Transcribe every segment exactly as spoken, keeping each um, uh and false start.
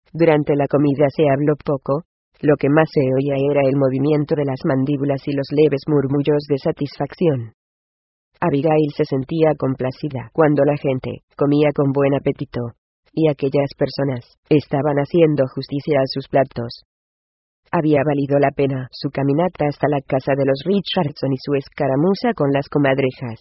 Durante la comida se habló poco. Lo que más se oía era el movimiento de las mandíbulas y los leves murmullos de satisfacción. Abigail se sentía complacida cuando la gente comía con buen apetito, y aquellas personas estaban haciendo justicia a sus platos. Había valido la pena su caminata hasta la casa de los Richardson y su escaramuza con las comadrejas.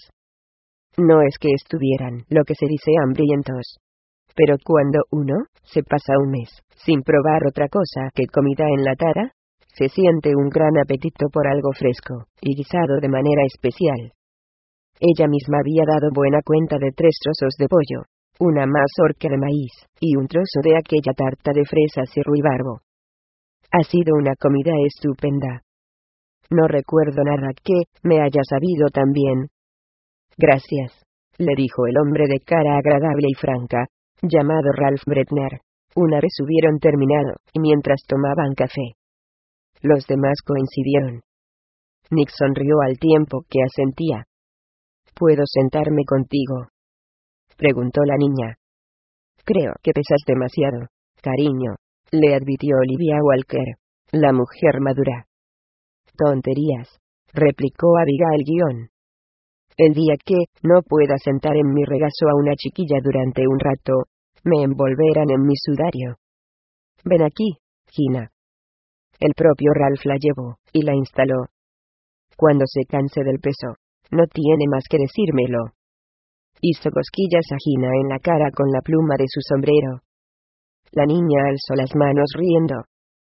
No es que estuvieran, lo que se dice, hambrientos. Pero cuando uno se pasa un mes sin probar otra cosa que comida enlatada, se siente un gran apetito por algo fresco y guisado de manera especial. Ella misma había dado buena cuenta de tres trozos de pollo, una mazorca de maíz, y un trozo de aquella tarta de fresas y ruibarbo. Ha sido una comida estupenda. No recuerdo nada que me haya sabido tan bien. Gracias, le dijo el hombre de cara agradable y franca, llamado Ralph Bretner, una vez hubieron terminado, y mientras tomaban café. Los demás coincidieron. Nick sonrió al tiempo que asentía. ¿Puedo sentarme contigo?, preguntó la niña. Creo que pesas demasiado, cariño, le advirtió Olivia Walker, la mujer madura. Tonterías, replicó Abigail Guión. El día que no pueda sentar en mi regazo a una chiquilla durante un rato, me envolverán en mi sudario. Ven aquí, Gina. El propio Ralph la llevó y la instaló. Cuando se canse del peso, no tiene más que decírmelo. Hizo cosquillas a Gina en la cara con la pluma de su sombrero. La niña alzó las manos riendo.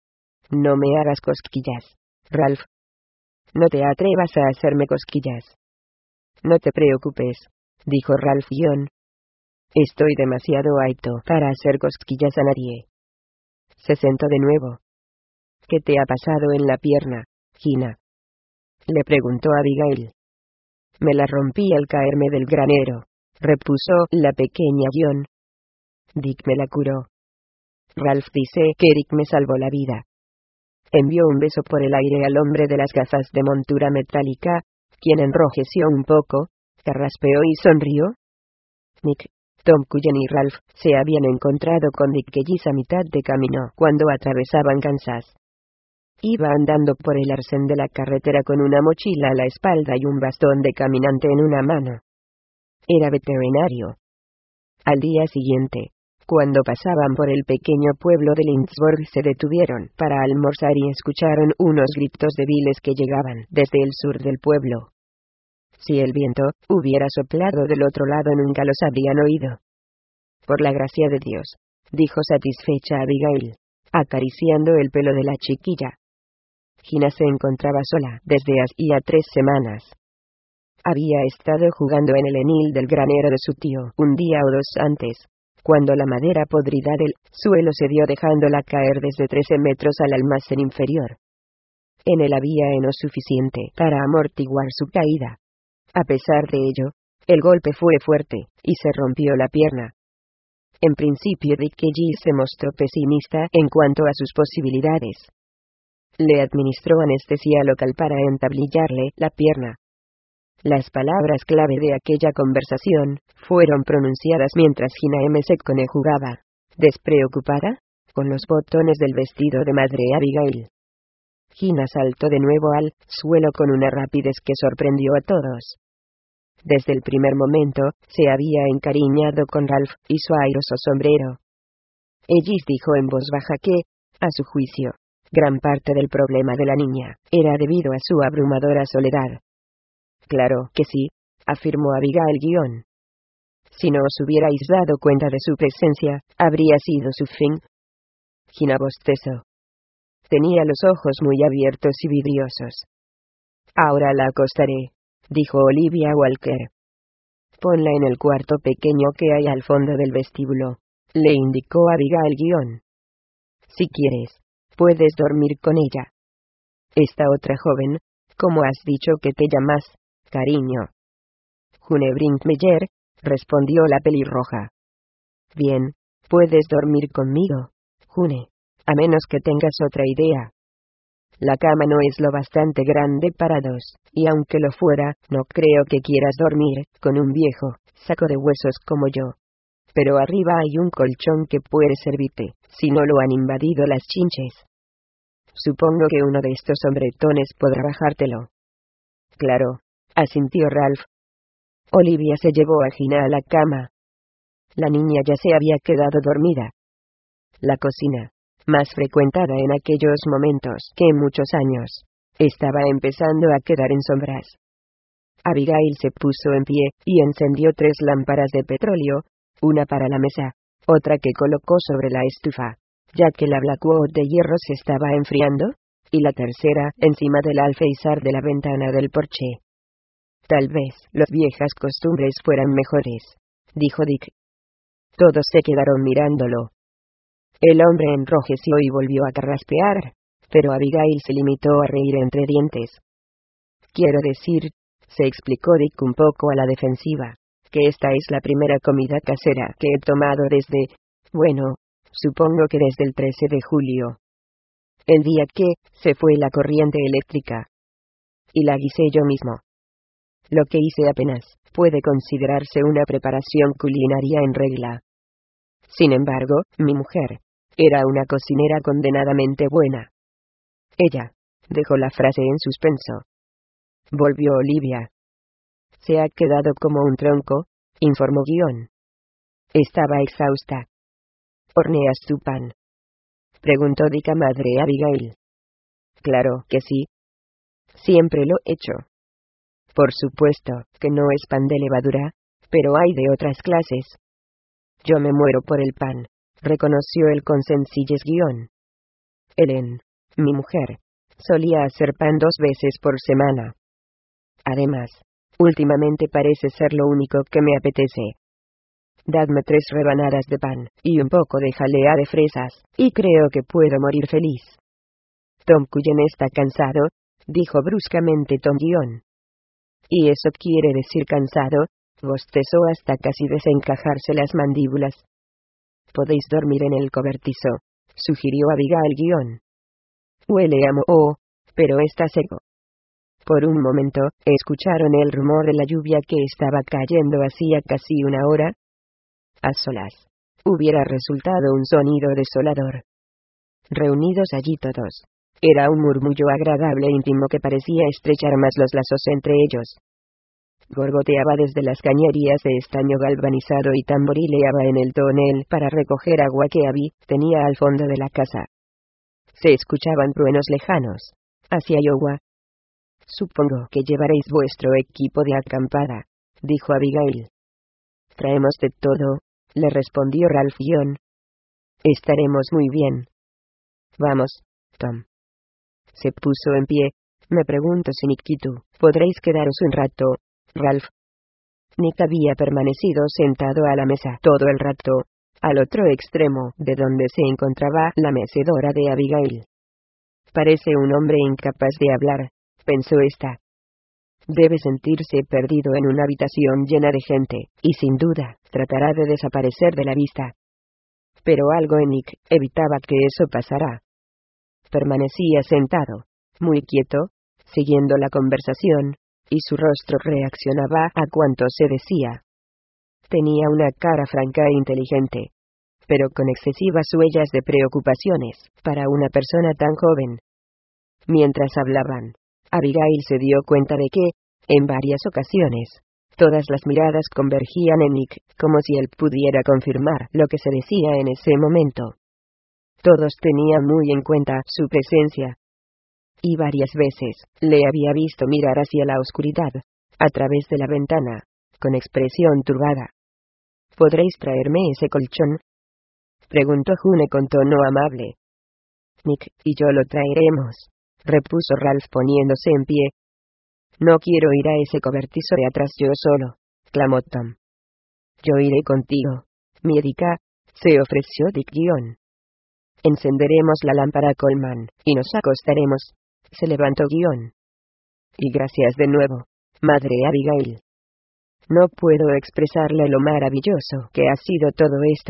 No me hagas cosquillas, Ralph. No te atrevas a hacerme cosquillas. No te preocupes, dijo Ralph Guión. Estoy demasiado alto para hacer cosquillas a nadie. Se sentó de nuevo. ¿Qué te ha pasado en la pierna, Gina?, le preguntó Abigail. Me la rompí al caerme del granero, repuso la pequeña Guión. Dick me la curó. Ralph dice que Dick me salvó la vida. Envió un beso por el aire al hombre de las gafas de montura metálica, quien enrojeció un poco, carraspeó y sonrió. Nick, Tom Cullen y Ralph se habían encontrado con Dick Ellis a mitad de camino cuando atravesaban Kansas. Iba andando por el arcén de la carretera con una mochila a la espalda y un bastón de caminante en una mano. Era veterinario. Al día siguiente, cuando pasaban por el pequeño pueblo de Lynchburg, se detuvieron para almorzar y escucharon unos gritos débiles que llegaban desde el sur del pueblo. Si el viento hubiera soplado del otro lado nunca los habrían oído. Por la gracia de Dios, dijo satisfecha Abigail, acariciando el pelo de la chiquilla. Gina se encontraba sola desde hacía tres semanas. Había estado jugando en el enil del granero de su tío un día o dos antes, cuando la madera podrida del suelo cedió dejándola caer desde trece metros al almacén inferior. En él había heno suficiente para amortiguar su caída. A pesar de ello, el golpe fue fuerte, y se rompió la pierna. En principio Dick Ellis se mostró pesimista en cuanto a sus posibilidades. Le administró anestesia local para entablillarle la pierna. Las palabras clave de aquella conversación fueron pronunciadas mientras Gina M. Secone jugaba, despreocupada, con los botones del vestido de madre Abigail. Gina saltó de nuevo al suelo con una rapidez que sorprendió a todos. Desde el primer momento, se había encariñado con Ralph y su airoso sombrero. Ellis dijo en voz baja que, a su juicio, gran parte del problema de la niña era debido a su abrumadora soledad. Claro que sí, afirmó Abigail Guión. Si no os hubierais dado cuenta de su presencia, habría sido su fin. Gina bostezó. Tenía los ojos muy abiertos y vidriosos. Ahora la acostaré, dijo Olivia Walker. Ponla en el cuarto pequeño que hay al fondo del vestíbulo, le indicó Abigail Guión. Si quieres, puedes dormir con ella. Esta otra joven, ¿cómo has dicho que te llamas, cariño? June Brinkmeyer, respondió la pelirroja. Bien, puedes dormir conmigo, June, a menos que tengas otra idea. La cama no es lo bastante grande para dos, y aunque lo fuera, no creo que quieras dormir con un viejo saco de huesos como yo. pero arriba hay un colchón que puede servirte, si no lo han invadido las chinches. Supongo que uno de estos hombretones podrá bajártelo. Claro, asintió Ralph. Olivia se llevó a Gina a la cama. La niña ya se había quedado dormida. La cocina, más frecuentada en aquellos momentos que en muchos años, estaba empezando a quedar en sombras. Abigail se puso en pie, y encendió tres lámparas de petróleo, una para la mesa, otra que colocó sobre la estufa, ya que la Blackwood de hierro se estaba enfriando, y la tercera encima del alféizar de la ventana del porche. Tal vez las viejas costumbres fueran mejores, dijo Dick. Todos se quedaron mirándolo. El hombre enrojeció y volvió a carraspear, pero Abigail se limitó a reír entre dientes. Quiero decir, se explicó Dick un poco a la defensiva, que esta es la primera comida casera que he tomado desde, bueno, supongo que desde el trece de julio. El día que se fue la corriente eléctrica. Y la guisé yo mismo. Lo que hice apenas puede considerarse una preparación culinaria en regla. Sin embargo, mi mujer era una cocinera condenadamente buena. Ella dejó la frase en suspenso. Volvió Olivia. Se ha quedado como un tronco, informó Guión. Estaba exhausta. ¿Horneas tu pan?, preguntó Dick a madre Abigail. Claro que sí. Siempre lo he hecho. Por supuesto que no es pan de levadura, pero hay de otras clases. Yo me muero por el pan, reconoció él con sencillez Guión. Ellen, mi mujer, solía hacer pan dos veces por semana. Además, últimamente parece ser lo único que me apetece. Dadme tres rebanadas de pan, y un poco de jalea de fresas, y creo que puedo morir feliz. Tom Cullen está cansado, dijo bruscamente Tom Guión. ¿Y eso quiere decir cansado? Bostezó hasta casi desencajarse las mandíbulas. Podéis dormir en el cobertizo, sugirió Abigail Guión. Huele a moho, pero está seco. Por un momento, escucharon el rumor de la lluvia que estaba cayendo hacía casi una hora. A solas, hubiera resultado un sonido desolador. Reunidos allí todos, era un murmullo agradable e íntimo que parecía estrechar más los lazos entre ellos. Gorgoteaba desde las cañerías de estaño galvanizado y tamborileaba en el tonel para recoger agua que Abby tenía al fondo de la casa. Se escuchaban truenos lejanos, hacia Iowa. Supongo que llevaréis vuestro equipo de acampada, dijo Abigail. Traemos de todo, le respondió Ralph Guión. Estaremos muy bien. Vamos, Tom. Se puso en pie. Me pregunto si Nick y tú podréis quedaros un rato, Ralph. Nick había permanecido sentado a la mesa todo el rato, al otro extremo de donde se encontraba la mecedora de Abigail. Parece un hombre incapaz de hablar, pensó esta. Debe sentirse perdido en una habitación llena de gente, y sin duda, tratará de desaparecer de la vista. Pero algo en Nick evitaba que eso pasara. Permanecía sentado, muy quieto, siguiendo la conversación, y su rostro reaccionaba a cuanto se decía. Tenía una cara franca e inteligente, pero con excesivas huellas de preocupaciones, para una persona tan joven. Mientras hablaban, Abigail se dio cuenta de que, en varias ocasiones, todas las miradas convergían en Nick, como si él pudiera confirmar lo que se decía en ese momento. Todos tenían muy en cuenta su presencia. Y varias veces, le había visto mirar hacia la oscuridad, a través de la ventana, con expresión turbada. ¿Podréis traerme ese colchón?, preguntó June con tono amable. Nick y yo lo traeremos, repuso Ralph poniéndose en pie. No quiero ir a ese cobertizo de atrás yo solo, clamó Tom. Yo iré contigo, Miedica, se ofreció Dick Guión. Encenderemos la lámpara Coleman, y nos acostaremos, se levantó Guión. Y gracias de nuevo, madre Abigail. No puedo expresarle lo maravilloso que ha sido todo esto.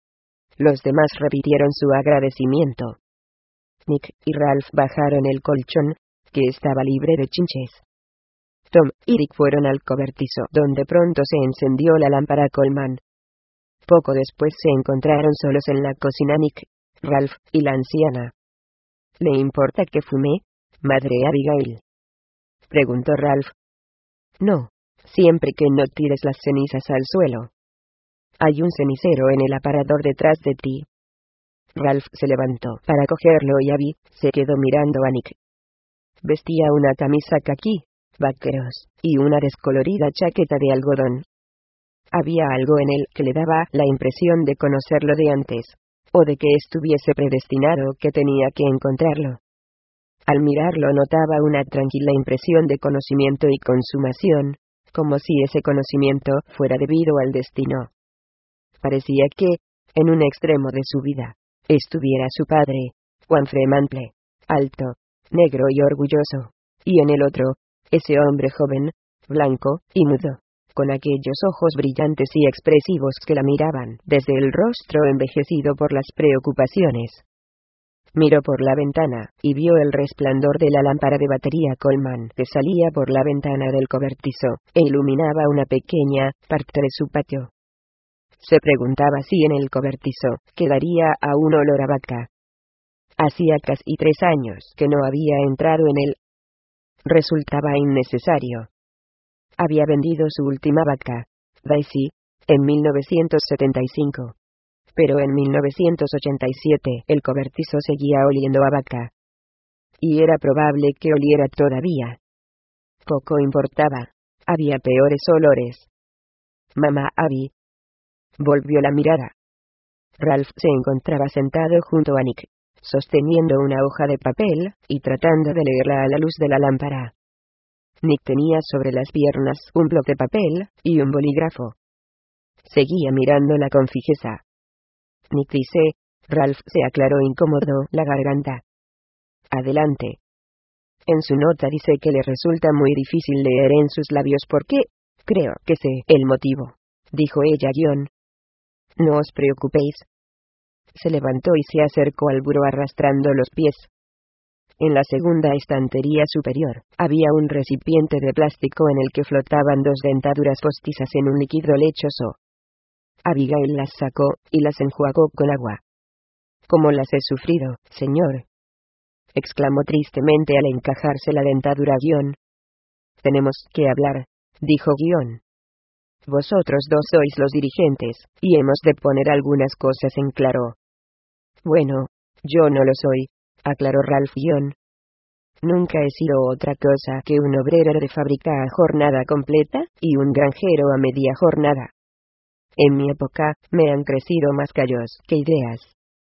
Los demás repitieron su agradecimiento. Nick y Ralph bajaron el colchón, que estaba libre de chinches. Tom y Dick fueron al cobertizo, donde pronto se encendió la lámpara Coleman. Poco después se encontraron solos en la cocina Nick, Ralph y la anciana. ¿Le importa que fume, madre Abigail?, preguntó Ralph. No, siempre que no tires las cenizas al suelo. Hay un cenicero en el aparador detrás de ti. Ralph se levantó para cogerlo y Abby se quedó mirando a Nick. Vestía una camisa caqui, vaqueros, y una descolorida chaqueta de algodón. Había algo en él que le daba la impresión de conocerlo de antes, o de que estuviese predestinado que tenía que encontrarlo. Al mirarlo notaba una tranquila impresión de conocimiento y consumación, como si ese conocimiento fuera debido al destino. Parecía que, en un extremo de su vida, estuviera su padre, Juan Fremantle, alto, negro y orgulloso, y en el otro, ese hombre joven, blanco y mudo, con aquellos ojos brillantes y expresivos que la miraban desde el rostro envejecido por las preocupaciones. Miró por la ventana, y vio el resplandor de la lámpara de batería Coleman que salía por la ventana del cobertizo, e iluminaba una pequeña parte de su patio. Se preguntaba si en el cobertizo quedaría aún olor a vaca. Hacía casi tres años que no había entrado en él. Resultaba innecesario. Había vendido su última vaca, Daisy, en mil novecientos setenta y cinco. Pero en mil novecientos ochenta y siete el cobertizo seguía oliendo a vaca. Y era probable que oliera todavía. Poco importaba. Había peores olores. Mamá Abby volvió la mirada. Ralph se encontraba sentado junto a Nick, sosteniendo una hoja de papel, y tratando de leerla a la luz de la lámpara. Nick tenía sobre las piernas un bloc de papel, y un bolígrafo. Seguía mirándola con fijeza. Nick dice, Ralph se aclaró incómodo la garganta. Adelante. En su nota dice que le resulta muy difícil leer en sus labios porque, creo que sé el motivo, dijo ella guión. No os preocupéis. Se levantó y se acercó al buró arrastrando los pies. En la segunda estantería superior, había un recipiente de plástico en el que flotaban dos dentaduras postizas en un líquido lechoso. Abigail las sacó, y las enjuagó con agua. «¿Cómo las he sufrido, señor?», exclamó tristemente al encajarse la dentadura guión. «Tenemos que hablar», dijo guión. «Vosotros dos sois los dirigentes, y hemos de poner algunas cosas en claro». «Bueno, yo no lo soy», aclaró Ralph guión. «Nunca he sido otra cosa que un obrero de fábrica a jornada completa, y un granjero a media jornada. En mi época, me han crecido más callos que ideas.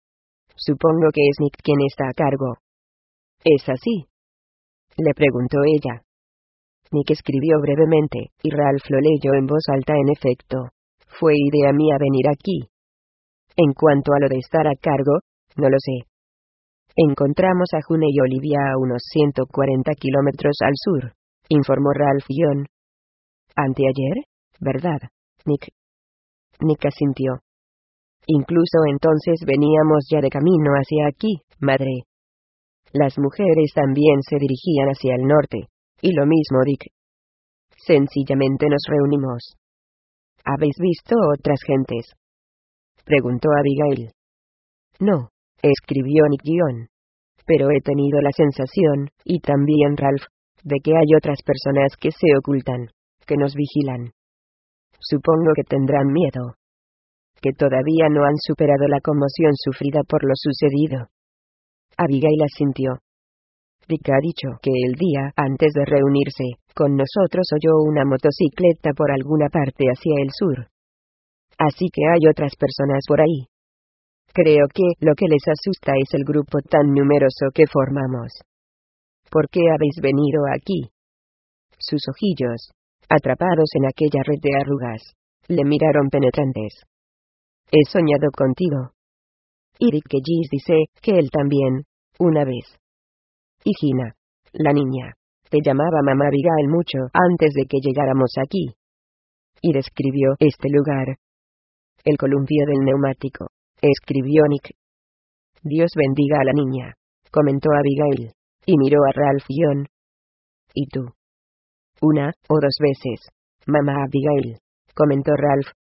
Supongo que es Nick quien está a cargo». «¿Es así?», le preguntó ella. Nick escribió brevemente, y Ralph lo leyó en voz alta. En efecto, fue idea mía venir aquí. En cuanto a lo de estar a cargo, no lo sé. Encontramos a June y Olivia a unos ciento cuarenta kilómetros al sur, informó Ralph guión. «Anteayer, ¿verdad, Nick?». Nick asintió. «Incluso entonces veníamos ya de camino hacia aquí, madre. Las mujeres también se dirigían hacia el norte, y lo mismo Dick. Sencillamente nos reunimos». «¿Habéis visto otras gentes?», preguntó Abigail. «No», escribió Nick guión. «Pero he tenido la sensación, y también Ralph, de que hay otras personas que se ocultan, que nos vigilan. Supongo que tendrán miedo. Que todavía no han superado la conmoción sufrida por lo sucedido». Abigail asintió. «Dick ha dicho que el día antes de reunirse con nosotros oyó una motocicleta por alguna parte hacia el sur. Así que hay otras personas por ahí. Creo que lo que les asusta es el grupo tan numeroso que formamos». «¿Por qué habéis venido aquí?». Sus ojillos, atrapados en aquella red de arrugas, le miraron penetrantes. «He soñado contigo». Y Dick Gillis dice que él también, una vez. «Y Gina, la niña, te llamaba mamá Abigail mucho antes de que llegáramos aquí». Y describió este lugar. «El columpio del neumático», escribió Nick. «Dios bendiga a la niña», comentó Abigail, y miró a Ralph guión. «¿Y tú?». «Una o dos veces, mamá Abigail», comentó Ralph.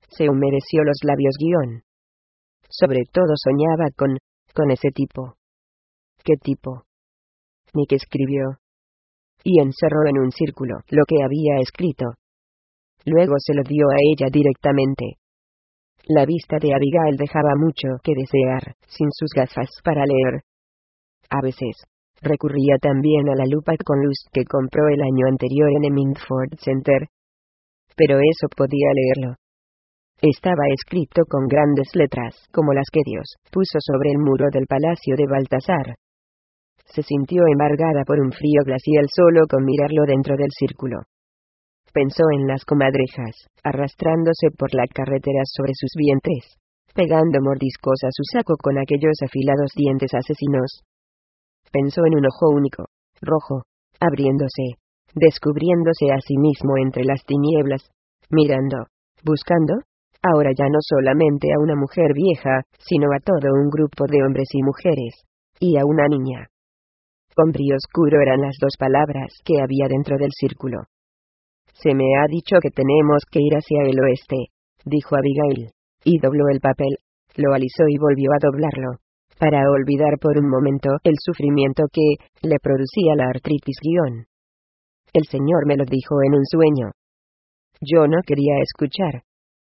se humedeció los labios guión. Sobre todo soñaba con, con ese tipo. ¿Qué tipo? Nick escribió. Y encerró en un círculo lo que había escrito. Luego se lo dio a ella directamente. La vista de Abigail dejaba mucho que desear, sin sus gafas para leer. A veces, recurría también a la lupa con luz que compró el año anterior en Hemingford Center. Pero eso podía leerlo. Estaba escrito con grandes letras, como las que Dios puso sobre el muro del palacio de Baltasar. Se sintió embargada por un frío glacial solo con mirarlo dentro del círculo. Pensó en las comadrejas, arrastrándose por la carretera sobre sus vientres, pegando mordiscos a su saco con aquellos afilados dientes asesinos. Pensó en un ojo único, rojo, abriéndose, descubriéndose a sí mismo entre las tinieblas, mirando, buscando, ahora ya no solamente a una mujer vieja, sino a todo un grupo de hombres y mujeres, y a una niña. Hombre y oscuro eran las dos palabras que había dentro del círculo. Se me ha dicho que tenemos que ir hacia el oeste, dijo Abigail, y dobló el papel, lo alisó y volvió a doblarlo, para olvidar por un momento el sufrimiento que le producía la artritis guión. El Señor me lo dijo en un sueño. Yo no quería escuchar.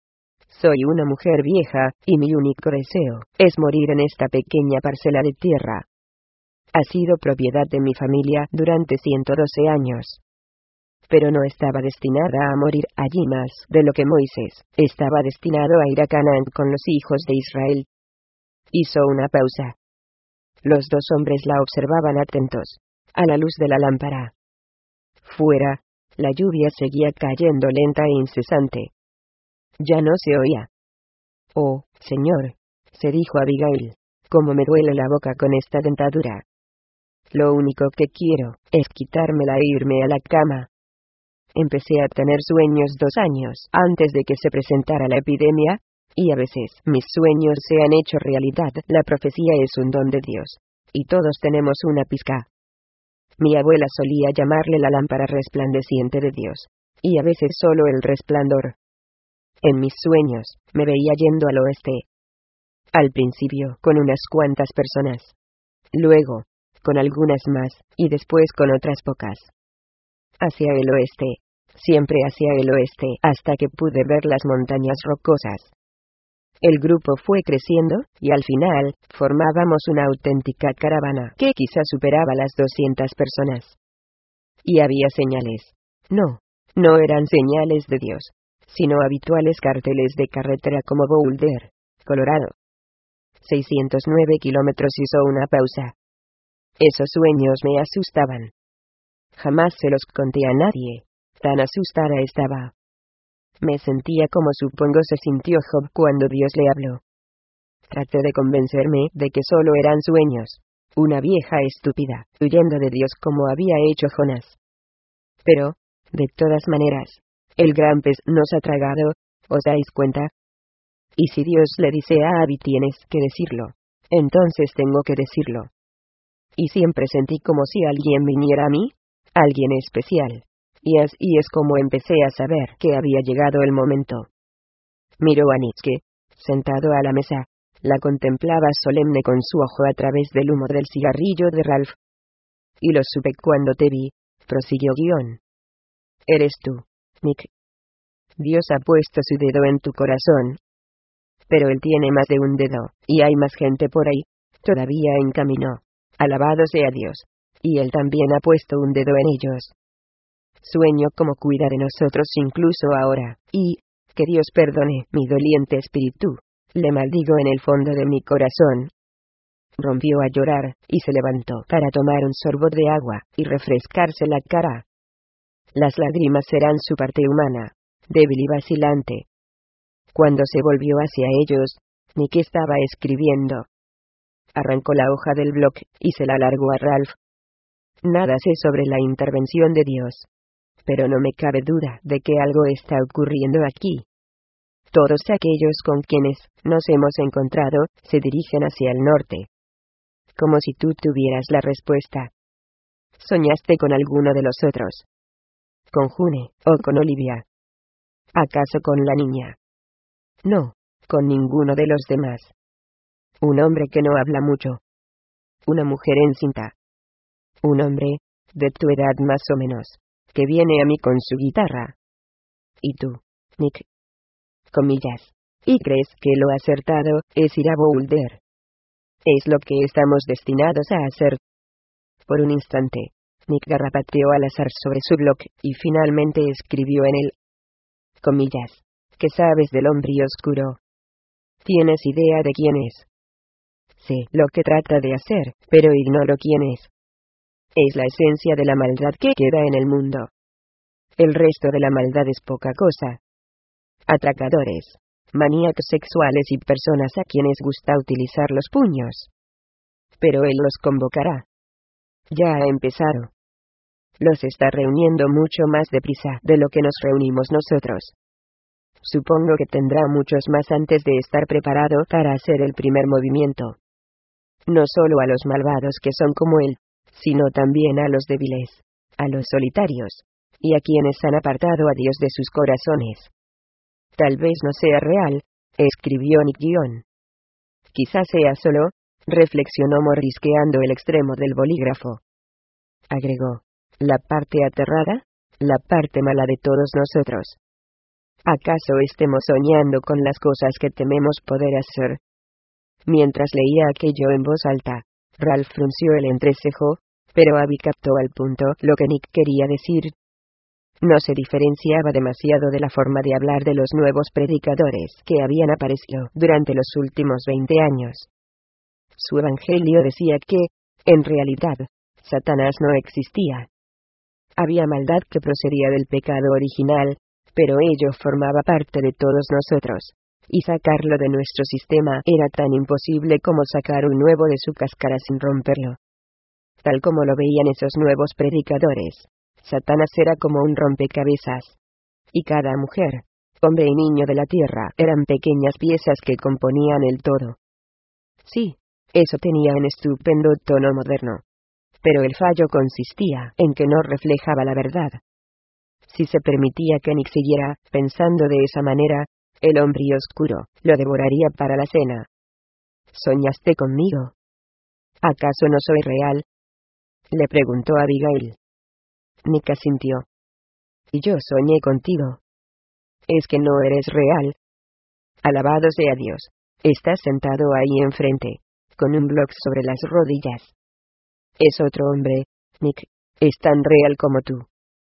Soy una mujer vieja, y mi único deseo es morir en esta pequeña parcela de tierra. Ha sido propiedad de mi familia durante ciento doce años. Pero no estaba destinada a morir allí más de lo que Moisés estaba destinado a ir a Canaán con los hijos de Israel. Hizo una pausa. Los dos hombres la observaban atentos, a la luz de la lámpara. Fuera, la lluvia seguía cayendo lenta e incesante. Ya no se oía. Oh, Señor, se dijo Abigail, cómo me duele la boca con esta dentadura. Lo único que quiero es quitármela e irme a la cama. Empecé a tener sueños dos años antes de que se presentara la epidemia, y a veces mis sueños se han hecho realidad. La profecía es un don de Dios, y todos tenemos una pizca. Mi abuela solía llamarle la lámpara resplandeciente de Dios, y a veces solo el resplandor. En mis sueños, me veía yendo al oeste. Al principio con unas cuantas personas. Luego, con algunas más, y después con otras pocas. Hacia el oeste, siempre hacia el oeste, hasta que pude ver las montañas rocosas. El grupo fue creciendo, y al final, formábamos una auténtica caravana que quizá superaba las doscientas personas. Y había señales. No, no eran señales de Dios, sino habituales carteles de carretera como Boulder, Colorado. seiscientos nueve kilómetros. Hizo una pausa. Esos sueños me asustaban. Jamás se los conté a nadie, tan asustada estaba. Me sentía como supongo se sintió Job cuando Dios le habló. Traté de convencerme de que solo eran sueños, una vieja estúpida, huyendo de Dios como había hecho Jonás. Pero, de todas maneras, el gran pez nos ha tragado, ¿os dais cuenta? Y si Dios le dice a Abby tienes que decirlo, entonces tengo que decirlo. Y siempre sentí como si alguien viniera a mí, alguien especial. Y así es como empecé a saber que había llegado el momento. Miró a Nietzsche, sentado a la mesa, la contemplaba solemne con su ojo a través del humo del cigarrillo de Ralph. Y lo supe cuando te vi, prosiguió guión. Eres tú, Nick. Dios ha puesto su dedo en tu corazón. Pero él tiene más de un dedo, y hay más gente por ahí, todavía en camino. Alabado sea Dios. Y él también ha puesto un dedo en ellos. Sueño como cuida de nosotros incluso ahora, y, que Dios perdone mi doliente espíritu, le maldigo en el fondo de mi corazón. Rompió a llorar, y se levantó para tomar un sorbo de agua, y refrescarse la cara. Las lágrimas eran su parte humana, débil y vacilante. Cuando se volvió hacia ellos, Nick estaba escribiendo. Arrancó la hoja del blog, y se la alargó a Ralph. Nada sé sobre la intervención de Dios. Pero no me cabe duda de que algo está ocurriendo aquí. Todos aquellos con quienes nos hemos encontrado se dirigen hacia el norte. Como si tú tuvieras la respuesta. ¿Soñaste con alguno de los otros? ¿Con June, o con Olivia? ¿Acaso con la niña? No, con ninguno de los demás. Un hombre que no habla mucho. Una mujer encinta. Un hombre, de tu edad más o menos, que viene a mí con su guitarra. Y tú, Nick. Comillas. Y crees que lo acertado es ir a Boulder. Es lo que estamos destinados a hacer. Por un instante, Nick garrapateó al azar sobre su blog y finalmente escribió en él. Comillas. ¿Qué sabes del hombre oscuro? ¿Tienes idea de quién es? Sé lo que trata de hacer, pero ignoro quién es. Es la esencia de la maldad que queda en el mundo. El resto de la maldad es poca cosa. Atracadores, maníacos sexuales y personas a quienes gusta utilizar los puños. Pero él los convocará. Ya ha empezado. Los está reuniendo mucho más deprisa de lo que nos reunimos nosotros. Supongo que tendrá muchos más antes de estar preparado para hacer el primer movimiento. No solo a los malvados que son como él, sino también a los débiles, a los solitarios, y a quienes han apartado a Dios de sus corazones. Tal vez no sea real, escribió Nick Guion. Quizás sea solo, reflexionó mordisqueando el extremo del bolígrafo. Agregó, la parte aterrada, la parte mala de todos nosotros. ¿Acaso estemos soñando con las cosas que tememos poder hacer? Mientras leía aquello en voz alta, Ralph frunció el entrecejo, pero Abby captó al punto lo que Nick quería decir. No se diferenciaba demasiado de la forma de hablar de los nuevos predicadores que habían aparecido durante los últimos veinte años. Su evangelio decía que, en realidad, Satanás no existía. Había maldad que procedía del pecado original, pero ello formaba parte de todos nosotros, y sacarlo de nuestro sistema era tan imposible como sacar un huevo de su cáscara sin romperlo. Tal como lo veían esos nuevos predicadores, Satanás era como un rompecabezas. Y cada mujer, hombre y niño de la tierra eran pequeñas piezas que componían el todo. Sí, eso tenía un estupendo tono moderno. Pero el fallo consistía en que no reflejaba la verdad. Si se permitía que Nick siguiera pensando de esa manera, el hombre oscuro lo devoraría para la cena. ¿Soñaste conmigo? ¿Acaso no soy real? Le preguntó Abigail. Nick asintió. Y yo soñé contigo. ¿Es que no eres real? Alabado sea Dios. Estás sentado ahí enfrente, con un blog sobre las rodillas. Es otro hombre, Nick. Es tan real como tú.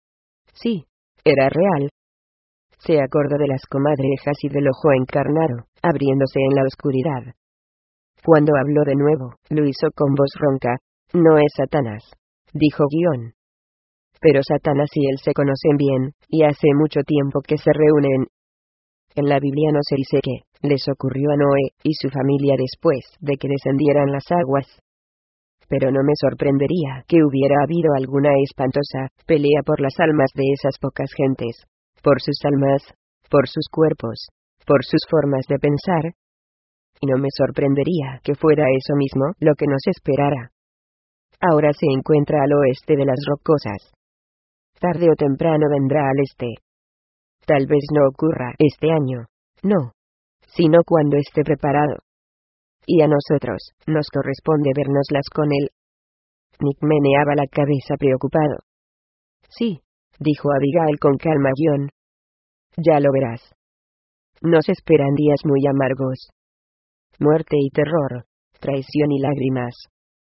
Sí, era real. Se acordó de las comadrejas y del ojo encarnado, abriéndose en la oscuridad. Cuando habló de nuevo, lo hizo con voz ronca. No es Satanás, dijo Guion. Pero Satanás y él se conocen bien, y hace mucho tiempo que se reúnen. En la Biblia no se dice qué les ocurrió a Noé y su familia después de que descendieran las aguas. Pero no me sorprendería que hubiera habido alguna espantosa pelea por las almas de esas pocas gentes, por sus almas, por sus cuerpos, por sus formas de pensar. Y no me sorprendería que fuera eso mismo lo que nos esperara. Ahora se encuentra al oeste de las rocosas. Tarde o temprano vendrá al este. Tal vez no ocurra este año, no, sino cuando esté preparado. Y a nosotros nos corresponde vernoslas con él. Nick meneaba la cabeza preocupado. Sí, dijo Abigail con calma. Guion. Ya lo verás. Nos esperan días muy amargos. Muerte y terror, traición y lágrimas.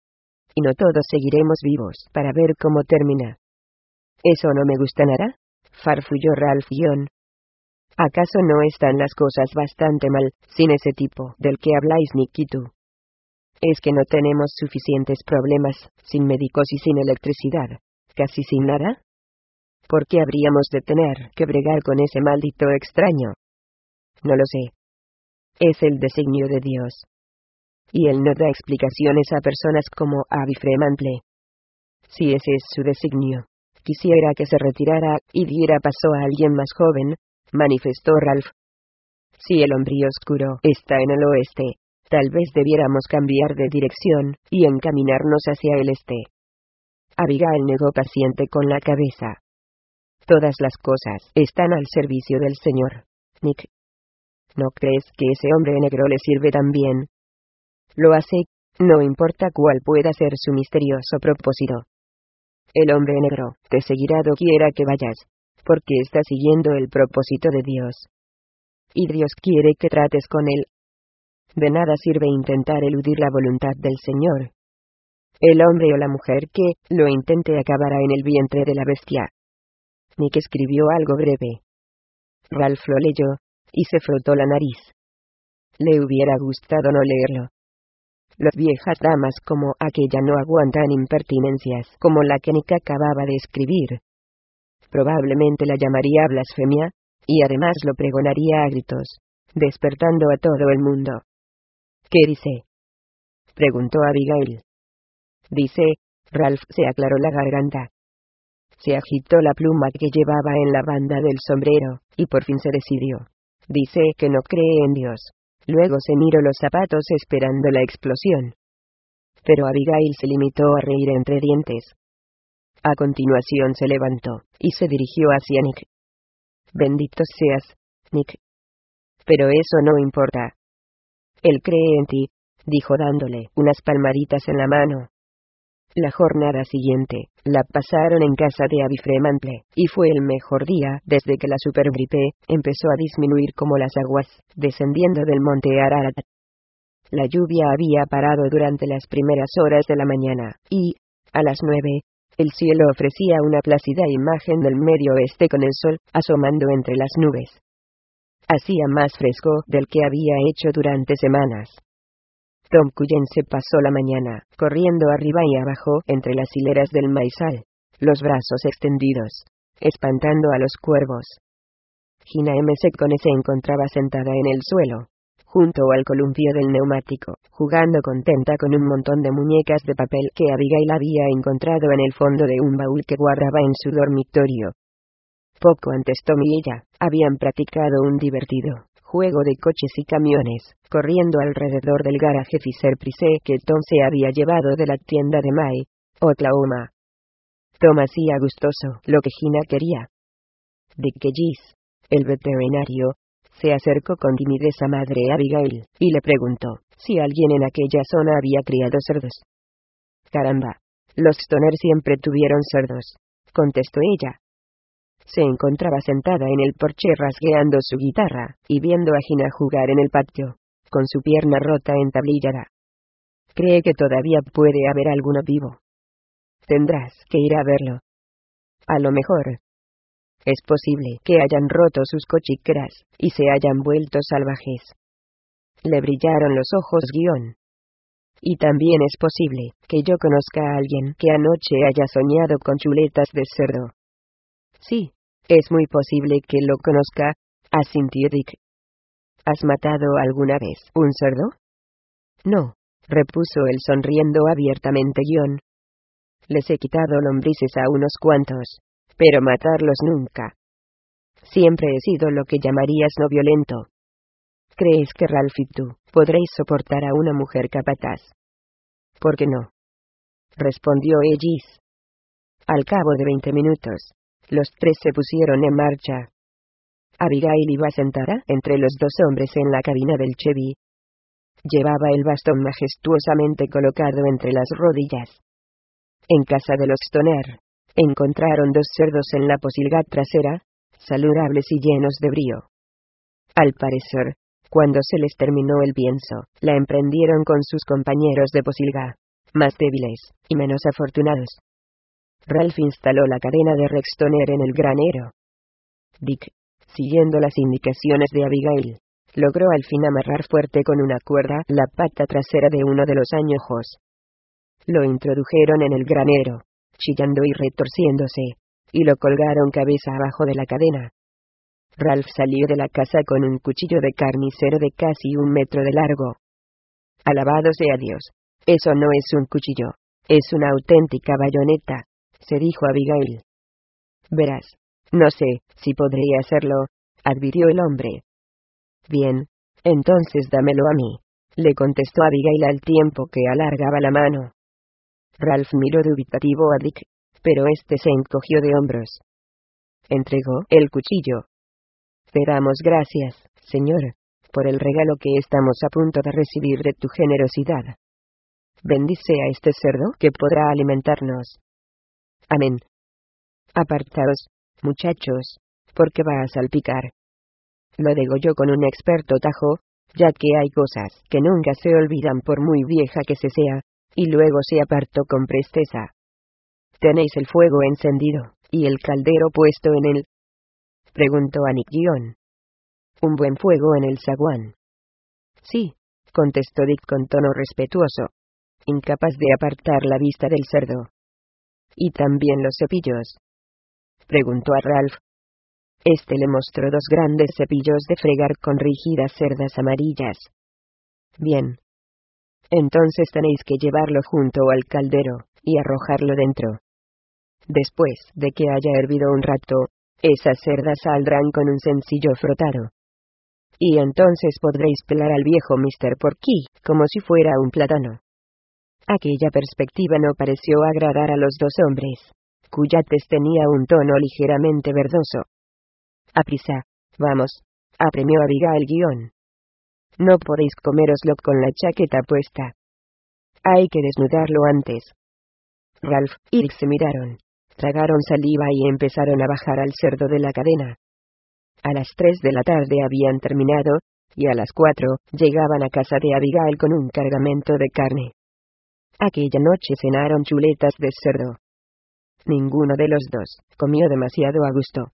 Y no todos seguiremos vivos para ver cómo termina. ¿Eso no me gusta nada? Farfulló Ralph. Guion. ¿Acaso no están las cosas bastante mal, sin ese tipo del que habláis Nick y tú? ¿Es que no tenemos suficientes problemas, sin médicos y sin electricidad, casi sin nada? ¿Por qué habríamos de tener que bregar con ese maldito extraño? No lo sé. Es el designio de Dios. Y él no da explicaciones a personas como Abby Fremantle. Si ese es su designio, quisiera que se retirara y diera paso a alguien más joven, manifestó Ralph. Si el hombre oscuro está en el oeste, tal vez debiéramos cambiar de dirección y encaminarnos hacia el este. Abigail negó paciente con la cabeza. Todas las cosas están al servicio del Señor, Nick. ¿No crees que ese hombre negro le sirve tan bien? Lo hace, no importa cuál pueda ser su misterioso propósito. El hombre negro te seguirá doquiera que vayas, porque está siguiendo el propósito de Dios. Y Dios quiere que trates con él. De nada sirve intentar eludir la voluntad del Señor. El hombre o la mujer que lo intente acabará en el vientre de la bestia. Nick escribió algo breve. Ralph lo leyó, y se frotó la nariz. Le hubiera gustado no leerlo. Las viejas damas como aquella no aguantan impertinencias como la que Nick acababa de escribir. Probablemente la llamaría blasfemia, y además lo pregonaría a gritos, despertando a todo el mundo. ¿Qué dice?, preguntó Abigail. Dice, Ralph se aclaró la garganta. Se agitó la pluma que llevaba en la banda del sombrero, y por fin se decidió. Dice que no cree en Dios. Luego se miró los zapatos esperando la explosión. Pero Abigail se limitó a reír entre dientes. A continuación se levantó, y se dirigió hacia Nick. Bendito seas, Nick. Pero eso no importa. Él cree en ti, dijo dándole unas palmaditas en la mano. La jornada siguiente, la pasaron en casa de Abifremantle, y fue el mejor día desde que la supergripe empezó a disminuir como las aguas, descendiendo del monte Ararat. La lluvia había parado durante las primeras horas de la mañana, y, a las nueve, el cielo ofrecía una plácida imagen del medio oeste con el sol asomando entre las nubes. Hacía más fresco del que había hecho durante semanas. Tom Cullen se pasó la mañana, corriendo arriba y abajo entre las hileras del maizal, los brazos extendidos, espantando a los cuervos. Gina M. Secone se encontraba sentada en el suelo, junto al columpio del neumático, jugando contenta con un montón de muñecas de papel que Abigail había encontrado en el fondo de un baúl que guardaba en su dormitorio. Poco antes Tom y ella habían practicado un divertido juego de coches y camiones, corriendo alrededor del garaje Fisher-Price que Tom se había llevado de la tienda de May, Oklahoma. Tom hacía gustoso lo que Gina quería. Dick Gis, el veterinario, se acercó con timidez a madre Abigail, y le preguntó si alguien en aquella zona había criado cerdos. Caramba, los Stoner siempre tuvieron cerdos, contestó ella. Se encontraba sentada en el porche rasgueando su guitarra, y viendo a Gina jugar en el patio, con su pierna rota entablillada. Cree que todavía puede haber alguno vivo. Tendrás que ir a verlo. A lo mejor. Es posible que hayan roto sus cochiqueras, y se hayan vuelto salvajes. Le brillaron los ojos guión. Y también es posible que yo conozca a alguien que anoche haya soñado con chuletas de cerdo. Sí. Es muy posible que lo conozca, asintió Dick. ¿Has matado alguna vez un cerdo? No, repuso él sonriendo abiertamente guión. Les he quitado lombrices a unos cuantos, pero matarlos nunca. Siempre he sido lo que llamarías no violento. ¿Crees que Ralph y tú podréis soportar a una mujer capataz? ¿Por qué no?, respondió Ellis. Al cabo de veinte minutos, los tres se pusieron en marcha. Abigail iba sentada entre los dos hombres en la cabina del Chevy. Llevaba el bastón majestuosamente colocado entre las rodillas. En casa de los Stoner, encontraron dos cerdos en la posilga trasera, saludables y llenos de brío. Al parecer, cuando se les terminó el pienso, la emprendieron con sus compañeros de posilga, más débiles y menos afortunados. Ralph instaló la cadena de Rex Stoner en el granero. Dick, siguiendo las indicaciones de Abigail, logró al fin amarrar fuerte con una cuerda la pata trasera de uno de los añojos. Lo introdujeron en el granero, chillando y retorciéndose, y lo colgaron cabeza abajo de la cadena. Ralph salió de la casa con un cuchillo de carnicero de casi un metro de largo. Alabado sea Dios, eso no es un cuchillo, es una auténtica bayoneta, se dijo Abigail. Verás, no sé si podría hacerlo, advirtió el hombre. Bien, entonces dámelo a mí, le contestó Abigail al tiempo que alargaba la mano. Ralph miró dubitativo a Dick, pero este se encogió de hombros. Entregó el cuchillo. Te damos gracias, señor, por el regalo que estamos a punto de recibir de tu generosidad. Bendice a este cerdo que podrá alimentarnos. Amén. Apartaos, muchachos, porque va a salpicar. Lo degolló con un experto tajo, ya que hay cosas que nunca se olvidan por muy vieja que se sea, y luego se apartó con presteza. ¿Tenéis el fuego encendido, y el caldero puesto en él? Preguntó a Nick Guion. Un buen fuego en el zaguán. Sí, contestó Dick con tono respetuoso, incapaz de apartar la vista del cerdo. ¿Y también los cepillos? Preguntó a Ralph. Este le mostró dos grandes cepillos de fregar con rígidas cerdas amarillas. Bien. Entonces tenéis que llevarlo junto al caldero, y arrojarlo dentro. Después de que haya hervido un rato, esas cerdas saldrán con un sencillo frotado. Y entonces podréis pelar al viejo mister Porky, como si fuera un plátano. Aquella perspectiva no pareció agradar a los dos hombres, cuya tez tenía un tono ligeramente verdoso. Aprisa, vamos, apremió Abigail Guion. No podéis coméroslo con la chaqueta puesta. Hay que desnudarlo antes. Ralph y Dick se miraron, tragaron saliva y empezaron a bajar al cerdo de la cadena. A las tres de la tarde habían terminado, y a las cuatro llegaban a casa de Abigail con un cargamento de carne. Aquella noche cenaron chuletas de cerdo. Ninguno de los dos comió demasiado a gusto.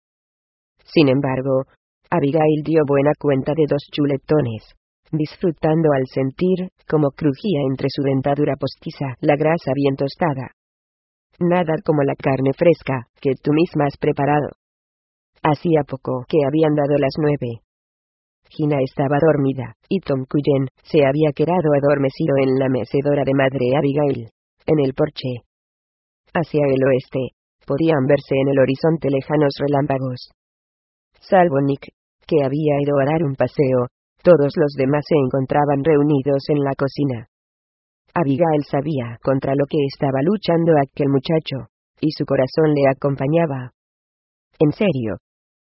Sin embargo, Abigail dio buena cuenta de dos chuletones, disfrutando al sentir cómo crujía entre su dentadura postiza la grasa bien tostada. Nada como la carne fresca que tú misma has preparado. Hacía poco que habían dado las nueve. Gina estaba dormida, y Tom Cullen se había quedado adormecido en la mecedora de madre Abigail, en el porche. Hacia el oeste, podían verse en el horizonte lejanos relámpagos. Salvo Nick, que había ido a dar un paseo, todos los demás se encontraban reunidos en la cocina. Abigail sabía contra lo que estaba luchando aquel muchacho, y su corazón le acompañaba. En serio.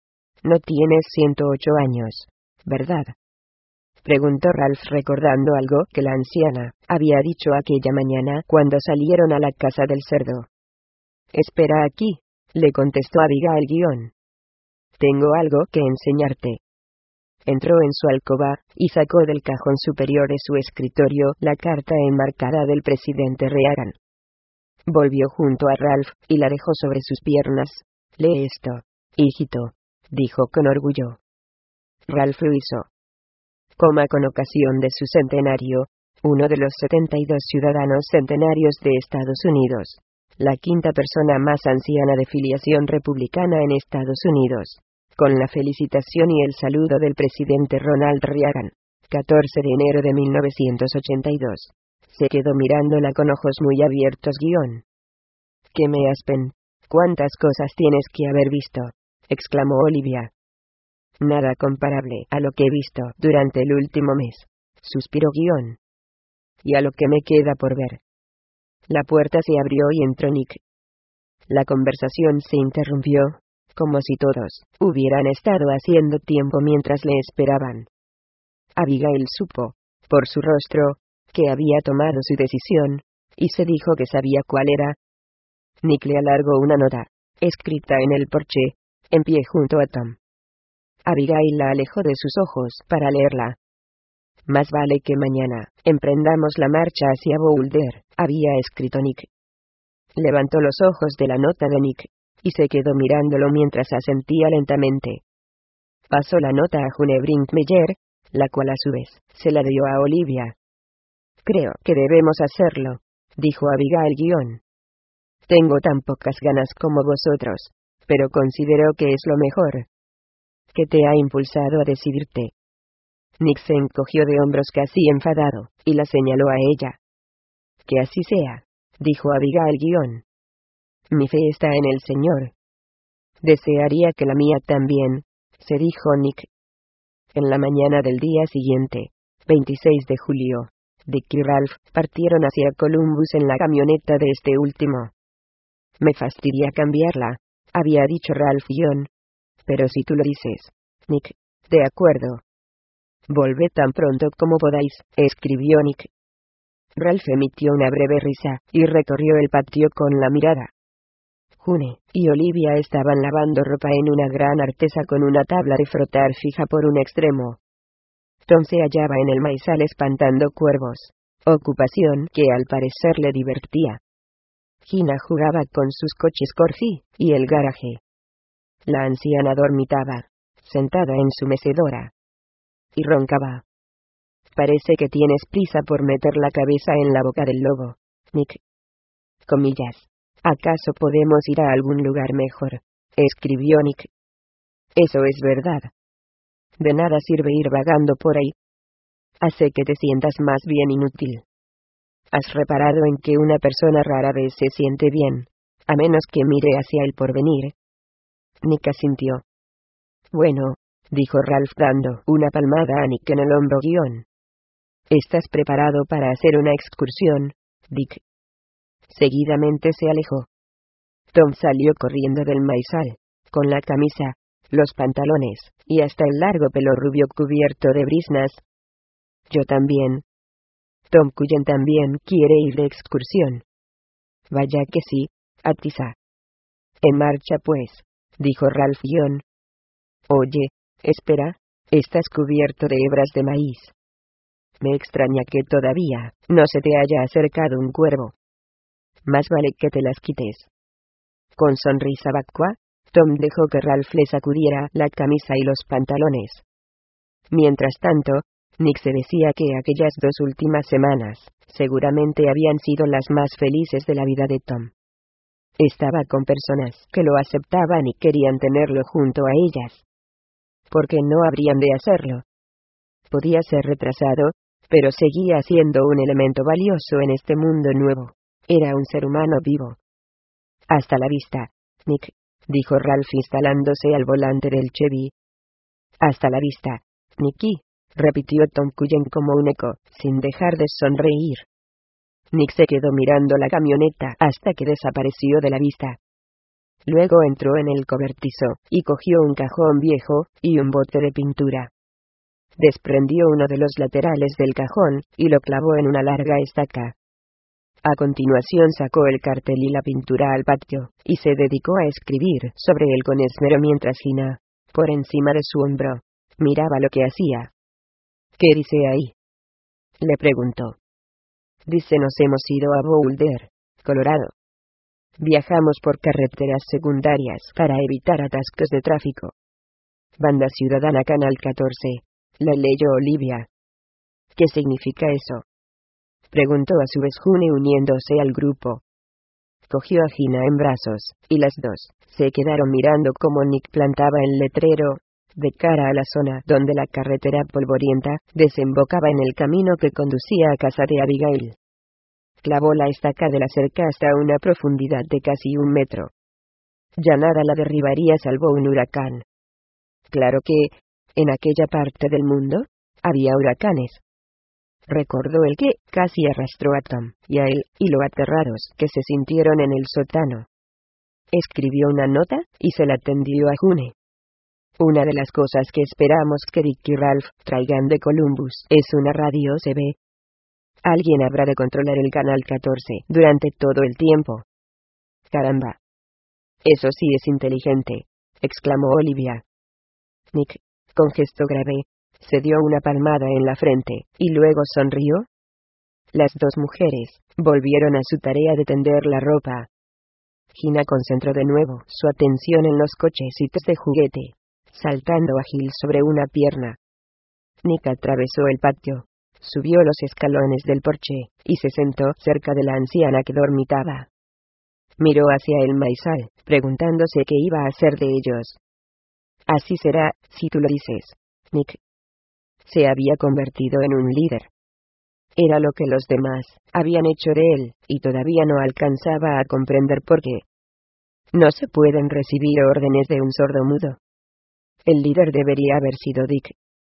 No tienes ciento ocho años, ¿verdad? Preguntó Ralph recordando algo que la anciana había dicho aquella mañana cuando salieron a la casa del cerdo. Espera aquí, le contestó Abigail Guion. Tengo algo que enseñarte. Entró en su alcoba, y sacó del cajón superior de su escritorio la carta enmarcada del presidente Reagan. Volvió junto a Ralph, y la dejó sobre sus piernas. Lee esto, hijito, dijo con orgullo. Ralph lo hizo. Coma con ocasión de su centenario, uno de los setenta y dos ciudadanos centenarios de Estados Unidos, la quinta persona más anciana de filiación republicana en Estados Unidos, con la felicitación y el saludo del presidente Ronald Reagan, catorce de enero de mil novecientos ochenta y dos. Se quedó mirándola con ojos muy abiertos. Guión. «¿Qué me aspen? ¿Cuántas cosas tienes que haber visto?», exclamó Olivia. «Nada comparable a lo que he visto durante el último mes», suspiró Guión. «Y a lo que me queda por ver». La puerta se abrió y entró Nick. La conversación se interrumpió, como si todos hubieran estado haciendo tiempo mientras le esperaban. Abigail supo, por su rostro, que había tomado su decisión, y se dijo que sabía cuál era. Nick le alargó una nota, escrita en el porche, en pie junto a Tom. Abigail la alejó de sus ojos para leerla. «Más vale que mañana emprendamos la marcha hacia Boulder», había escrito Nick. Levantó los ojos de la nota de Nick, y se quedó mirándolo mientras asentía lentamente. Pasó la nota a June Brinkmeyer, la cual a su vez se la dio a Olivia. «Creo que debemos hacerlo», dijo Abigail Guion. «Tengo tan pocas ganas como vosotros, pero considero que es lo mejor». «¿Qué te ha impulsado a decidirte?». Nick se encogió de hombros casi enfadado, y la señaló a ella. «Que así sea», dijo Abigail Guion. «Mi fe está en el Señor». «Desearía que la mía también», se dijo Nick. En la mañana del día siguiente, veintiséis de julio, Dick y Ralph partieron hacia Columbus en la camioneta de este último. «Me fastidia cambiarla», había dicho Ralph Guion. «Pero si tú lo dices, Nick, de acuerdo». Volved tan pronto como podáis, escribió Nick. Ralph emitió una breve risa, y recorrió el patio con la mirada. June y Olivia estaban lavando ropa en una gran artesa con una tabla de frotar fija por un extremo. Tom se hallaba en el maizal espantando cuervos, ocupación que al parecer le divertía. Gina jugaba con sus coches Corgi y el garaje. La anciana dormitaba, sentada en su mecedora, y roncaba. Parece que tienes prisa por meter la cabeza en la boca del lobo, Nick. Comillas. ¿Acaso podemos ir a algún lugar mejor?, escribió Nick. Eso es verdad. De nada sirve ir vagando por ahí. Hace que te sientas más bien inútil. ¿Has reparado en que una persona rara vez se siente bien, a menos que mire hacia el porvenir? Nick asintió. Bueno, dijo Ralph dando una palmada a Nick en el hombro guión. ¿Estás preparado para hacer una excursión, Dick? Seguidamente se alejó. Tom salió corriendo del maizal, con la camisa, los pantalones, y hasta el largo pelo rubio cubierto de briznas. Yo también. Tom Cullen también quiere ir de excursión. Vaya que sí, Atisa. En marcha pues, dijo Ralph guión. Oye, espera, estás cubierto de hebras de maíz. Me extraña que todavía no se te haya acercado un cuervo. Más vale que te las quites. Con sonrisa vacua, Tom dejó que Ralph le sacudiera la camisa y los pantalones. Mientras tanto, Nick se decía que aquellas dos últimas semanas, seguramente habían sido las más felices de la vida de Tom. Estaba con personas que lo aceptaban y querían tenerlo junto a ellas. ¿Por qué no habrían de hacerlo? Podía ser retrasado, pero seguía siendo un elemento valioso en este mundo nuevo. Era un ser humano vivo. Hasta la vista, Nick, dijo Ralph instalándose al volante del Chevy. Hasta la vista, Nicky, repitió Tom Cullen como un eco, sin dejar de sonreír. Nick se quedó mirando la camioneta hasta que desapareció de la vista. Luego entró en el cobertizo, y cogió un cajón viejo, y un bote de pintura. Desprendió uno de los laterales del cajón, y lo clavó en una larga estaca. A continuación sacó el cartel y la pintura al patio, y se dedicó a escribir sobre él con esmero mientras Gina, por encima de su hombro, miraba lo que hacía. ¿Qué dice ahí?, le preguntó. Dice: nos hemos ido a Boulder, Colorado. Viajamos por carreteras secundarias para evitar atascos de tráfico. Banda Ciudadana Canal catorce, la leyó Olivia. ¿Qué significa eso?, preguntó a su vez June uniéndose al grupo. Cogió a Gina en brazos, y las dos se quedaron mirando cómo Nick plantaba el letrero, de cara a la zona donde la carretera polvorienta desembocaba en el camino que conducía a casa de Abigail. Clavó la estaca de la cerca hasta una profundidad de casi un metro. Ya nada la derribaría salvo un huracán. Claro que, en aquella parte del mundo, había huracanes. Recordó el que casi arrastró a Tom y a él, y lo aterrados que se sintieron en el sótano. Escribió una nota, y se la tendió a June. Una de las cosas que esperamos que Dick y Ralph traigan de Columbus es una radio C B. Alguien habrá de controlar el canal catorce durante todo el tiempo. Caramba. Eso sí es inteligente, exclamó Olivia. Nick, con gesto grave, se dio una palmada en la frente, y luego sonrió. Las dos mujeres volvieron a su tarea de tender la ropa. Gina concentró de nuevo su atención en los cochecitos de juguete, saltando ágil sobre una pierna. Nick atravesó el patio, subió los escalones del porche, y se sentó cerca de la anciana que dormitaba. Miró hacia el maizal, preguntándose qué iba a hacer de ellos. Así será, si tú lo dices, Nick. Se había convertido en un líder. Era lo que los demás habían hecho de él, y todavía no alcanzaba a comprender por qué. No se pueden recibir órdenes de un sordomudo. El líder debería haber sido Dick.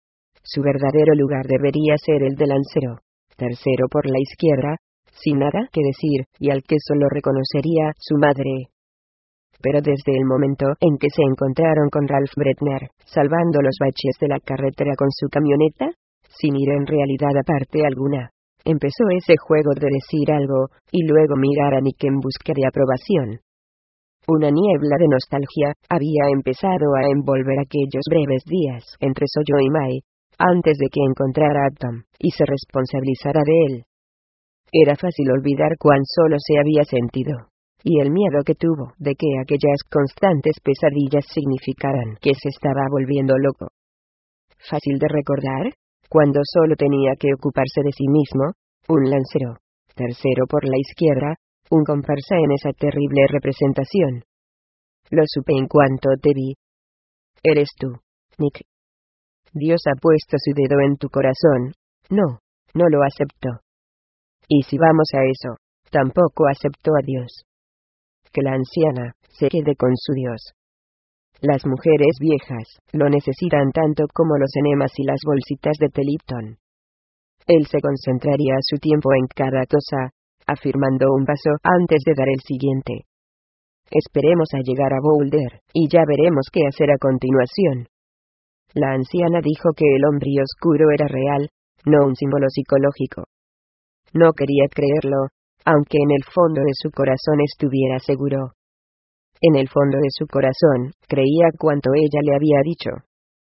Su verdadero lugar debería ser el de lancero, tercero por la izquierda, sin nada que decir, y al que solo reconocería su madre. Pero desde el momento en que se encontraron con Ralph Bretner, salvando los baches de la carretera con su camioneta, sin ir en realidad a parte alguna, empezó ese juego de decir algo, y luego mirar a Nick en busca de aprobación. Una niebla de nostalgia había empezado a envolver aquellos breves días entre Soyo y Mai, antes de que encontrara a Tom, y se responsabilizara de él. Era fácil olvidar cuán solo se había sentido, y el miedo que tuvo de que aquellas constantes pesadillas significaran que se estaba volviendo loco. Fácil de recordar, cuando solo tenía que ocuparse de sí mismo, un lancero, tercero por la izquierda, un comparsa en esa terrible representación. Lo supe en cuanto te vi. Eres tú, Nick. Dios ha puesto su dedo en tu corazón. No, no lo aceptó. Y si vamos a eso, tampoco aceptó a Dios. Que la anciana se quede con su Dios. Las mujeres viejas lo necesitan tanto como los enemas y las bolsitas de Telipton. Él se concentraría su tiempo en cada cosa, afirmando un paso antes de dar el siguiente. Esperemos a llegar a Boulder, y ya veremos qué hacer a continuación. La anciana dijo que el hombre oscuro era real, no un símbolo psicológico. No quería creerlo, aunque en el fondo de su corazón estuviera seguro. En el fondo de su corazón, creía cuanto ella le había dicho.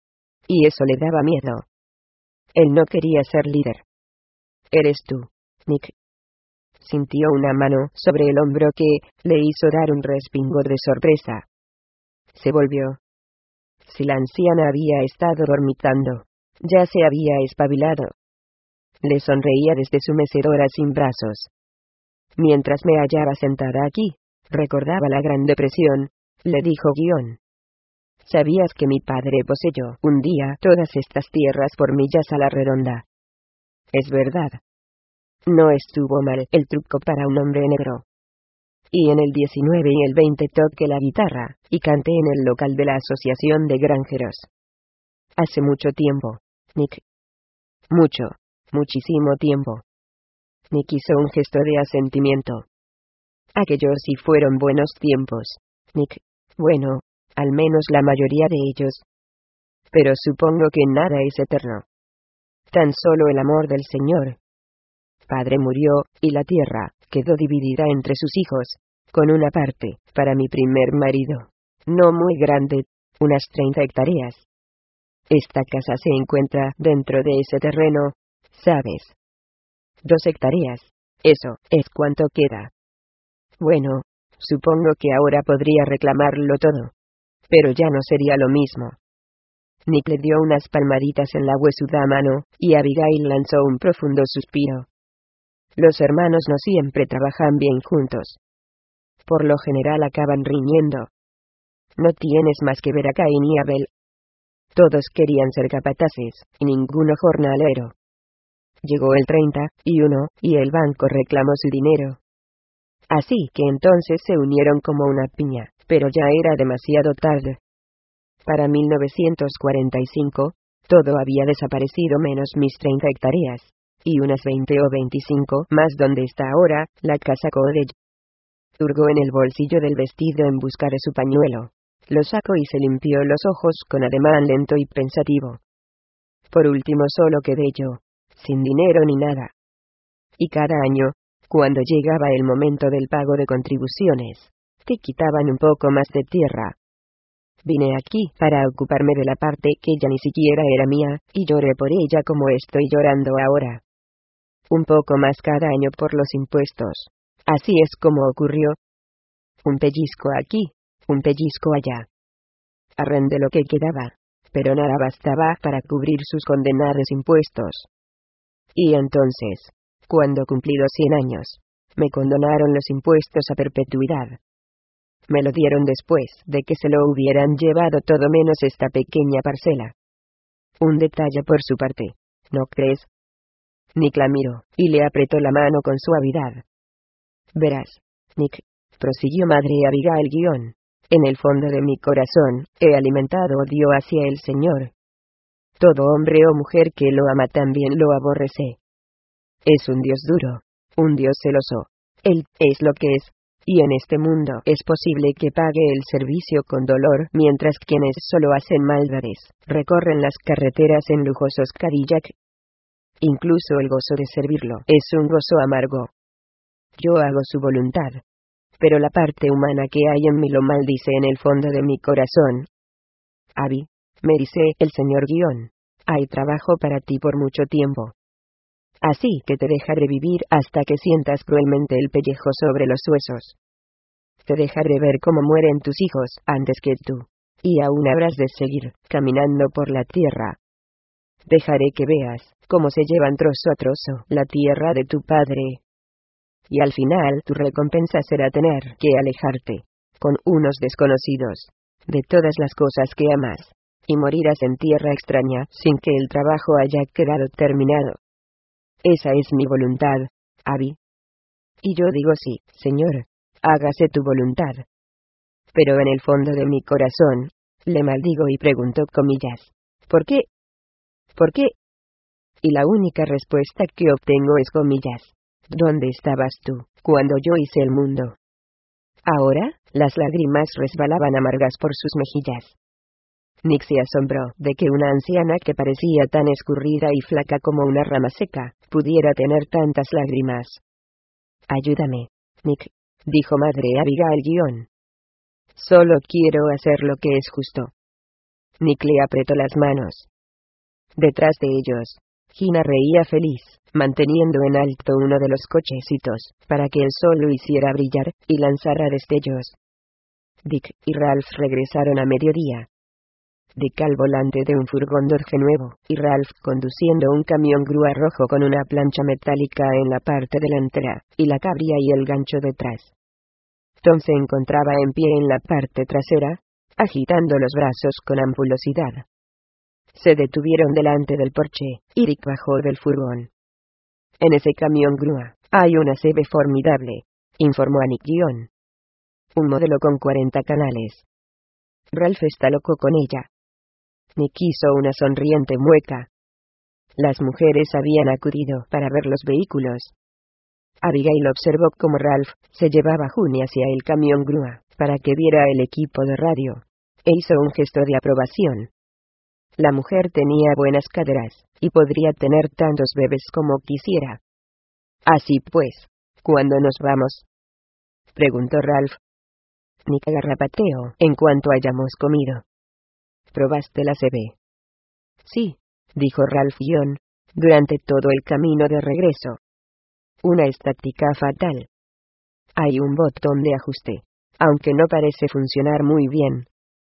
Y eso le daba miedo. Él no quería ser líder. Eres tú, Nick. Sintió una mano sobre el hombro que le hizo dar un respingo de sorpresa. Se volvió. Si la anciana había estado dormitando, ya se había espabilado. Le sonreía desde su mecedora sin brazos. Mientras me hallaba sentada aquí, recordaba la Gran Depresión, le dijo Guión. ¿Sabías que mi padre poseyó un día todas estas tierras por millas a la redonda? Es verdad. No estuvo mal el truco para un hombre negro. Y en el diecinueve y el veinte toqué la guitarra, y canté en el local de la Asociación de Granjeros. Hace mucho tiempo, Nick. Mucho, muchísimo tiempo. Nick hizo un gesto de asentimiento. Aquellos sí fueron buenos tiempos, Nick. Bueno, al menos la mayoría de ellos. Pero supongo que nada es eterno. Tan solo el amor del Señor. Padre murió, y la tierra quedó dividida entre sus hijos, con una parte para mi primer marido. No muy grande, unas treinta hectáreas. Esta casa se encuentra dentro de ese terreno, ¿sabes? Dos hectáreas. Eso es cuanto queda. Bueno, supongo que ahora podría reclamarlo todo. Pero ya no sería lo mismo. Nick le dio unas palmaditas en la huesuda mano, y Abigail lanzó un profundo suspiro. Los hermanos no siempre trabajan bien juntos. Por lo general acaban riñendo. No tienes más que ver a Cain y Abel. Todos querían ser capataces, y ninguno jornalero. Llegó el treinta y uno, y el banco reclamó su dinero. Así que entonces se unieron como una piña, pero ya era demasiado tarde. Para mil novecientos cuarenta y cinco, todo había desaparecido menos mis treinta hectáreas, y unas veinte o veinticinco más donde está ahora, la casa Codge. Hurgó en el bolsillo del vestido en busca de su pañuelo. Lo sacó y se limpió los ojos con ademán lento y pensativo. Por último solo quedé yo, sin dinero ni nada. Y cada año, cuando llegaba el momento del pago de contribuciones, te quitaban un poco más de tierra. Vine aquí para ocuparme de la parte que ya ni siquiera era mía, y lloré por ella como estoy llorando ahora. Un poco más cada año por los impuestos. Así es como ocurrió. Un pellizco aquí, un pellizco allá. Arrendé lo que quedaba, pero nada bastaba para cubrir sus condenados impuestos. Y entonces, cuando cumplí los cien años, me condonaron los impuestos a perpetuidad. Me lo dieron después de que se lo hubieran llevado todo menos esta pequeña parcela. Un detalle por su parte, ¿no crees? Nick la miró, y le apretó la mano con suavidad. Verás, Nick, prosiguió madre Abigail guión, en el fondo de mi corazón, he alimentado odio hacia el Señor. Todo hombre o mujer que lo ama también lo aborrece. Es un Dios duro, un Dios celoso. Él es lo que es, Y en este mundo es posible que pague el servicio con dolor, mientras quienes solo hacen maldades, recorren las carreteras en lujosos Cadillac. Incluso el gozo de servirlo es un gozo amargo. Yo hago su voluntad. Pero la parte humana que hay en mí lo maldice en el fondo de mi corazón. Abby, me dice el señor Guión, hay trabajo para ti por mucho tiempo. Así que te dejaré vivir hasta que sientas cruelmente el pellejo sobre los huesos. Te dejaré ver cómo mueren tus hijos antes que tú. Y aún habrás de seguir caminando por la tierra. Dejaré que veas cómo se llevan trozo a trozo la tierra de tu padre. Y al final tu recompensa será tener que alejarte, con unos desconocidos, de todas las cosas que amas, y morirás en tierra extraña sin que el trabajo haya quedado terminado. Esa es mi voluntad, Abby. Y yo digo sí, Señor, hágase tu voluntad. Pero en el fondo de mi corazón, le maldigo y pregunto comillas, ¿por qué? ¿Por qué? Y la única respuesta que obtengo es comillas, ¿dónde estabas tú cuando yo hice el mundo? Ahora, las lágrimas resbalaban amargas por sus mejillas. Nick se asombró de que una anciana que parecía tan escurrida y flaca como una rama seca, pudiera tener tantas lágrimas. Ayúdame, Nick, dijo Madre Abigail guión. Solo quiero hacer lo que es justo. Nick le apretó las manos. Detrás de ellos, Gina reía feliz, manteniendo en alto uno de los cochecitos, para que el sol lo hiciera brillar, y lanzara destellos. Dick y Ralph regresaron a mediodía. Dick al volante de un furgón Dodge nuevo, y Ralph conduciendo un camión grúa rojo con una plancha metálica en la parte delantera, y la cabria y el gancho detrás. Tom se encontraba en pie en la parte trasera, agitando los brazos con ampulosidad. Se detuvieron delante del porche, y Dick bajó del furgón. En ese camión grúa, hay una C B formidable, informó a Nick guión. Un modelo con cuarenta canales. Ralph está loco con ella. Nick hizo una sonriente mueca. Las mujeres habían acudido para ver los vehículos. Abigail observó cómo Ralph se llevaba a Juni hacia el camión grúa, para que viera el equipo de radio, e hizo un gesto de aprobación. La mujer tenía buenas caderas, y podría tener tantos bebés como quisiera. Así pues, ¿cuándo nos vamos?, preguntó Ralph. Nick garrapateó en cuanto hayamos comido. ¿Probaste la C B? Sí, dijo Ralph guión, durante todo el camino de regreso. Una estática fatal. Hay un botón de ajuste, aunque no parece funcionar muy bien.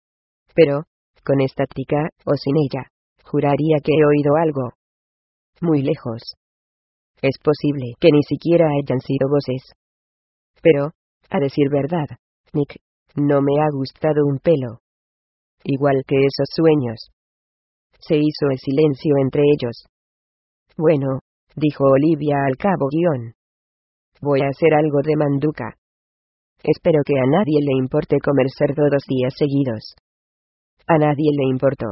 Pero, con estática, o sin ella, juraría que he oído algo. Muy lejos. Es posible que ni siquiera hayan sido voces. Pero, a decir verdad, Nick, no me ha gustado un pelo. Igual que esos sueños. Se hizo el silencio entre ellos. Bueno, dijo Olivia al cabo guión. Voy a hacer algo de manduca. Espero que a nadie le importe comer cerdo dos días seguidos. A nadie le importó.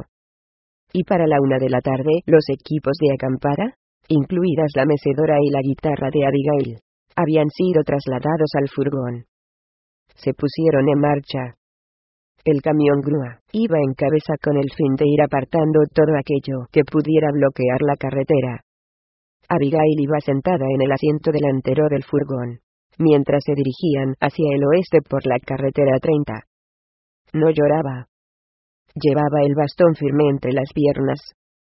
Y para la una de la tarde, los equipos de acampada, incluidas la mecedora y la guitarra de Abigail, habían sido trasladados al furgón. Se pusieron en marcha. El camión grúa iba en cabeza con el fin de ir apartando todo aquello que pudiera bloquear la carretera. Abigail iba sentada en el asiento delantero del furgón, mientras se dirigían hacia el oeste por la carretera treinta. No lloraba. Llevaba el bastón firme entre las piernas.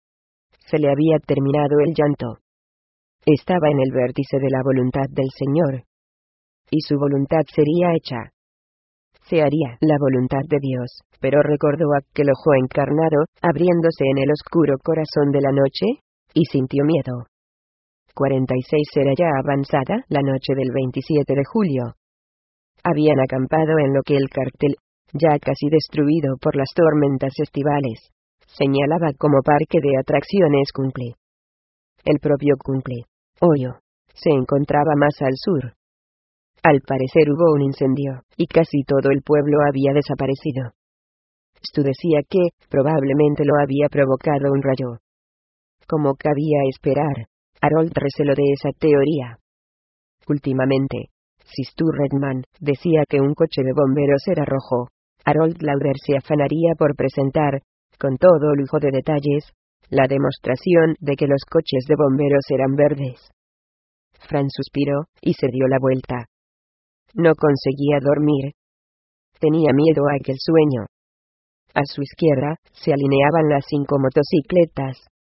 Se le había terminado el llanto. Estaba en el vértice de la voluntad del Señor. Y su voluntad sería hecha. Se haría la voluntad de Dios, pero recordó aquel ojo encarnado, abriéndose en el oscuro corazón de la noche, y sintió miedo. cuarenta y seis era ya avanzada la noche del veintisiete de julio. Habían acampado en lo que el cartel, ya casi destruido por las tormentas estivales, señalaba como parque de atracciones Cumple. El propio Cumple, Ohio, se encontraba más al sur. Al parecer hubo un incendio, y casi todo el pueblo había desaparecido. Stu decía que, probablemente lo había provocado un rayo. Como cabía esperar, Harold receló de esa teoría. Últimamente, Si Stu Redman decía que un coche de bomberos era rojo, Harold Lauder se afanaría por presentar, con todo lujo de detalles, la demostración de que los coches de bomberos eran verdes. Fran suspiró, y se dio la vuelta. No conseguía dormir. Tenía miedo a aquel sueño. A su izquierda, se alineaban las cinco motocicletas.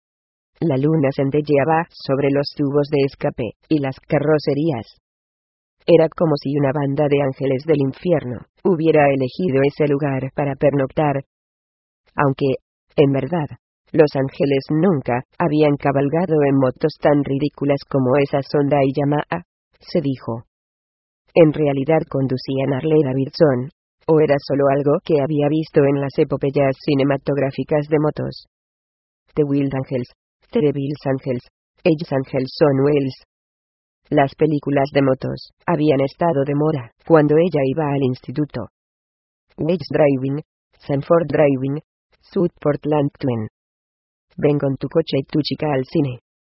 La luna centelleaba sobre los tubos de escape, y las carrocerías. Era como si una banda de ángeles del infierno hubiera elegido ese lugar para pernoctar. Aunque, en verdad, los ángeles nunca habían cabalgado en motos tan ridículas como esa Hyundai Yamaha, se dijo. En realidad conducían Harley Davidson, o era solo algo que había visto en las epopeyas cinematográficas de motos. The Wild Angels, The Devil's Angels, Hells Angels son Wells. Las películas de motos habían estado de moda cuando ella iba al instituto. West Driving, Sanford Driving, South Portland Twin. Ven con tu coche y tu chica al cine.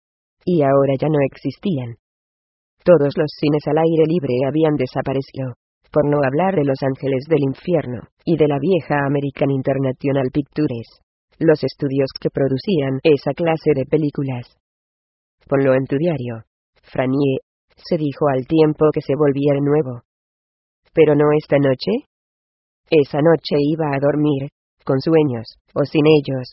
Y ahora ya no existían. Todos los cines al aire libre habían desaparecido, por no hablar de Los Ángeles del Infierno, y de la vieja American International Pictures, los estudios que producían esa clase de películas. Ponlo en tu diario, Franie, se dijo al tiempo que se volvía de nuevo. ¿Pero no esta noche? Esa noche iba a dormir, con sueños, o sin ellos.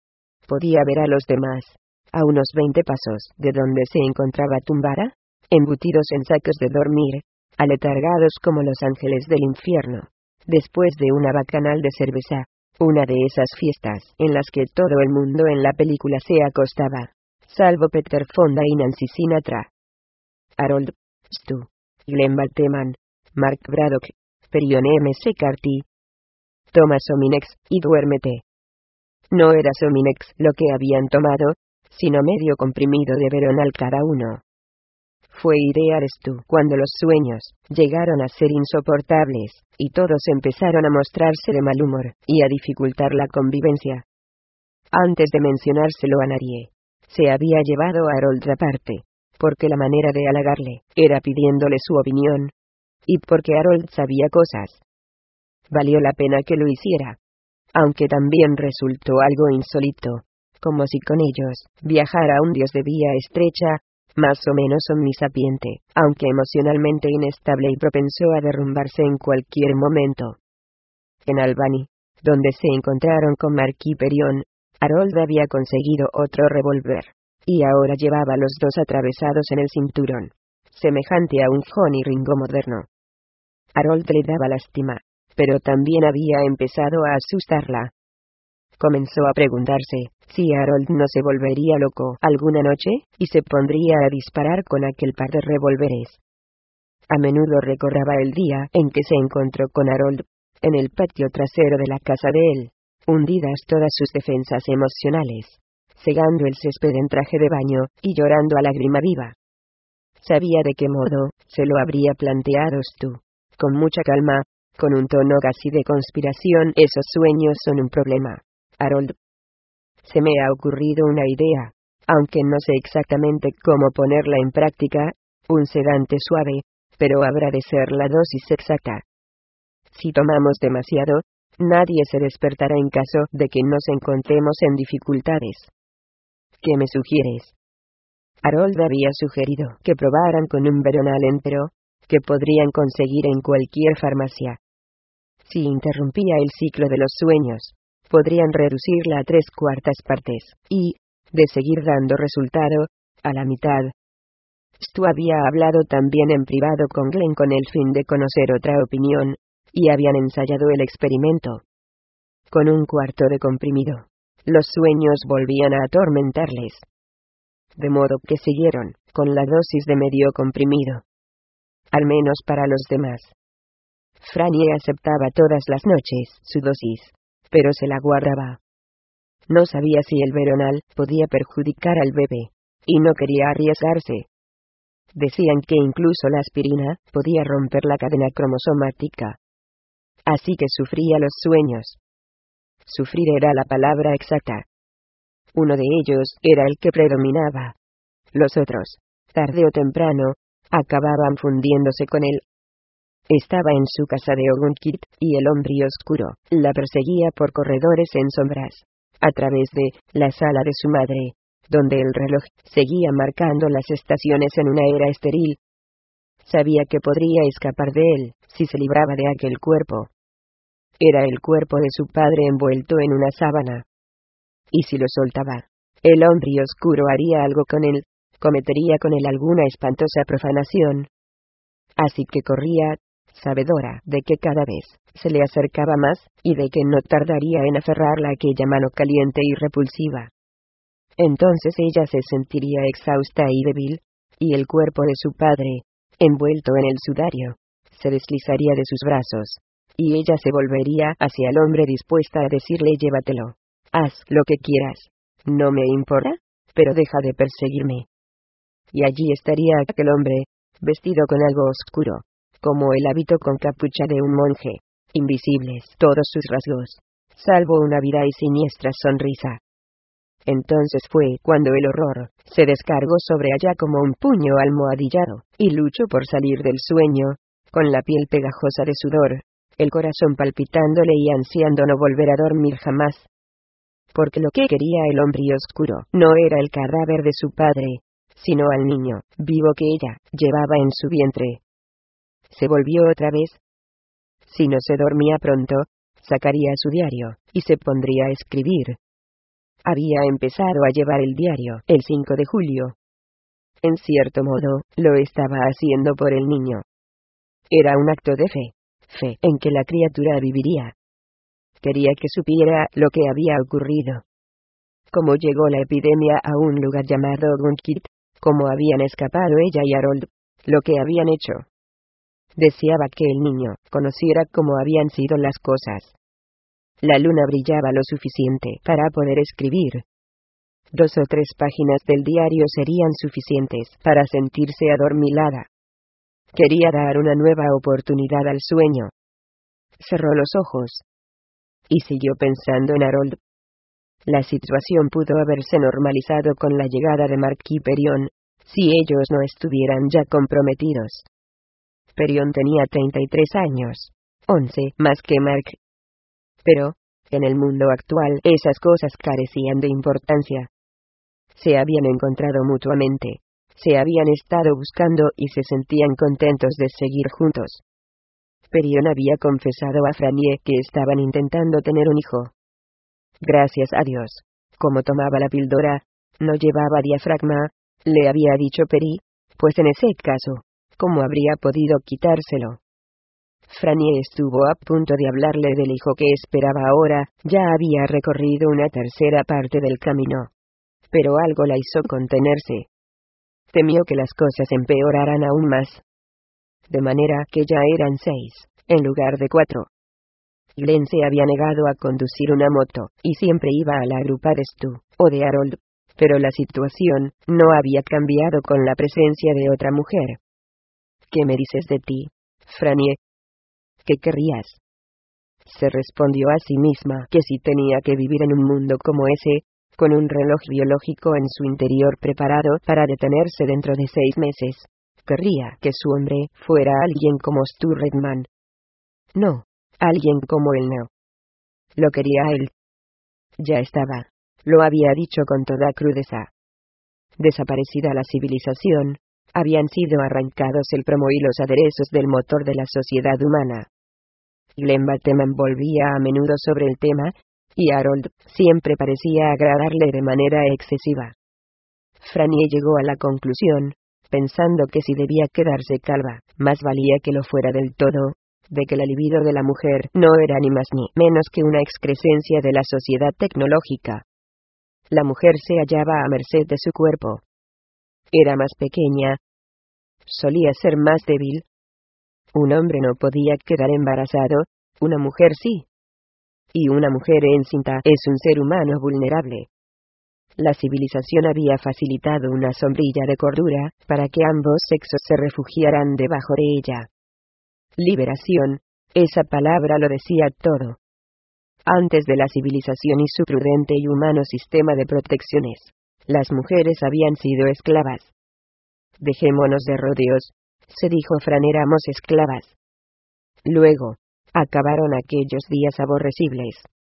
Podía ver a los demás, a unos veinte pasos de donde se encontraba Tumbara, embutidos en sacos de dormir, aletargados como los ángeles del infierno, después de una bacanal de cerveza, una de esas fiestas en las que todo el mundo en la película se acostaba, salvo Peter Fonda y Nancy Sinatra. Harold, Stu, Glenn Bateman, Mark Braddock, Perion M C Carty. Toma Sominex, y duérmete. No era Sominex lo que habían tomado, sino medio comprimido de Veronal cada uno. Fue idea de Stu cuando los sueños llegaron a ser insoportables, y todos empezaron a mostrarse de mal humor, y a dificultar la convivencia. Antes de mencionárselo a nadie, se había llevado a Harold aparte, porque la manera de halagarle era pidiéndole su opinión, y porque Harold sabía cosas. Valió la pena que lo hiciera, aunque también resultó algo insólito, como si con ellos viajara un dios de vía estrecha, más o menos omnisapiente, aunque emocionalmente inestable y propenso a derrumbarse en cualquier momento. En Albany, donde se encontraron con Marquis Perion, Harold había conseguido otro revólver, y ahora llevaba los dos atravesados en el cinturón, semejante a un Johnny Ringo moderno. Harold le daba lástima, pero también había empezado a asustarla. Comenzó a preguntarse si Harold no se volvería loco alguna noche, y se pondría a disparar con aquel par de revólveres. A menudo recordaba el día en que se encontró con Harold, en el patio trasero de la casa de él, hundidas todas sus defensas emocionales, segando el césped en traje de baño, y llorando a lágrima viva. Sabía de qué modo se lo habría planteado Stu, con mucha calma, con un tono casi de conspiración. Esos sueños son un problema, Harold. Se me ha ocurrido una idea, aunque no sé exactamente cómo ponerla en práctica, un sedante suave, pero habrá de ser la dosis exacta. Si tomamos demasiado, nadie se despertará en caso de que nos encontremos en dificultades. ¿Qué me sugieres? Harold había sugerido que probaran con un Veronal entero, que podrían conseguir en cualquier farmacia. Si interrumpía el ciclo de los sueños, podrían reducirla a tres cuartas partes, y, de seguir dando resultado, a la mitad. Stu había hablado también en privado con Glenn con el fin de conocer otra opinión, y habían ensayado el experimento. Con un cuarto de comprimido, los sueños volvían a atormentarles. De modo que siguieron con la dosis de medio comprimido. Al menos para los demás. Frannie aceptaba todas las noches su dosis, pero se la guardaba. No sabía si el Veronal podía perjudicar al bebé, y no quería arriesgarse. Decían que incluso la aspirina podía romper la cadena cromosomática. Así que sufría los sueños. Sufrir era la palabra exacta. Uno de ellos era el que predominaba. Los otros, tarde o temprano, acababan fundiéndose con él, Estaba en su casa de Ogunkit, y el hombre oscuro la perseguía por corredores en sombras, a través de la sala de su madre, donde el reloj seguía marcando las estaciones en una era estéril. Sabía que podría escapar de él, si se libraba de aquel cuerpo. Era el cuerpo de su padre envuelto en una sábana. Y si lo soltaba, el hombre oscuro haría algo con él, cometería con él alguna espantosa profanación. Así que corría, sabedora de que cada vez se le acercaba más, y de que no tardaría en aferrarla a aquella mano caliente y repulsiva. Entonces ella se sentiría exhausta y débil, y el cuerpo de su padre, envuelto en el sudario, se deslizaría de sus brazos, y ella se volvería hacia el hombre dispuesta a decirle: llévatelo, haz lo que quieras, no me importa, pero deja de perseguirme. Y allí estaría aquel hombre, vestido con algo oscuro, como el hábito con capucha de un monje, invisibles todos sus rasgos, salvo una vívida y siniestra sonrisa. Entonces fue cuando el horror se descargó sobre ella como un puño almohadillado, y luchó por salir del sueño, con la piel pegajosa de sudor, el corazón palpitándole y ansiando no volver a dormir jamás. Porque lo que quería el hombre oscuro no era el cadáver de su padre, sino al niño vivo que ella llevaba en su vientre. Se volvió otra vez. Si no se dormía pronto, sacaría su diario, y se pondría a escribir. Había empezado a llevar el diario el cinco de julio. En cierto modo, lo estaba haciendo por el niño. Era un acto de fe, fe en que la criatura viviría. Quería que supiera lo que había ocurrido. Cómo llegó la epidemia a un lugar llamado Ogunkit, cómo habían escapado ella y Harold, lo que habían hecho. Deseaba que el niño conociera cómo habían sido las cosas. La luna brillaba lo suficiente para poder escribir. Dos o tres páginas del diario serían suficientes para sentirse adormilada. Quería dar una nueva oportunidad al sueño. Cerró los ojos y siguió pensando en Harold. La situación pudo haberse normalizado con la llegada de Mark y Perion, si ellos no estuvieran ya comprometidos. Perion tenía treinta y tres años, once más que Mark. Pero, en el mundo actual, esas cosas carecían de importancia. Se habían encontrado mutuamente, se habían estado buscando y se sentían contentos de seguir juntos. Perion había confesado a Franie que estaban intentando tener un hijo. Gracias a Dios, como tomaba la píldora, no llevaba diafragma, le había dicho Peri, pues en ese caso, ¿cómo habría podido quitárselo? Franie estuvo a punto de hablarle del hijo que esperaba ahora, ya había recorrido una tercera parte del camino. Pero algo la hizo contenerse. Temió que las cosas empeoraran aún más. De manera que ya eran seis, en lugar de cuatro. Glenn se había negado a conducir una moto, y siempre iba a la grupa de Stu, o de Harold. Pero la situación no había cambiado con la presencia de otra mujer. ¿Qué me dices de ti, Franie? ¿Qué querrías? Se respondió a sí misma que si tenía que vivir en un mundo como ese, con un reloj biológico en su interior preparado para detenerse dentro de seis meses, querría que su hombre fuera alguien como Stu Redman. No, alguien como él no. Lo quería a él. Ya estaba. Lo había dicho con toda crudeza. Desaparecida la civilización, habían sido arrancados el plomo y los aderezos del motor de la sociedad humana. Glenn Bateman volvía a menudo sobre el tema, y Harold siempre parecía agradarle de manera excesiva. Franie llegó a la conclusión, pensando que si debía quedarse calva, más valía que lo fuera del todo, de que la libido de la mujer no era ni más ni menos que una excrescencia de la sociedad tecnológica. La mujer se hallaba a merced de su cuerpo. Era más pequeña. Solía ser más débil. Un hombre no podía quedar embarazado, una mujer sí. Y una mujer encinta es un ser humano vulnerable. La civilización había facilitado una sombrilla de cordura para que ambos sexos se refugiaran debajo de ella. Liberación, esa palabra lo decía todo. Antes de la civilización y su prudente y humano sistema de protecciones, las mujeres habían sido esclavas. Dejémonos de rodeos, se dijo Fran, éramos esclavas. Luego, acabaron aquellos días aborrecibles.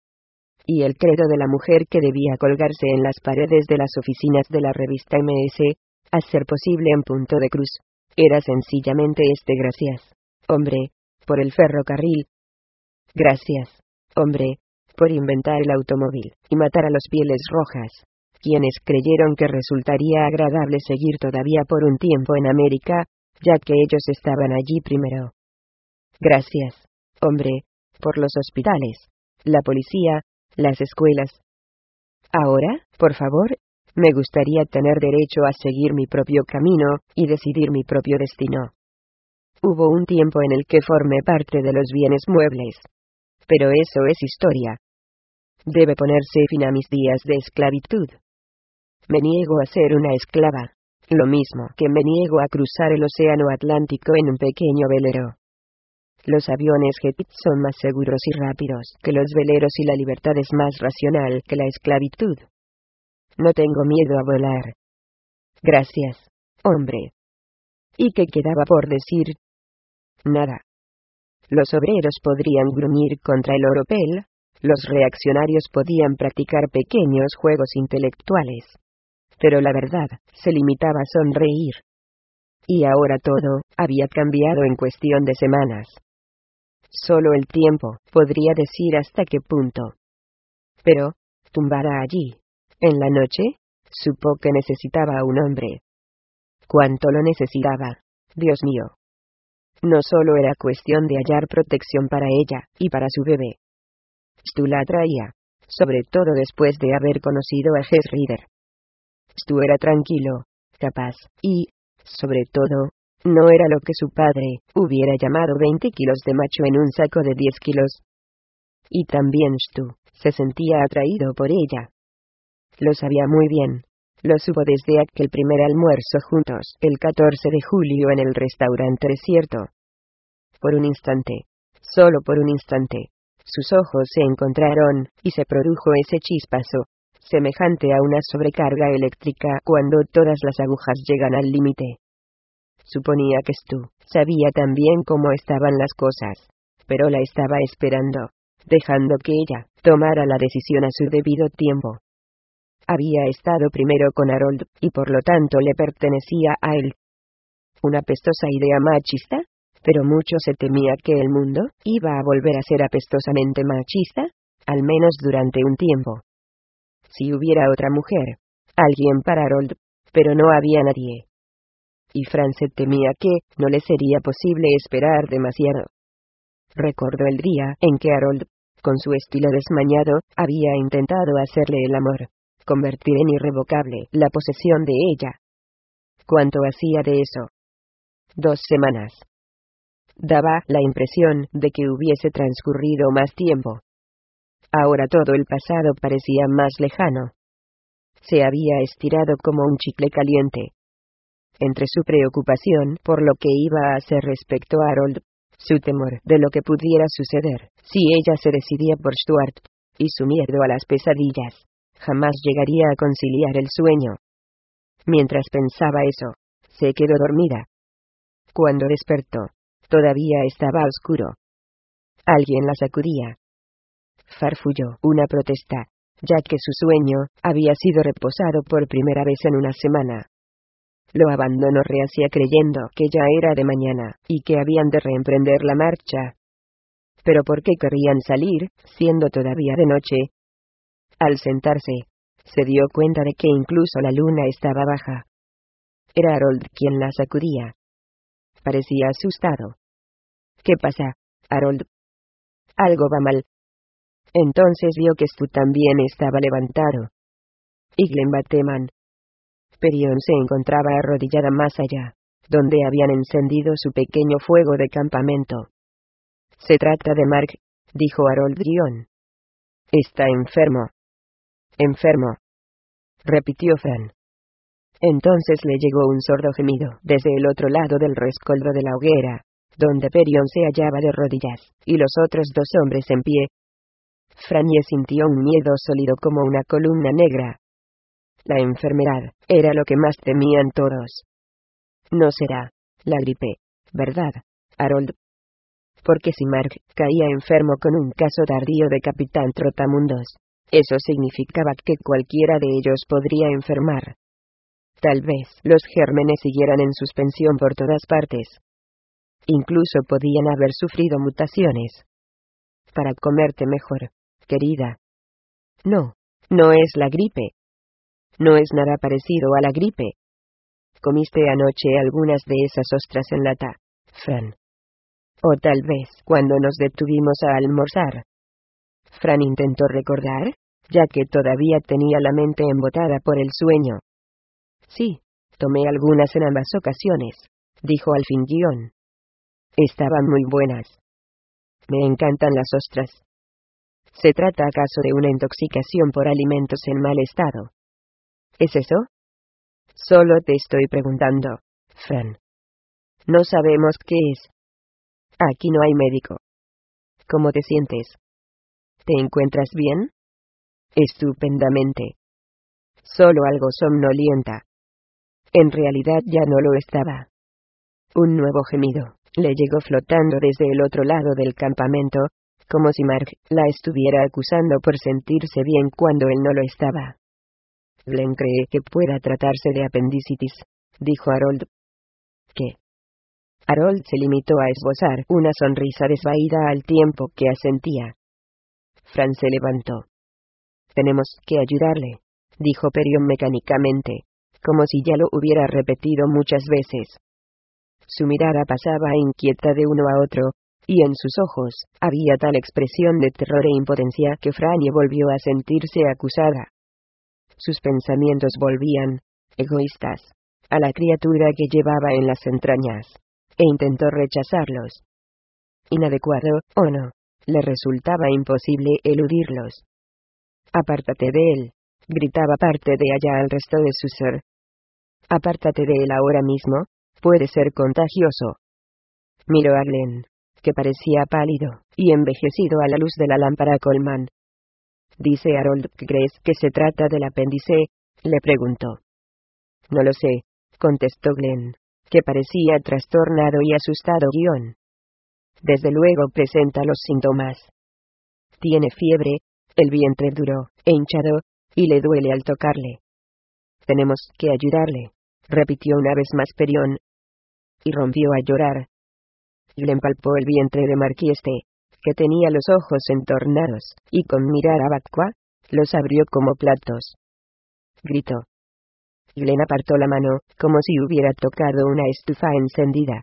Y el credo de la mujer que debía colgarse en las paredes de las oficinas de la revista M S, a ser posible en punto de cruz, era sencillamente este: gracias, hombre, por el ferrocarril. Gracias, hombre, por inventar el automóvil y matar a los Pieles Rojas, quienes creyeron que resultaría agradable seguir todavía por un tiempo en América, ya que ellos estaban allí primero. Gracias, hombre, por los hospitales, la policía, las escuelas. Ahora, por favor, me gustaría tener derecho a seguir mi propio camino y decidir mi propio destino. Hubo un tiempo en el que formé parte de los bienes muebles. Pero eso es historia. Debe ponerse fin a mis días de esclavitud. Me niego a ser una esclava, lo mismo que me niego a cruzar el océano Atlántico en un pequeño velero. Los aviones jet son más seguros y rápidos que los veleros y la libertad es más racional que la esclavitud. No tengo miedo a volar. Gracias, hombre. ¿Y qué quedaba por decir? Nada. Los obreros podrían gruñir contra el oropel, los reaccionarios podían practicar pequeños juegos intelectuales. Pero la verdad se limitaba a sonreír. Y ahora todo había cambiado en cuestión de semanas. Solo el tiempo podría decir hasta qué punto. Pero, tumbada allí, en la noche, supo que necesitaba a un hombre. ¿Cuánto lo necesitaba? Dios mío. No solo era cuestión de hallar protección para ella y para su bebé. Stu la atraía, sobre todo después de haber conocido a Jess Rider. Stu era tranquilo, capaz, y, sobre todo, no era lo que su padre hubiera llamado veinte kilos de macho en un saco de diez kilos. Y también Stu se sentía atraído por ella. Lo sabía muy bien. Lo supo desde aquel primer almuerzo juntos, el catorce de julio en el restaurante desierto. Por un instante, solo por un instante, sus ojos se encontraron, y se produjo ese chispazo, semejante a una sobrecarga eléctrica cuando todas las agujas llegan al límite. Suponía que Stu sabía también cómo estaban las cosas, pero la estaba esperando, dejando que ella tomara la decisión a su debido tiempo. Había estado primero con Harold, y por lo tanto le pertenecía a él. ¿Una apestosa idea machista? Pero mucho se temía que el mundo iba a volver a ser apestosamente machista, al menos durante un tiempo. Si hubiera otra mujer, alguien para Harold, pero no había nadie. Y Fran se temía que no le sería posible esperar demasiado. Recordó el día en que Harold, con su estilo desmañado, había intentado hacerle el amor, convertir en irrevocable la posesión de ella. ¿Cuánto hacía de eso? Dos semanas. Daba la impresión de que hubiese transcurrido más tiempo. Ahora todo el pasado parecía más lejano. Se había estirado como un chicle caliente. Entre su preocupación por lo que iba a hacer respecto a Harold, su temor de lo que pudiera suceder si ella se decidía por Stuart, y su miedo a las pesadillas, jamás llegaría a conciliar el sueño. Mientras pensaba eso, se quedó dormida. Cuando despertó, todavía estaba oscuro. Alguien la sacudía. Farfulló una protesta, ya que su sueño había sido reposado por primera vez en una semana. Lo abandonó reacia creyendo que ya era de mañana, y que habían de reemprender la marcha. ¿Pero por qué querrían salir, siendo todavía de noche? Al sentarse, se dio cuenta de que incluso la luna estaba baja. Era Harold quien la sacudía. Parecía asustado. ¿Qué pasa, Harold? Algo va mal. Entonces vio que Stu también estaba levantado. Y Glenn Bateman. Perion se encontraba arrodillada más allá, donde habían encendido su pequeño fuego de campamento. Se trata de Mark, dijo Harold Drion. Está enfermo. Enfermo, repitió Fran. Entonces le llegó un sordo gemido desde el otro lado del rescoldo de la hoguera, donde Perion se hallaba de rodillas, y los otros dos hombres en pie. Franie sintió un miedo sólido como una columna negra. La enfermedad era lo que más temían todos. No será la gripe, ¿verdad, Harold? porque si Mark caía enfermo con un caso tardío de Capitán Trotamundos, eso significaba que cualquiera de ellos podría enfermar. Tal vez los gérmenes siguieran en suspensión por todas partes. Incluso podían haber sufrido mutaciones. Para comerte mejor, querida. No, no es la gripe. No es nada parecido a la gripe. Comiste anoche algunas de esas ostras en lata, Fran. O tal vez cuando nos detuvimos a almorzar. Fran intentó recordar, ya que todavía tenía la mente embotada por el sueño. Sí, tomé algunas en ambas ocasiones, dijo al fin Guión. Estaban muy buenas. Me encantan las ostras. ¿Se trata acaso de una intoxicación por alimentos en mal estado? ¿Es eso? Solo te estoy preguntando, Fran. No sabemos qué es. Aquí no hay médico. ¿Cómo te sientes? ¿Te encuentras bien? Estupendamente. Solo algo somnolienta. En realidad ya no lo estaba. Un nuevo gemido le llegó flotando desde el otro lado del campamento, como si Mark la estuviera acusando por sentirse bien cuando él no lo estaba. Glenn cree que pueda tratarse de apendicitis, dijo Harold. ¿Qué? Harold se limitó a esbozar una sonrisa desvaída al tiempo que asentía. Fran se levantó. Tenemos que ayudarle, dijo Perion mecánicamente, como si ya lo hubiera repetido muchas veces. Su mirada pasaba inquieta de uno a otro, y en sus ojos había tal expresión de terror e impotencia que Franny volvió a sentirse acusada. Sus pensamientos volvían, egoístas, a la criatura que llevaba en las entrañas, e intentó rechazarlos. Inadecuado, o no, le resultaba imposible eludirlos. «Apártate de él», gritaba parte de allá al resto de su ser. «Apártate de él ahora mismo, puede ser contagioso». Miró a Glenn, que parecía pálido y envejecido a la luz de la lámpara Coleman. «Dice Harold que crees que se trata del apéndice», le preguntó. «No lo sé», contestó Glenn, que parecía trastornado y asustado. Guión. «Desde luego presenta los síntomas. Tiene fiebre, el vientre duro e hinchado, y le duele al tocarle. Tenemos que ayudarle», repitió una vez más Perion. Y rompió a llorar. Glenn palpó el vientre de Marquieste, que tenía los ojos entornados, y con mirada vacua, los abrió como platos. Gritó. Glenn apartó la mano, como si hubiera tocado una estufa encendida.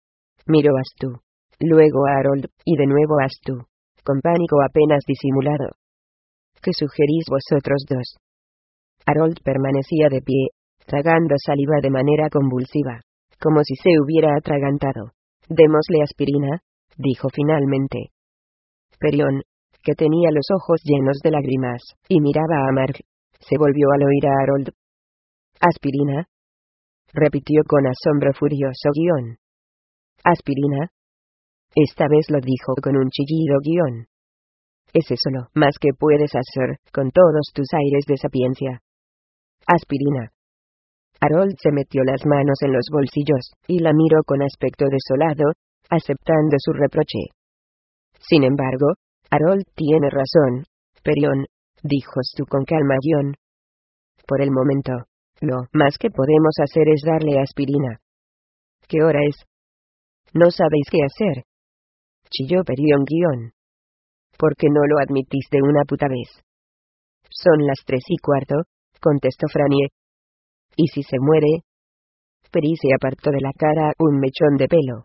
Miró a Stu, luego a Harold, y de nuevo a Stu, con pánico apenas disimulado. ¿Qué sugerís vosotros dos? Harold permanecía de pie, tragando saliva de manera convulsiva, como si se hubiera atragantado. «Démosle aspirina», dijo finalmente. Perion, que tenía los ojos llenos de lágrimas, y miraba a Mark, se volvió al oír a Harold. «¿Aspirina?», repitió con asombro furioso. Guión. «¿Aspirina?». Esta vez lo dijo con un chillido. Guión. «Es eso lo más que puedes hacer, con todos tus aires de sapiencia». «Aspirina». Harold se metió las manos en los bolsillos, y la miró con aspecto desolado, aceptando su reproche. «Sin embargo, Harold tiene razón, Perion», dijo Stu con calma. Guión. «Por el momento, lo más que podemos hacer es darle aspirina». «¿Qué hora es?». «No sabéis qué hacer», chilló Perion. Guión. «¿Por qué no lo admitís de una puta vez?». «Son las tres y cuarto», contestó Franny. «¿Y si se muere?». Peri se apartó de la cara un mechón de pelo.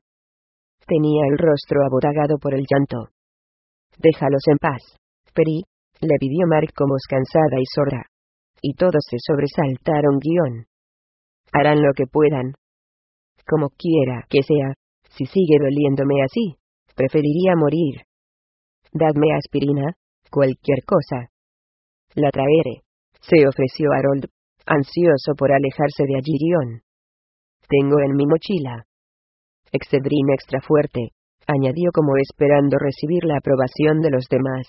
Tenía el rostro abodagado por el llanto. «Déjalos en paz, Peri», le pidió Mark con voz cansada y sorda. Y todos se sobresaltaron. Guión. «Harán lo que puedan. Como quiera que sea, si sigue doliéndome así, preferiría morir. Dadme aspirina, cualquier cosa». «La traeré», se ofreció Harold, ansioso por alejarse de allí. Guión. «Tengo en mi mochila Excedrin extra fuerte», añadió como esperando recibir la aprobación de los demás.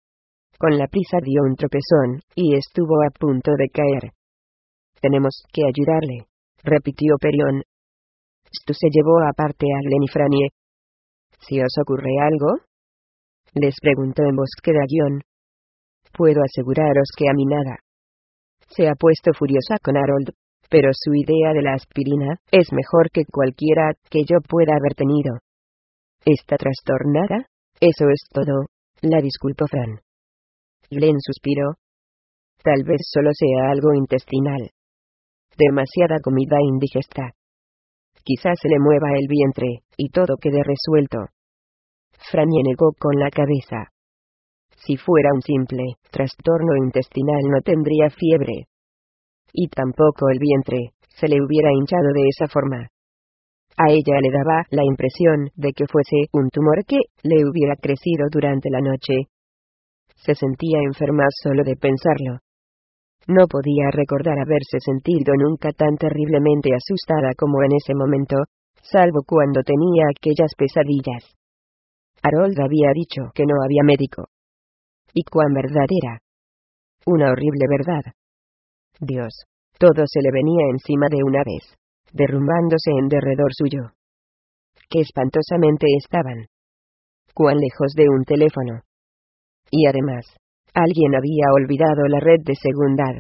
Con la prisa dio un tropezón, y estuvo a punto de caer. «Tenemos que ayudarle», repitió Perion. Stu se llevó aparte a Glenn y Franny. ¿Si os ocurre algo?, les preguntó en voz queda-guión. Puedo aseguraros que a mí nada. Se ha puesto furiosa con Harold, pero su idea de la aspirina es mejor que cualquiera que yo pueda haber tenido. ¿Está trastornada? Eso es todo. La disculpo, Fran. Glenn suspiró. Tal vez solo sea algo intestinal. Demasiada comida indigesta. Quizás se le mueva el vientre, y todo quede resuelto. Franny negó con la cabeza. Si fuera un simple trastorno intestinal no tendría fiebre. Y tampoco el vientre se le hubiera hinchado de esa forma. A ella le daba la impresión de que fuese un tumor que le hubiera crecido durante la noche. Se sentía enferma solo de pensarlo. No podía recordar haberse sentido nunca tan terriblemente asustada como en ese momento, salvo cuando tenía aquellas pesadillas. Harold había dicho que no había médico. ¿Y cuán verdad era? Una horrible verdad. Dios, todo se le venía encima de una vez, derrumbándose en derredor suyo. Qué espantosamente estaban. Cuán lejos de un teléfono. Y además, alguien había olvidado la red de seguridad.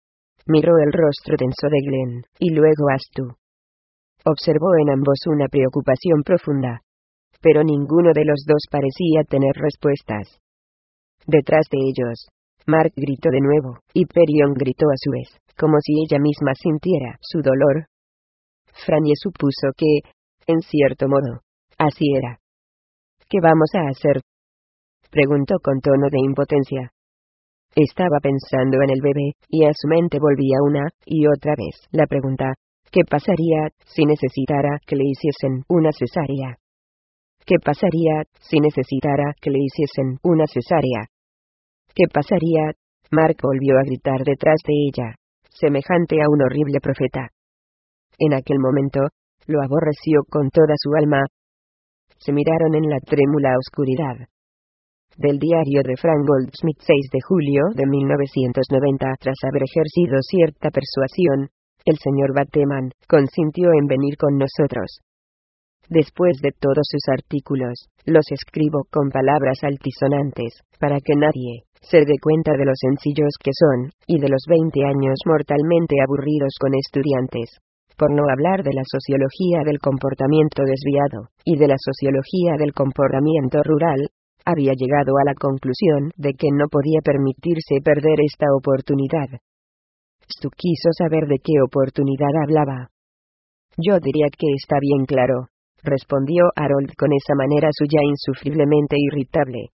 Miró el rostro tenso de Glenn, y luego a Stu. Observó en ambos una preocupación profunda. Pero ninguno de los dos parecía tener respuestas. Detrás de ellos, Mark gritó de nuevo, y Perion gritó a su vez, como si ella misma sintiera su dolor. Franny supuso que, en cierto modo, así era. ¿Qué vamos a hacer?, preguntó con tono de impotencia. Estaba pensando en el bebé, y a su mente volvía una y otra vez la pregunta, ¿qué pasaría si necesitara que le hiciesen una cesárea? ¿Qué pasaría si necesitara que le hiciesen una cesárea? ¿Qué pasaría? Mark volvió a gritar detrás de ella, semejante a un horrible profeta. En aquel momento, lo aborreció con toda su alma. Se miraron en la trémula oscuridad. Del diario de Frank Goldsmith, seis de julio de mil novecientos noventa. Tras haber ejercido cierta persuasión, el señor Bateman consintió en venir con nosotros. Después de todos sus artículos, los escribo con palabras altisonantes, para que nadie se dé cuenta de lo sencillos que son, y de los veinte años mortalmente aburridos con estudiantes. Por no hablar de la sociología del comportamiento desviado, y de la sociología del comportamiento rural, había llegado a la conclusión de que no podía permitirse perder esta oportunidad. Stu quiso saber de qué oportunidad hablaba. Yo diría que está bien claro, respondió Harold con esa manera suya insufriblemente irritable.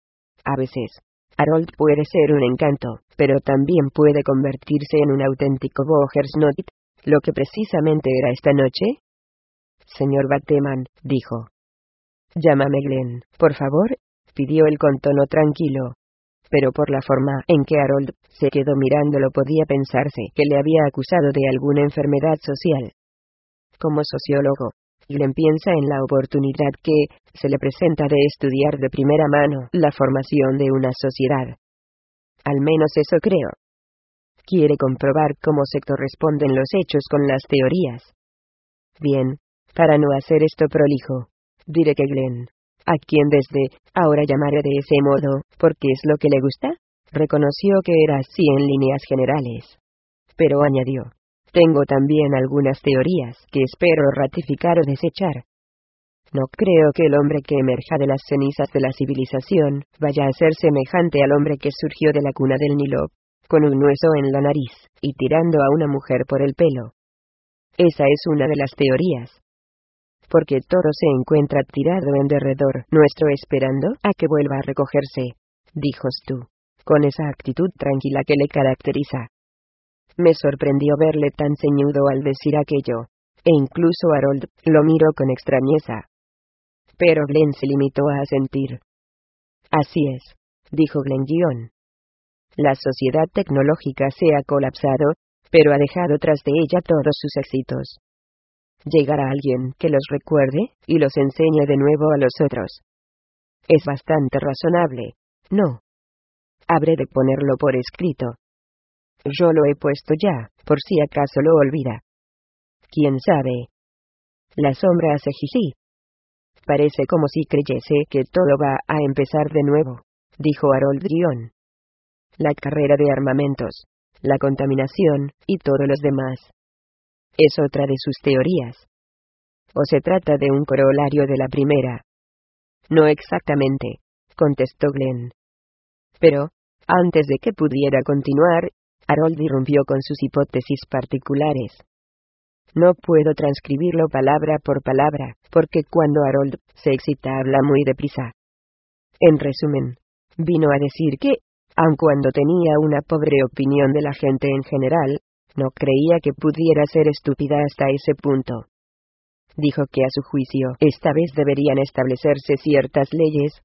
A veces, Harold puede ser un encanto, pero también puede convertirse en un auténtico Bogersnot, lo que precisamente era esta noche. Señor Bateman, dijo. Llámame Glenn, por favor, pidió él con tono tranquilo. Pero por la forma en que Harold se quedó mirándolo podía pensarse que le había acusado de alguna enfermedad social. Como sociólogo, Glenn piensa en la oportunidad que se le presenta de estudiar de primera mano la formación de una sociedad. Al menos eso creo. Quiere comprobar cómo se corresponden los hechos con las teorías. Bien, para no hacer esto prolijo, diré que Glenn, a quien desde ahora llamaré de ese modo, porque es lo que le gusta, reconoció que era así en líneas generales. Pero añadió, tengo también algunas teorías que espero ratificar o desechar. No creo que el hombre que emerja de las cenizas de la civilización vaya a ser semejante al hombre que surgió de la cuna del Nilo, con un hueso en la nariz, y tirando a una mujer por el pelo. Esa es una de las teorías. Porque todo se encuentra tirado en derredor nuestro esperando a que vuelva a recogerse, dijo Stu, con esa actitud tranquila que le caracteriza. Me sorprendió verle tan ceñudo al decir aquello, e incluso Harold lo miró con extrañeza. Pero Glenn se limitó a asentir. Así es, dijo Glenn. La sociedad tecnológica se ha colapsado, pero ha dejado tras de ella todos sus éxitos. Llegará alguien que los recuerde, y los enseñe de nuevo a los otros. Es bastante razonable, ¿no? Habré de ponerlo por escrito. Yo lo he puesto ya, por si acaso lo olvida. ¿Quién sabe? La sombra hace jiji. Parece como si creyese que todo va a empezar de nuevo, dijo Harold Guion. La carrera de armamentos, la contaminación, y todos los demás. Es otra de sus teorías. ¿O se trata de un corolario de la primera? No exactamente, contestó Glenn. Pero, antes de que pudiera continuar, Harold irrumpió con sus hipótesis particulares. No puedo transcribirlo palabra por palabra, porque cuando Harold se excita habla muy deprisa. En resumen, vino a decir que, aun cuando tenía una pobre opinión de la gente en general, no creía que pudiera ser estúpida hasta ese punto. Dijo que a su juicio esta vez deberían establecerse ciertas leyes.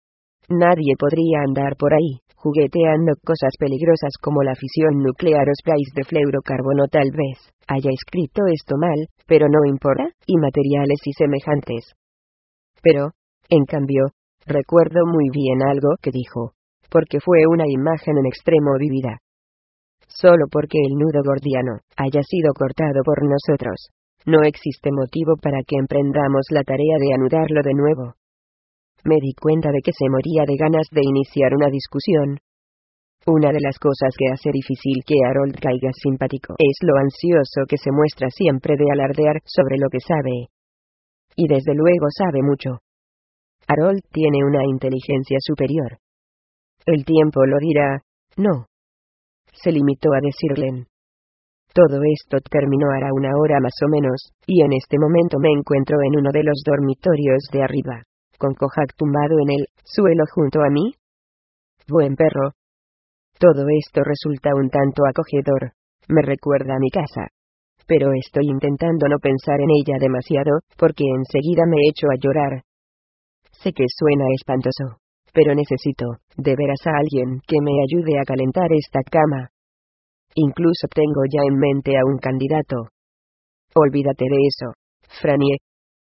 Nadie podría andar por ahí, jugueteando cosas peligrosas como la fisión nuclear o sprays de fluorocarbono. Tal vez haya escrito esto mal, pero no importa, y materiales y semejantes. Pero, en cambio, recuerdo muy bien algo que dijo, porque fue una imagen en extremo vívida. Solo porque el nudo gordiano haya sido cortado por nosotros, no existe motivo para que emprendamos la tarea de anudarlo de nuevo. Me di cuenta de que se moría de ganas de iniciar una discusión. Una de las cosas que hace difícil que Harold caiga simpático es lo ansioso que se muestra siempre de alardear sobre lo que sabe. Y desde luego sabe mucho. Harold tiene una inteligencia superior. El tiempo lo dirá, no. Se limitó a decirle. Todo esto terminó hará una hora más o menos, y en este momento me encuentro en uno de los dormitorios de arriba, con Kojak tumbado en el suelo junto a mí. Buen perro. Todo esto resulta un tanto acogedor, me recuerda a mi casa. Pero estoy intentando no pensar en ella demasiado, porque enseguida me echo a llorar. Sé que suena espantoso, pero necesito, de veras, a alguien que me ayude a calentar esta cama. Incluso tengo ya en mente a un candidato. Olvídate de eso, Frannie.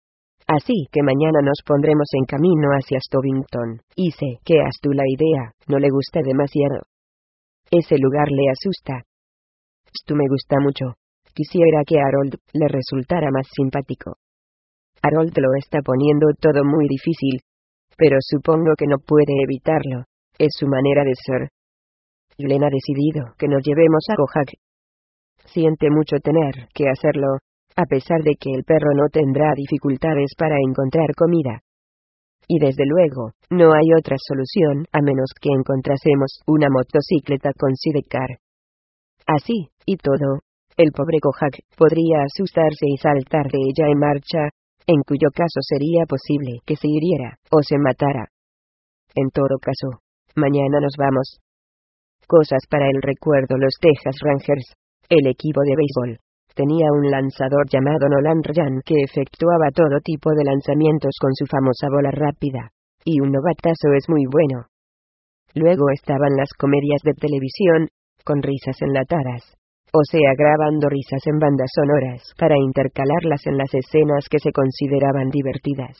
Así que mañana nos pondremos en camino hacia Stovington, y sé que a Stu la idea no le gusta demasiado. Ese lugar le asusta. Stu me gusta mucho. Quisiera que Harold le resultara más simpático. Harold lo está poniendo todo muy difícil, pero supongo que no puede evitarlo. Es su manera de ser. Glenn ha decidido que nos llevemos a Kojak. Siente mucho tener que hacerlo, a pesar de que el perro no tendrá dificultades para encontrar comida. Y desde luego, no hay otra solución a menos que encontrásemos una motocicleta con sidecar. Así, y todo, el pobre Kojak podría asustarse y saltar de ella en marcha, en cuyo caso sería posible que se hiriera, o se matara. En todo caso, mañana nos vamos. Cosas para el recuerdo. Los Texas Rangers, el equipo de béisbol, tenía un lanzador llamado Nolan Ryan que efectuaba todo tipo de lanzamientos con su famosa bola rápida, y un novatazo es muy bueno. Luego estaban las comedias de televisión, con risas enlatadas, o sea, grabando risas en bandas sonoras para intercalarlas en las escenas que se consideraban divertidas.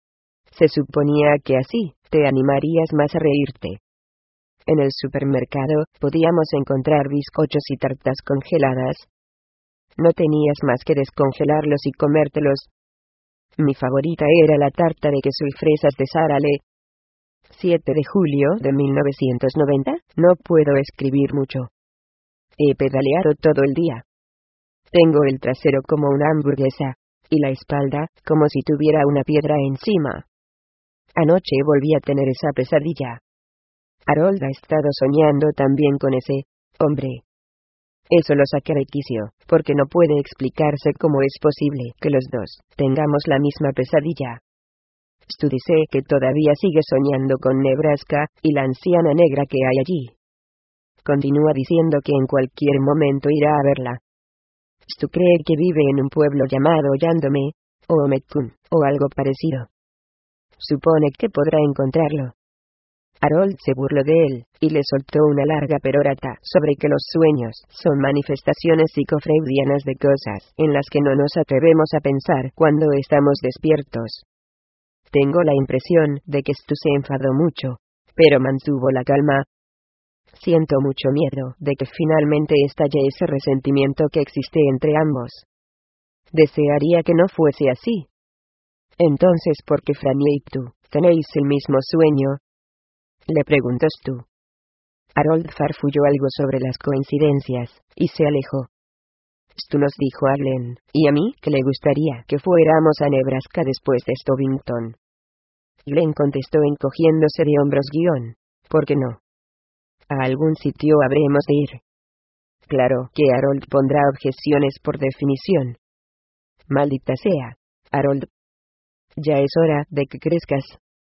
Se suponía que así te animarías más a reírte. En el supermercado podíamos encontrar bizcochos y tartas congeladas. No tenías más que descongelarlos y comértelos. Mi favorita era la tarta de queso y fresas de Sara Lee. siete de julio de mil novecientos noventa, no puedo escribir mucho. He pedaleado todo el día. Tengo el trasero como una hamburguesa, y la espalda como si tuviera una piedra encima. Anoche volví a tener esa pesadilla. Harold ha estado soñando también con ese hombre. Eso lo saqué de quicio, porque no puede explicarse cómo es posible que los dos tengamos la misma pesadilla. Stu dice que todavía sigue soñando con Nebraska y la anciana negra que hay allí. Continúa diciendo que en cualquier momento irá a verla. Stu cree que vive en un pueblo llamado Yandome, o Ometkun, o algo parecido. Supone que podrá encontrarlo. Harold se burló de él, y le soltó una larga perorata sobre que los sueños son manifestaciones psicofreudianas de cosas en las que no nos atrevemos a pensar cuando estamos despiertos. Tengo la impresión de que Stu se enfadó mucho, pero mantuvo la calma. Siento mucho miedo de que finalmente estalle ese resentimiento que existe entre ambos. Desearía que no fuese así. Entonces, ¿por qué Franny y tú tenéis el mismo sueño?, le preguntó Stu. Harold farfulló algo sobre las coincidencias, y se alejó. Stu nos dijo a Glenn y a mí que le gustaría que fuéramos a Nebraska después de Stovington. Glenn contestó encogiéndose de hombros guión. ¿Por qué no? A algún sitio habremos de ir. Claro que Harold pondrá objeciones por definición. Maldita sea, Harold. Ya es hora de que crezcas.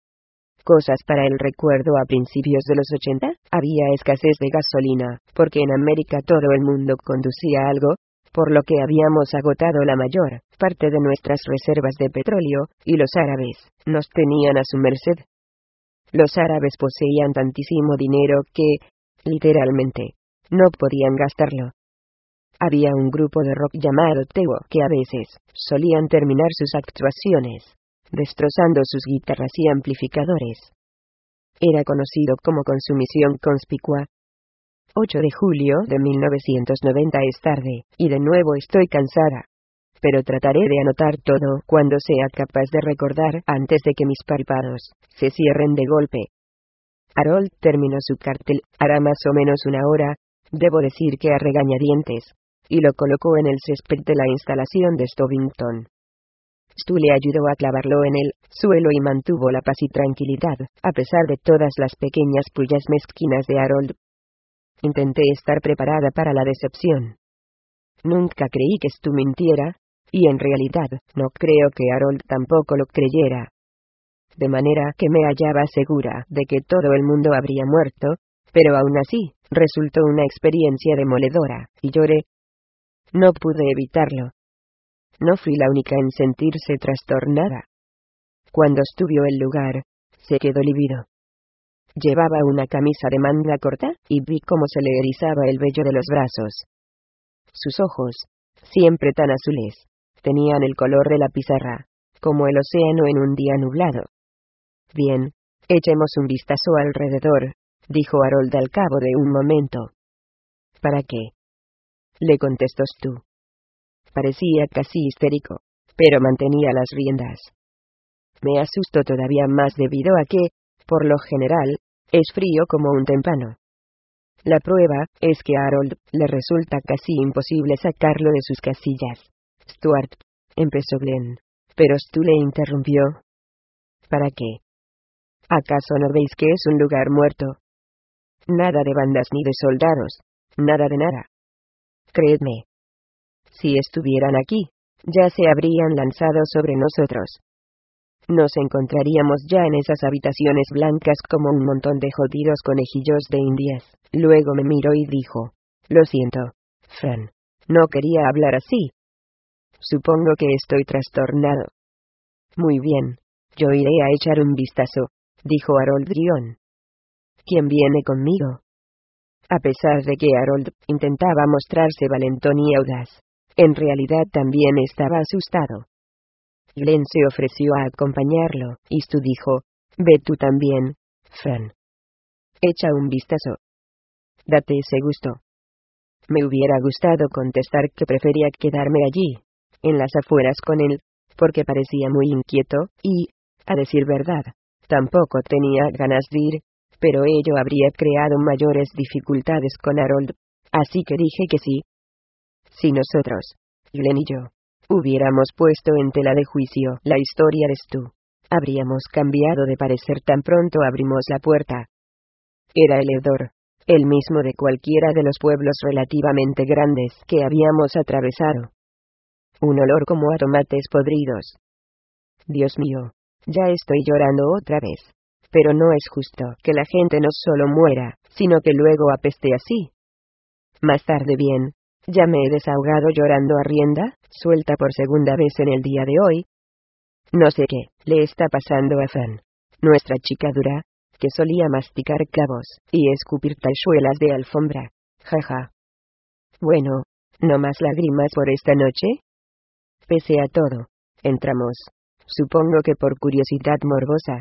Cosas para el recuerdo. A principios de los ochenta, había escasez de gasolina, porque en América todo el mundo conducía algo, por lo que habíamos agotado la mayor parte de nuestras reservas de petróleo, y los árabes nos tenían a su merced. Los árabes poseían tantísimo dinero que, literalmente, no podían gastarlo. Había un grupo de rock llamado Tewo que a veces solían terminar sus actuaciones destrozando sus guitarras y amplificadores. Era conocido como consumición conspicua. ocho de julio de mil novecientos noventa es tarde, y de nuevo estoy cansada. Pero trataré de anotar todo cuando sea capaz de recordar antes de que mis párpados se cierren de golpe. Harold terminó su cartel, hará más o menos una hora, debo decir que a regañadientes, y lo colocó en el césped de la instalación de Stovington. Stu le ayudó a clavarlo en el suelo y mantuvo la paz y tranquilidad, a pesar de todas las pequeñas pullas mezquinas de Harold. Intenté estar preparada para la decepción. Nunca creí que Stu mintiera, y en realidad, no creo que Harold tampoco lo creyera. De manera que me hallaba segura de que todo el mundo habría muerto, pero aún así, resultó una experiencia demoledora, y lloré. No pude evitarlo. No fui la única en sentirse trastornada. Cuando estuvo el lugar, se quedó lívido. Llevaba una camisa de manga corta, y vi cómo se le erizaba el vello de los brazos. Sus ojos, siempre tan azules, tenían el color de la pizarra, como el océano en un día nublado. Bien, echemos un vistazo alrededor, dijo Harold al cabo de un momento. ¿Para qué?, le contestó Stu. Parecía casi histérico, pero mantenía las riendas. Me asustó todavía más debido a que, por lo general, es frío como un témpano. La prueba es que a Harold le resulta casi imposible sacarlo de sus casillas. Stuart, empezó Glenn, pero Stu le interrumpió. ¿Para qué? ¿Acaso no veis que es un lugar muerto? Nada de bandas ni de soldados, nada de nada. Creedme. Si estuvieran aquí, ya se habrían lanzado sobre nosotros. Nos encontraríamos ya en esas habitaciones blancas como un montón de jodidos conejillos de indias. Luego me miró y dijo, lo siento, Fran, no quería hablar así. Supongo que estoy trastornado. Muy bien, yo iré a echar un vistazo, dijo Harold Drion. ¿Quién viene conmigo? A pesar de que Harold intentaba mostrarse valentón y audaz, en realidad también estaba asustado. Glenn se ofreció a acompañarlo, y Stu dijo, ve tú también, Fran. Echa un vistazo. Date ese gusto. Me hubiera gustado contestar que prefería quedarme allí, en las afueras con él, porque parecía muy inquieto, y, a decir verdad, tampoco tenía ganas de ir, pero ello habría creado mayores dificultades con Harold, así que dije que sí. Si nosotros, Glenn y yo, hubiéramos puesto en tela de juicio la historia de Stu, habríamos cambiado de parecer tan pronto abrimos la puerta. Era el hedor, el mismo de cualquiera de los pueblos relativamente grandes que habíamos atravesado. Un olor como a tomates podridos. Dios mío, ya estoy llorando otra vez. Pero no es justo que la gente no solo muera, sino que luego apeste así. Más tarde bien, ya me he desahogado llorando a rienda suelta por segunda vez en el día de hoy. No sé qué le está pasando a Fran, nuestra chica dura, que solía masticar clavos y escupir tachuelas de alfombra. Jaja. Bueno, ¿no más lágrimas por esta noche? Pese a todo, entramos. Supongo que por curiosidad morbosa.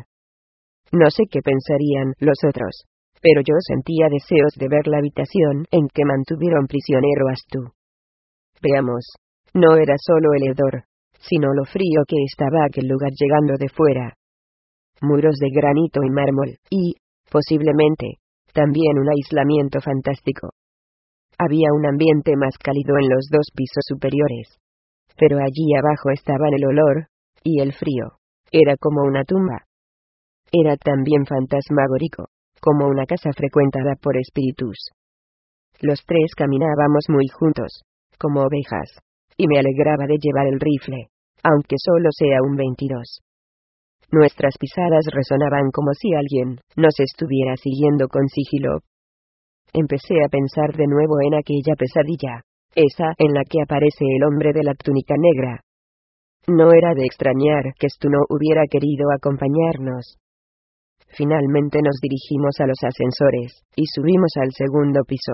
No sé qué pensarían los otros, pero yo sentía deseos de ver la habitación en que mantuvieron prisionero a Stu. Veamos, no era solo el hedor, sino lo frío que estaba aquel lugar llegando de fuera. Muros de granito y mármol, y, posiblemente, también un aislamiento fantástico. Había un ambiente más cálido en los dos pisos superiores. Pero allí abajo estaban el olor, y el frío. Era como una tumba. Era también fantasmagórico, como una casa frecuentada por espíritus. Los tres caminábamos muy juntos, como ovejas, y me alegraba de llevar el rifle, aunque solo sea un veintidós. Nuestras pisadas resonaban como si alguien nos estuviera siguiendo con sigilo. Empecé a pensar de nuevo en aquella pesadilla, esa en la que aparece el hombre de la túnica negra. No era de extrañar que Stu no hubiera querido acompañarnos. Finalmente nos dirigimos a los ascensores, y subimos al segundo piso.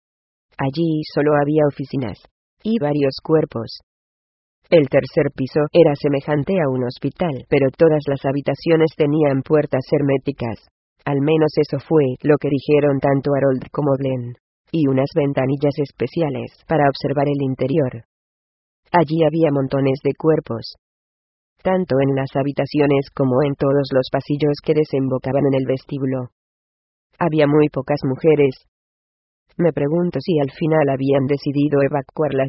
Allí solo había oficinas, y varios cuerpos. El tercer piso era semejante a un hospital, pero todas las habitaciones tenían puertas herméticas. Al menos eso fue lo que dijeron tanto Harold como Glenn. Y unas ventanillas especiales para observar el interior. Allí había montones de cuerpos. Tanto en las habitaciones como en todos los pasillos que desembocaban en el vestíbulo. Había muy pocas mujeres. Me pregunto si al final habían decidido evacuarlas.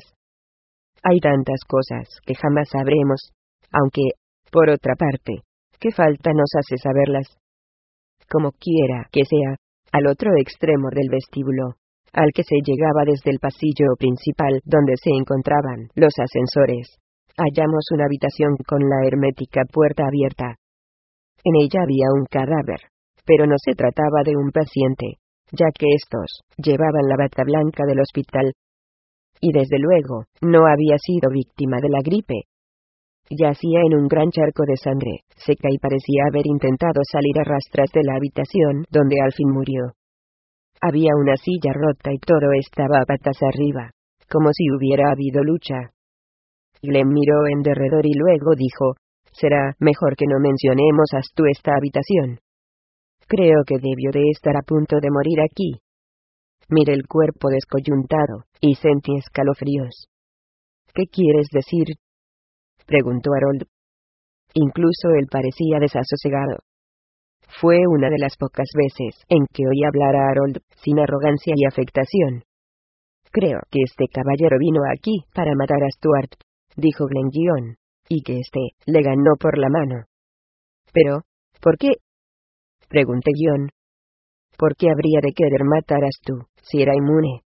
Hay tantas cosas que jamás sabremos, aunque, por otra parte, ¿qué falta nos hace saberlas? Como quiera que sea, al otro extremo del vestíbulo, al que se llegaba desde el pasillo principal donde se encontraban los ascensores, hallamos una habitación con la hermética puerta abierta. En ella había un cadáver, pero no se trataba de un paciente, ya que estos llevaban la bata blanca del hospital. Y desde luego, no había sido víctima de la gripe. Yacía en un gran charco de sangre, seca y parecía haber intentado salir a rastras de la habitación donde al fin murió. Había una silla rota y todo estaba patas arriba, como si hubiera habido lucha. Glenn miró en derredor y luego dijo, será mejor que no mencionemos a Stu esta habitación. Creo que debió de estar a punto de morir aquí. Miré el cuerpo descoyuntado, y sentí escalofríos. ¿Qué quieres decir? Preguntó Harold. Incluso él parecía desasosegado. Fue una de las pocas veces en que oí hablar a Harold, sin arrogancia y afectación. Creo que este caballero vino aquí para matar a Stuart, dijo Glenn Guion, y que este le ganó por la mano. Pero, ¿por qué? Pregunté Guion. ¿Por qué habría de querer matar a Stu, si era inmune?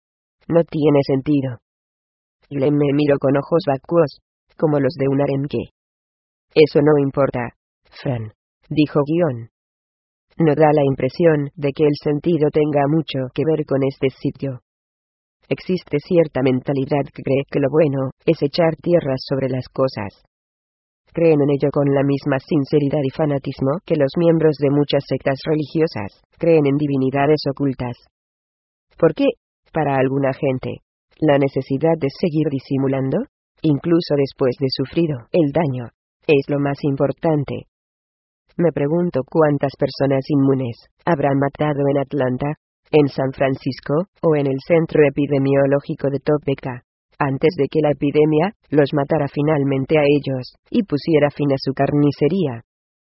No tiene sentido. Glenn me miró con ojos vacuos, como los de un arenque. Eso no importa, Fran, dijo Guion. No da la impresión de que el sentido tenga mucho que ver con este sitio. Existe cierta mentalidad que cree que lo bueno es echar tierras sobre las cosas. Creen en ello con la misma sinceridad y fanatismo que los miembros de muchas sectas religiosas creen en divinidades ocultas. ¿Por qué, para alguna gente, la necesidad de seguir disimulando, incluso después de sufrido el daño, es lo más importante? Me pregunto cuántas personas inmunes habrán matado en Atlanta, en San Francisco, o en el centro epidemiológico de Topeka, antes de que la epidemia los matara finalmente a ellos, y pusiera fin a su carnicería.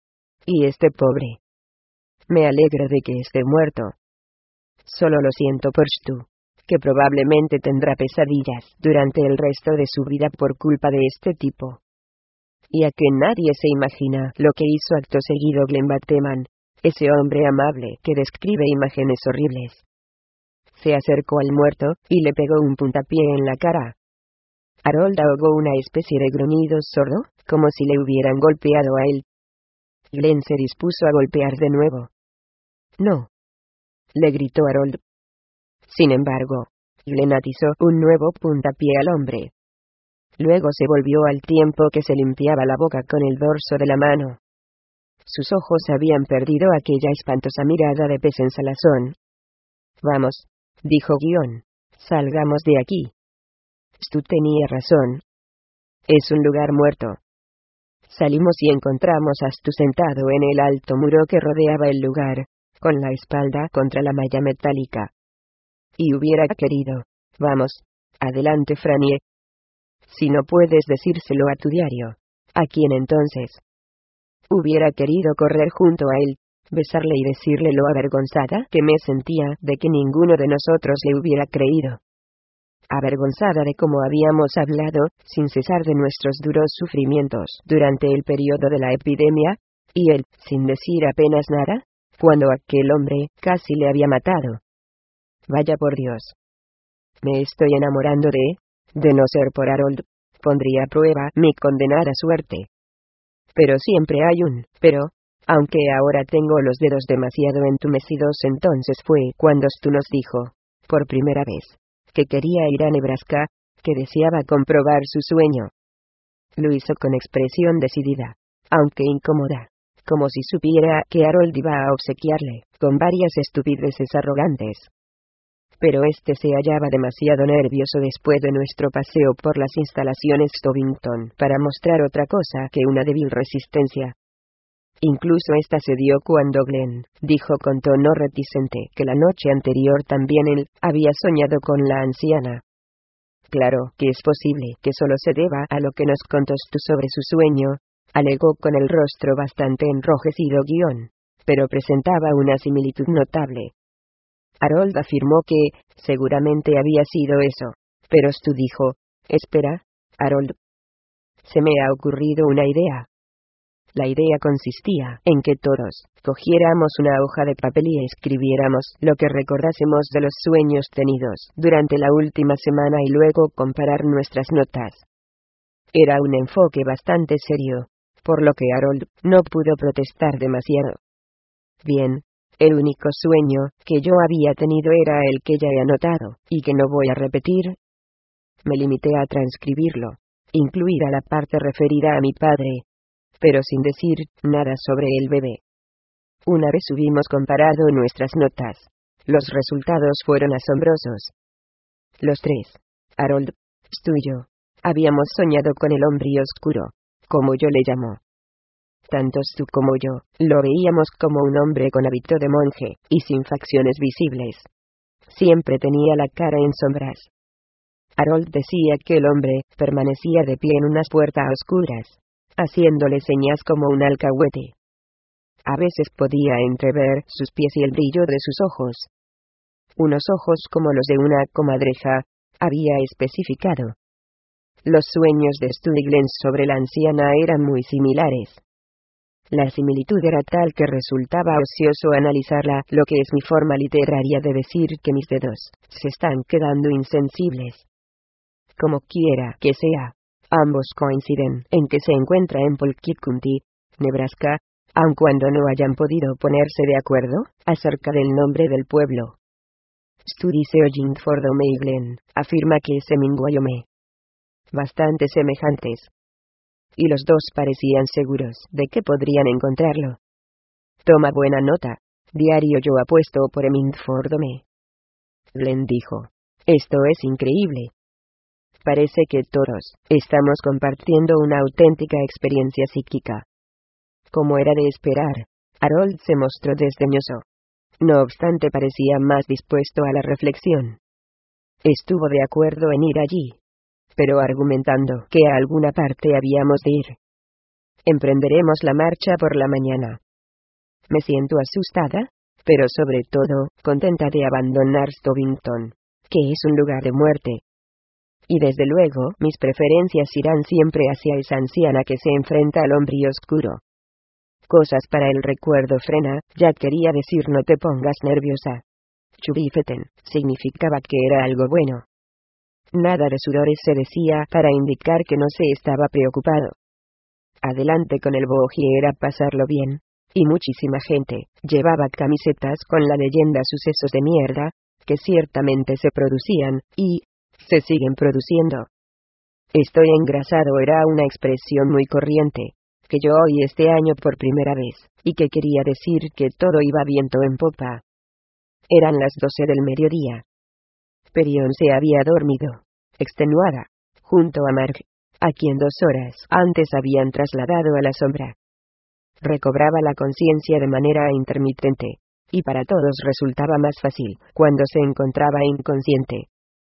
Y este pobre. Me alegra de que esté muerto. Solo lo siento por Stu, que probablemente tendrá pesadillas durante el resto de su vida por culpa de este tipo. Y a que nadie se imagina lo que hizo acto seguido Glenn Bateman, ese hombre amable que describe imágenes horribles. Se acercó al muerto, y le pegó un puntapié en la cara. Harold ahogó una especie de gruñido sordo, como si le hubieran golpeado a él. Glenn se dispuso a golpear de nuevo. No, le gritó Harold. Sin embargo, Glenn atizó un nuevo puntapié al hombre. Luego se volvió al tiempo que se limpiaba la boca con el dorso de la mano. Sus ojos habían perdido aquella espantosa mirada de pez en salazón. Vamos, dijo Guion, salgamos de aquí. Stu tenía razón. Es un lugar muerto. Salimos y encontramos a Stu sentado en el alto muro que rodeaba el lugar, con la espalda contra la malla metálica. Y hubiera querido. Vamos, adelante, Frannie. si no puedes decírselo a tu diario? ¿A quién entonces? Hubiera querido correr junto a él, besarle y decirle lo avergonzada que me sentía de que ninguno de nosotros le hubiera creído. Avergonzada de cómo habíamos hablado, sin cesar, de nuestros duros sufrimientos durante el periodo de la epidemia, y él, sin decir apenas nada, cuando aquel hombre casi le había matado. Vaya por Dios. Me estoy enamorando de, de no ser por Harold, pondría a prueba mi condenada suerte. Pero siempre hay un pero, aunque ahora tengo los dedos demasiado entumecidos. Entonces fue cuando Stu nos dijo, por primera vez, que quería ir a Nebraska, que deseaba comprobar su sueño. Lo hizo con expresión decidida, aunque incómoda, como si supiera que Harold iba a obsequiarle con varias estupideces arrogantes. Pero este se hallaba demasiado nervioso después de nuestro paseo por las instalaciones Stovington para mostrar otra cosa que una débil resistencia. Incluso esta se dio cuando Glenn dijo con tono reticente que la noche anterior también él había soñado con la anciana. Claro que es posible que solo se deba a lo que nos contó tú sobre su sueño, alegó con el rostro bastante enrojecido guión, pero presentaba una similitud notable. Harold afirmó que, seguramente había sido eso, pero Stu dijo, espera, Harold. Se me ha ocurrido una idea. La idea consistía en que todos cogiéramos una hoja de papel y escribiéramos lo que recordásemos de los sueños tenidos durante la última semana y luego comparar nuestras notas. Era un enfoque bastante serio, por lo que Harold no pudo protestar demasiado. Bien, el único sueño que yo había tenido era el que ya he anotado, y que no voy a repetir. Me limité a transcribirlo, incluida la parte referida a mi padre, pero sin decir nada sobre el bebé. Una vez hubimos comparado nuestras notas, los resultados fueron asombrosos. Los tres, Harold, Stu y yo, habíamos soñado con el hombre oscuro, como yo le llamo. Tanto Stu como yo lo veíamos como un hombre con hábito de monje y sin facciones visibles. Siempre tenía la cara en sombras. Harold decía que el hombre permanecía de pie en unas puertas oscuras, haciéndole señas como un alcahuete. A veces podía entrever sus pies y el brillo de sus ojos. Unos ojos como los de una comadreja, había especificado. Los sueños de Stu y Glenn sobre la anciana eran muy similares. La similitud era tal que resultaba ocioso analizarla, lo que es mi forma literaria de decir que mis dedos se están quedando insensibles. Como quiera que sea, ambos coinciden en que se encuentra en Polkit County, Nebraska, aun cuando no hayan podido ponerse de acuerdo acerca del nombre del pueblo. Stu dice Oglethorpe y Glenn afirma que es en Wyoming. Bastante semejantes. Y los dos parecían seguros de que podrían encontrarlo. Toma buena nota, diario, yo apuesto por Hemingway. Glenn dijo, esto es increíble. Parece que todos estamos compartiendo una auténtica experiencia psíquica. Como era de esperar, Harold se mostró desdeñoso. No obstante, parecía más dispuesto a la reflexión. Estuvo de acuerdo en ir allí, pero argumentando que a alguna parte habíamos de ir. Emprenderemos la marcha por la mañana. Me siento asustada, pero sobre todo, contenta de abandonar Stovington, que es un lugar de muerte. Y desde luego, mis preferencias irán siempre hacia esa anciana que se enfrenta al hombre oscuro. Cosas para el recuerdo. Frena, ya quería decir no te pongas nerviosa. Chubifeten, significaba que era algo bueno. Nada de sudores, se decía para indicar que no se estaba preocupado. Adelante con el boji, era pasarlo bien. Y muchísima gente llevaba camisetas con la leyenda sucesos de mierda, que ciertamente se producían, y se siguen produciendo. Estoy engrasado era una expresión muy corriente, que yo oí este año por primera vez, y que quería decir que todo iba viento en popa. Eran las doce del mediodía. Perión se había dormido, extenuada, junto a Mark, a quien dos horas antes habían trasladado a la sombra. Recobraba la conciencia de manera intermitente, y para todos resultaba más fácil cuando se encontraba inconsciente.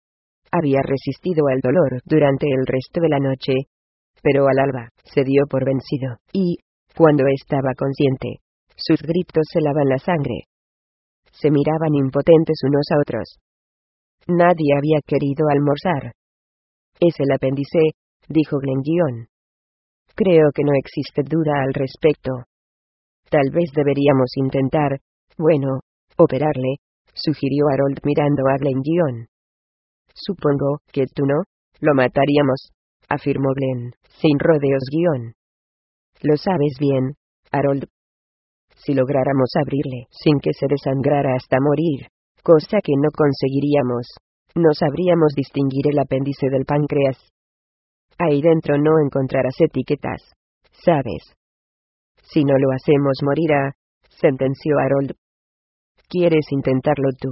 Había resistido al dolor durante el resto de la noche, pero al alba se dio por vencido, y, cuando estaba consciente, sus gritos helaban la sangre. Se miraban impotentes unos a otros. Nadie había querido almorzar. Es el apéndice, dijo Glenguion. Creo que no existe duda al respecto. Tal vez deberíamos intentar, bueno, operarle, sugirió Harold mirando a Glenguion. Supongo que tú no, lo mataríamos, afirmó Glenn, sin rodeos guión. Lo sabes bien, Harold. Si lográramos abrirle sin que se desangrara hasta morir, cosa que no conseguiríamos, no sabríamos distinguir el apéndice del páncreas. Ahí dentro no encontrarás etiquetas, ¿sabes? Si no lo hacemos morirá, sentenció Harold. ¿Quieres intentarlo tú?,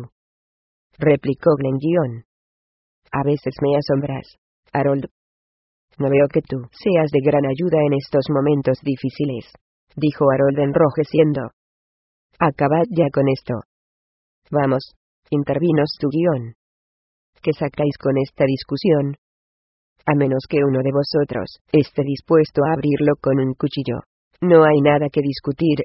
replicó Glenguion. A veces me asombras, Harold. No veo que tú seas de gran ayuda en estos momentos difíciles, dijo Harold enrojeciendo. Acabad ya con esto. Vamos, intervinos tu guión. ¿Qué sacáis con esta discusión? A menos que uno de vosotros esté dispuesto a abrirlo con un cuchillo, no hay nada que discutir.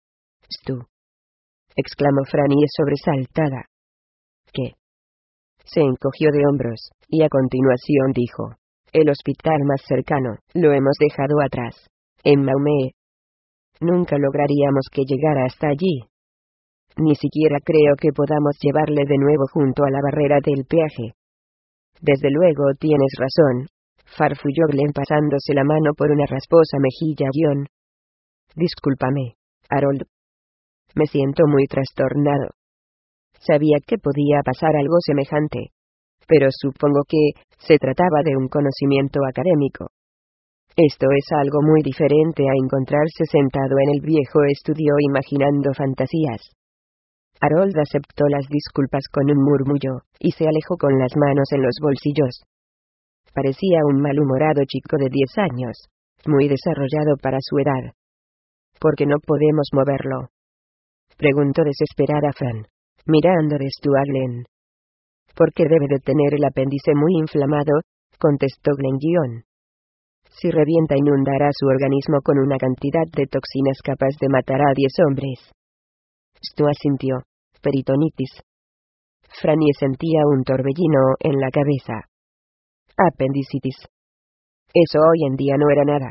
Tú, exclamó Franny sobresaltada. ¿Qué? Se encogió de hombros, y a continuación dijo: el hospital más cercano, lo hemos dejado atrás, en Maumee. Nunca lograríamos que llegara hasta allí. Ni siquiera creo que podamos llevarle de nuevo junto a la barrera del peaje. Desde luego tienes razón, farfulló Glenn pasándose la mano por una rasposa mejilla. Guión. Discúlpame, Harold. Me siento muy trastornado. Sabía que podía pasar algo semejante, pero supongo que se trataba de un conocimiento académico. Esto es algo muy diferente a encontrarse sentado en el viejo estudio imaginando fantasías. Harold aceptó las disculpas con un murmullo, y se alejó con las manos en los bolsillos. Parecía un malhumorado chico de diez años, muy desarrollado para su edad. ¿Por qué no podemos moverlo?, preguntó desesperada Fran, mirando desde a Glenn. Porque debe de tener el apéndice muy inflamado, contestó Glenguion. Si revienta inundará su organismo con una cantidad de toxinas capaz de matar a diez hombres. Stu asintió. Peritonitis. Franny sentía un torbellino en la cabeza. Apendicitis. Eso hoy en día no era nada.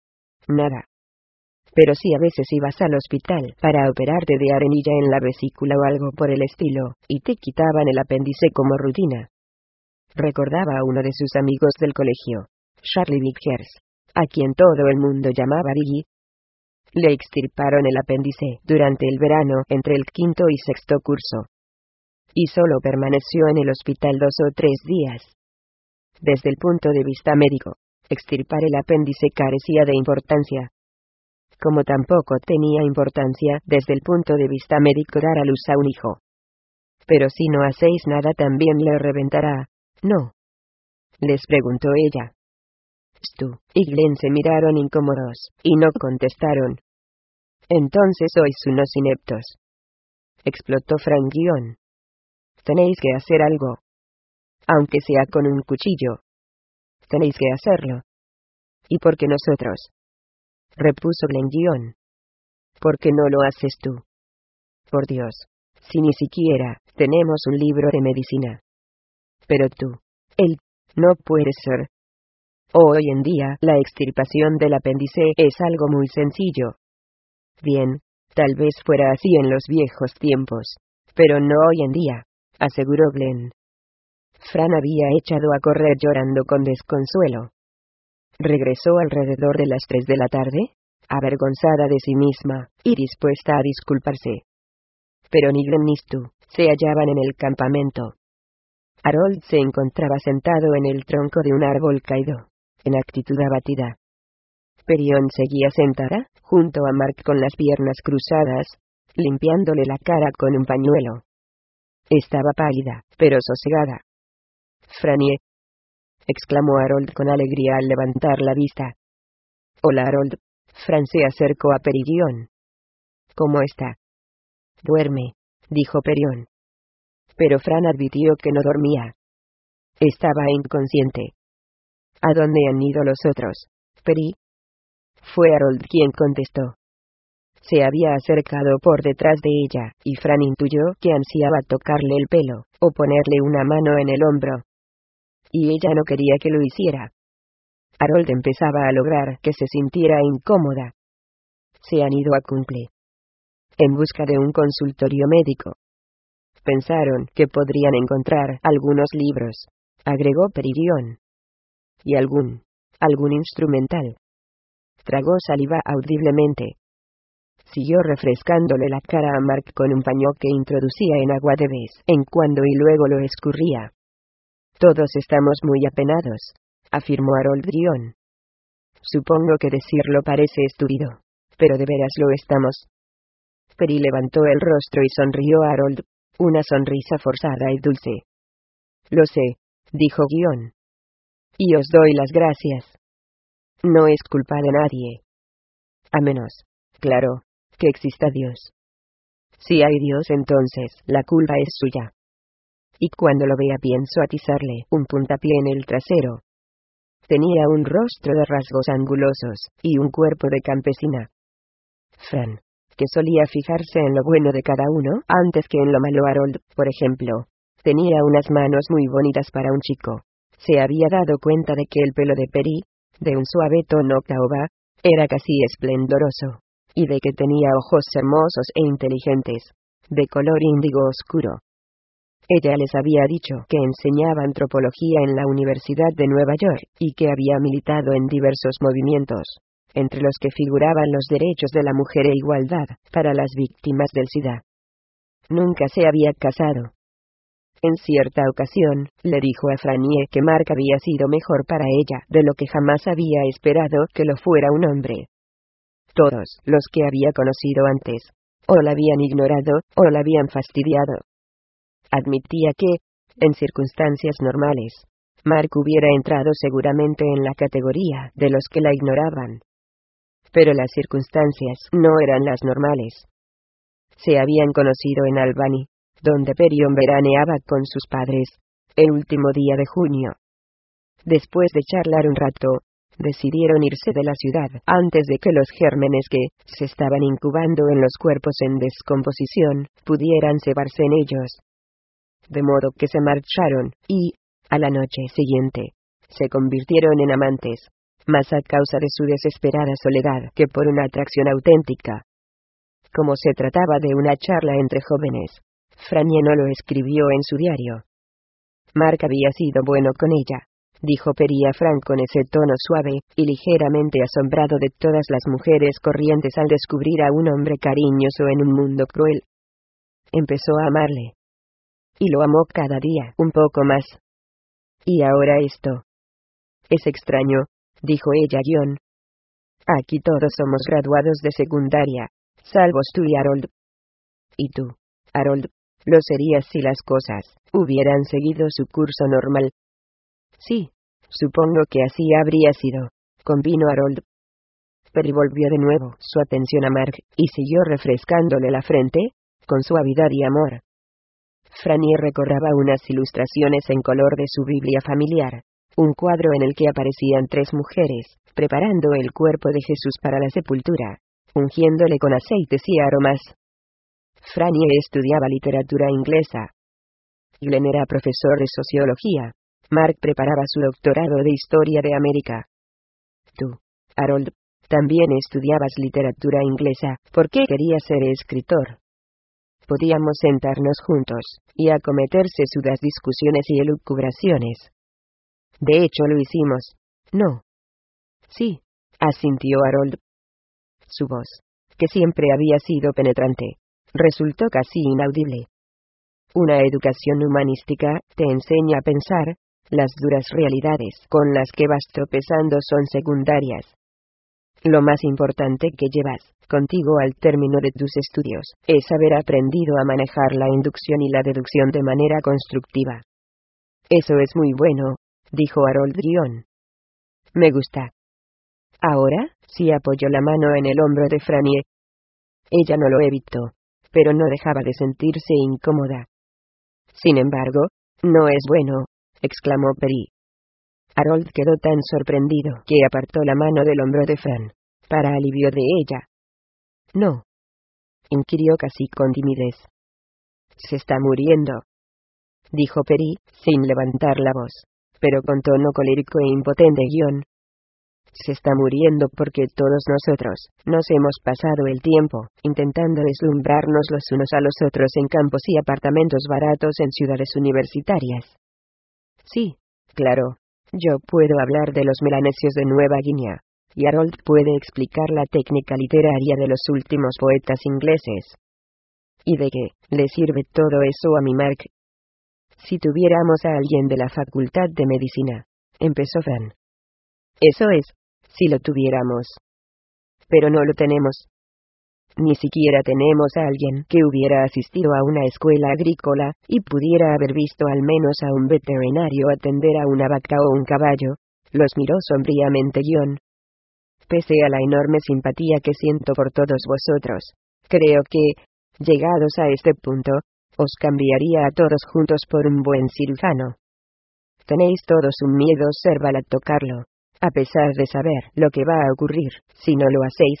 Nada. Pero si a veces ibas al hospital para operarte de arenilla en la vesícula o algo por el estilo, y te quitaban el apéndice como rutina. Recordaba a uno de sus amigos del colegio, Charlie Vickers, a quien todo el mundo llamaba Biggie. Le extirparon el apéndice durante el verano entre el quinto y sexto curso. Y solo permaneció en el hospital dos o tres días. Desde el punto de vista médico, extirpar el apéndice carecía de importancia. Como tampoco tenía importancia desde el punto de vista médico dar a luz a un hijo. Pero si no hacéis nada también le reventará, ¿no?, les preguntó ella. Stu y Glenn se miraron incómodos, y no contestaron. Entonces sois unos ineptos, explotó Frank Guion. Tenéis que hacer algo. Aunque sea con un cuchillo. Tenéis que hacerlo. ¿Y por qué nosotros?, repuso Glenguion. ¿Por qué no lo haces tú? Por Dios, si ni siquiera tenemos un libro de medicina. Pero tú, él, no puede ser. Hoy en día la extirpación del apéndice es algo muy sencillo. Bien, tal vez fuera así en los viejos tiempos, pero no hoy en día, aseguró Glenn. Fran había echado a correr llorando con desconsuelo. Regresó alrededor de las tres de la tarde, avergonzada de sí misma, y dispuesta a disculparse. Pero ni Glenn ni Stu se hallaban en el campamento. Harold se encontraba sentado en el tronco de un árbol caído, en actitud abatida. Perion seguía sentada, junto a Mark con las piernas cruzadas, limpiándole la cara con un pañuelo. Estaba pálida, pero sosegada. Franny, exclamó Harold con alegría al levantar la vista. Hola Harold. Fran se acercó a Perion. ¿Cómo está? Duerme, dijo Perion. Pero Fran advirtió que no dormía. Estaba inconsciente. ¿A dónde han ido los otros, Peri? Fue Harold quien contestó. Se había acercado por detrás de ella, y Fran intuyó que ansiaba tocarle el pelo, o ponerle una mano en el hombro. Y ella no quería que lo hiciera. Harold empezaba a lograr que se sintiera incómoda. Se han ido a Cumple. En busca de un consultorio médico. Pensaron que podrían encontrar algunos libros, agregó Peririón. Y algún, algún instrumental. Tragó saliva audiblemente. Siguió refrescándole la cara a Mark con un paño que introducía en agua de vez en cuando y luego lo escurría. Todos estamos muy apenados, afirmó Harold Drion. Supongo que decirlo parece estúpido, pero de veras lo estamos. Peri levantó el rostro y sonrió a Harold, una sonrisa forzada y dulce. Lo sé, dijo Guion. Y os doy las gracias. No es culpa de nadie. A menos, claro, que exista Dios. Si hay Dios, entonces la culpa es suya. Y cuando lo vea pienso atizarle un puntapié en el trasero. Tenía un rostro de rasgos angulosos, y un cuerpo de campesina. Fran, que solía fijarse en lo bueno de cada uno, antes que en lo malo. Harold, por ejemplo, tenía unas manos muy bonitas para un chico. Se había dado cuenta de que el pelo de Peri, de un suave tono caoba, era casi esplendoroso, y de que tenía ojos hermosos e inteligentes, de color índigo oscuro. Ella les había dicho que enseñaba antropología en la Universidad de Nueva York, y que había militado en diversos movimientos, entre los que figuraban los derechos de la mujer e igualdad para las víctimas del SIDA. Nunca se había casado. En cierta ocasión, le dijo a Franie que Mark había sido mejor para ella de lo que jamás había esperado que lo fuera un hombre. Todos los que había conocido antes, o la habían ignorado, o la habían fastidiado. Admitía que, en circunstancias normales, Mark hubiera entrado seguramente en la categoría de los que la ignoraban. Pero las circunstancias no eran las normales. Se habían conocido en Albany, donde Perion veraneaba con sus padres, el último día de junio. Después de charlar un rato, decidieron irse de la ciudad antes de que los gérmenes que se estaban incubando en los cuerpos en descomposición pudieran cebarse en ellos. De modo que se marcharon, y, a la noche siguiente, se convirtieron en amantes, más a causa de su desesperada soledad que por una atracción auténtica. Como se trataba de una charla entre jóvenes, Franie no lo escribió en su diario. Mark había sido bueno con ella, dijo Peri a Fran con ese tono suave y ligeramente asombrado de todas las mujeres corrientes al descubrir a un hombre cariñoso en un mundo cruel. Empezó a amarle. Y lo amó cada día un poco más. Y ahora esto. Es extraño, dijo ella John. Aquí todos somos graduados de secundaria, salvo tú y Harold. Y tú, Harold, lo serías si las cosas hubieran seguido su curso normal. Sí, supongo que así habría sido, convino Harold. Pero volvió de nuevo su atención a Mark, y siguió refrescándole la frente, con suavidad y amor. Franie recordaba unas ilustraciones en color de su Biblia familiar, un cuadro en el que aparecían tres mujeres, preparando el cuerpo de Jesús para la sepultura, ungiéndole con aceites y aromas. Franie estudiaba literatura inglesa. Glenn era profesor de sociología. Mark preparaba su doctorado de historia de América. Tú, Harold, también estudiabas literatura inglesa, ¿por qué querías ser escritor? Podíamos sentarnos juntos, y acometer sesudas discusiones y elucubraciones. De hecho lo hicimos, ¿no? Sí, asintió Harold. Su voz, que siempre había sido penetrante, resultó casi inaudible. Una educación humanística te enseña a pensar, las duras realidades con las que vas tropezando son secundarias. Lo más importante que llevas contigo al término de tus estudios es haber aprendido a manejar la inducción y la deducción de manera constructiva. Eso es muy bueno, dijo Harold Drion. Me gusta. Ahora, sí, apoyó la mano en el hombro de Franie. Ella no lo evitó, pero no dejaba de sentirse incómoda. Sin embargo, no es bueno, exclamó Peri. Harold quedó tan sorprendido que apartó la mano del hombro de Fran, para alivio de ella. «No», inquirió casi con timidez. «Se está muriendo», dijo Peri, sin levantar la voz, pero con tono colérico e impotente. Guión. Se está muriendo porque todos nosotros nos hemos pasado el tiempo intentando deslumbrarnos los unos a los otros en campos y apartamentos baratos en ciudades universitarias. Sí, claro, yo puedo hablar de los melanesios de Nueva Guinea, y Harold puede explicar la técnica literaria de los últimos poetas ingleses. ¿Y de qué le sirve todo eso a mi Mark? Si tuviéramos a alguien de la Facultad de Medicina, empezó Fran. Eso es, si lo tuviéramos. Pero no lo tenemos. Ni siquiera tenemos a alguien que hubiera asistido a una escuela agrícola, y pudiera haber visto al menos a un veterinario atender a una vaca o un caballo. Los miró sombríamente. Guión. Pese a la enorme simpatía que siento por todos vosotros, creo que, llegados a este punto, os cambiaría a todos juntos por un buen cirujano. Tenéis todos un miedo cerval a tocarlo, a pesar de saber lo que va a ocurrir si no lo hacéis.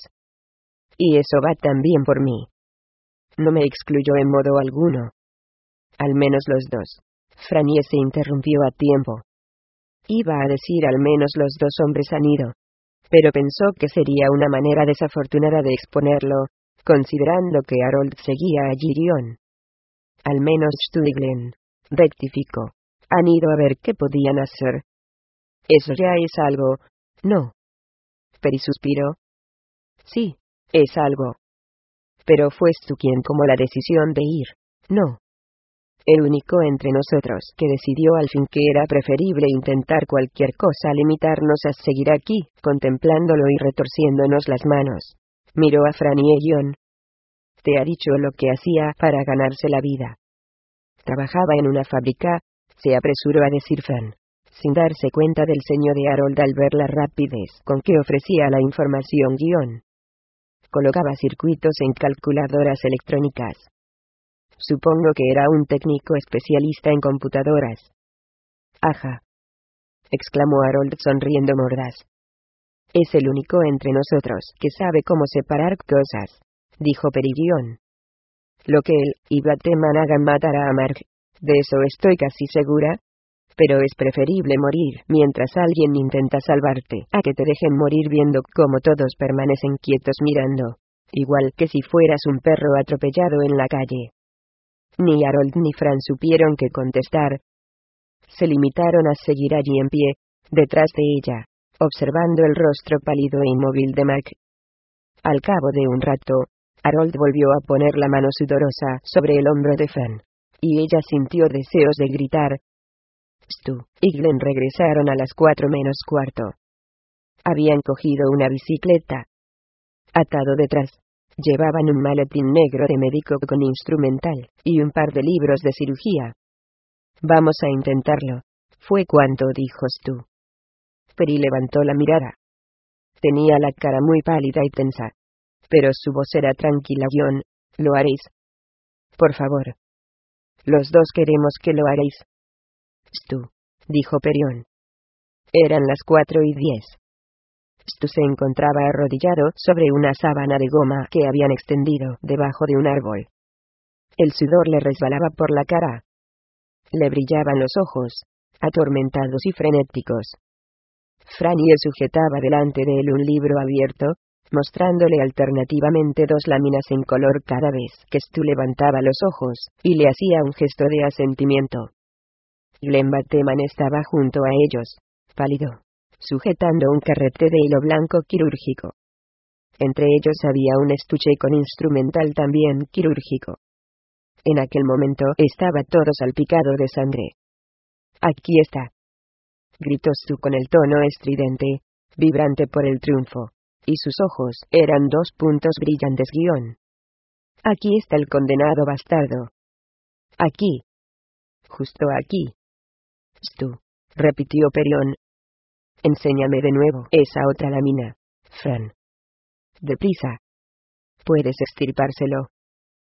Y eso va también por mí. No me excluyó en modo alguno. Al menos los dos. Franier se interrumpió a tiempo. Iba a decir al menos los dos hombres han ido, pero pensó que sería una manera desafortunada de exponerlo, considerando que Harold seguía allí. Guión. Al menos Stu y Glenn, rectificó. Han ido a ver qué podían hacer. Eso ya es algo, ¿no? Peri suspiró. Sí, es algo. Pero fue Stu quien tomó la decisión de ir, ¿no? El único entre nosotros que decidió al fin que era preferible intentar cualquier cosa a limitarnos a seguir aquí, contemplándolo y retorciéndonos las manos. Miró a Franny. Guión. Te ha dicho lo que hacía para ganarse la vida. Trabajaba en una fábrica, se apresuró a decir Fran, sin darse cuenta del ceño de Harold al ver la rapidez con que ofrecía la información. Guión. Colocaba circuitos en calculadoras electrónicas. Supongo que era un técnico especialista en computadoras. Ajá, exclamó Harold sonriendo mordaz. Es el único entre nosotros que sabe cómo separar cosas, dijo Peri. Guión. Lo que él y Bateman hagan matará a Mark, de eso estoy casi segura. Pero es preferible morir mientras alguien intenta salvarte, a que te dejen morir viendo cómo todos permanecen quietos mirando, igual que si fueras un perro atropellado en la calle. Ni Harold ni Fran supieron qué contestar. Se limitaron a seguir allí en pie, detrás de ella, observando el rostro pálido e inmóvil de Mark. Al cabo de un rato, Harold volvió a poner la mano sudorosa sobre el hombro de Fran, y ella sintió deseos de gritar. Stu y Glenn regresaron a las cuatro menos cuarto. Habían cogido una bicicleta. Atado detrás, llevaban un maletín negro de médico con instrumental, y un par de libros de cirugía. Vamos a intentarlo, fue cuanto dijo Stu. Peri levantó la mirada. Tenía la cara muy pálida y tensa, pero su voz era tranquila. Guión. ¿Lo haréis? Por favor. Los dos queremos que lo haréis. Stu, dijo Perión. Eran las cuatro y diez. Stu se encontraba arrodillado sobre una sábana de goma que habían extendido debajo de un árbol. El sudor le resbalaba por la cara. Le brillaban los ojos, atormentados y frenéticos. Franier sujetaba delante de él un libro abierto, mostrándole alternativamente dos láminas en color cada vez que Stu levantaba los ojos, y le hacía un gesto de asentimiento. Glenn Bateman estaba junto a ellos, pálido, sujetando un carrete de hilo blanco quirúrgico. Entre ellos había un estuche con instrumental también quirúrgico. En aquel momento estaba todo salpicado de sangre. Aquí está, gritó Stu con el tono estridente, vibrante por el triunfo, y sus ojos eran dos puntos brillantes. Guión. Aquí está el condenado bastardo. Aquí. Justo aquí. Stu, repitió Perión. Enséñame de nuevo esa otra lámina, Fran. Deprisa. ¿Puedes extirpárselo?,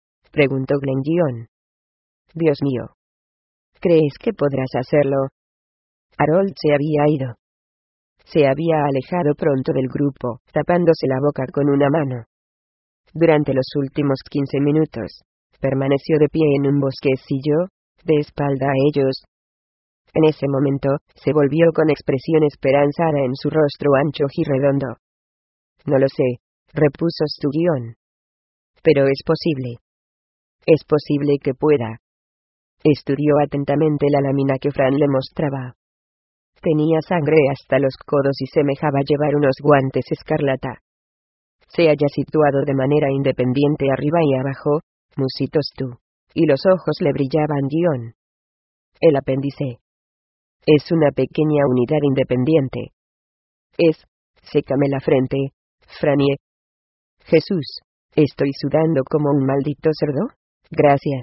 preguntó Glenn. Guión. Dios mío. ¿Crees que podrás hacerlo? Harold se había ido. Se había alejado pronto del grupo, tapándose la boca con una mano. Durante los últimos quince minutos, permaneció de pie en un bosquecillo, de espalda a ellos. En ese momento, se volvió con expresión esperanzada en su rostro ancho y redondo. No lo sé, repuso Stuguión. Pero es posible. Es posible que pueda. Estudió atentamente la lámina que Fran le mostraba. Tenía sangre hasta los codos y semejaba llevar unos guantes escarlata. Se halla situado de manera independiente arriba y abajo, musitó Stu, y los ojos le brillaban guión. El apéndice. Es una pequeña unidad independiente. Es, sécame la frente, Franie. Jesús, ¿estoy sudando como un maldito cerdo? Gracias.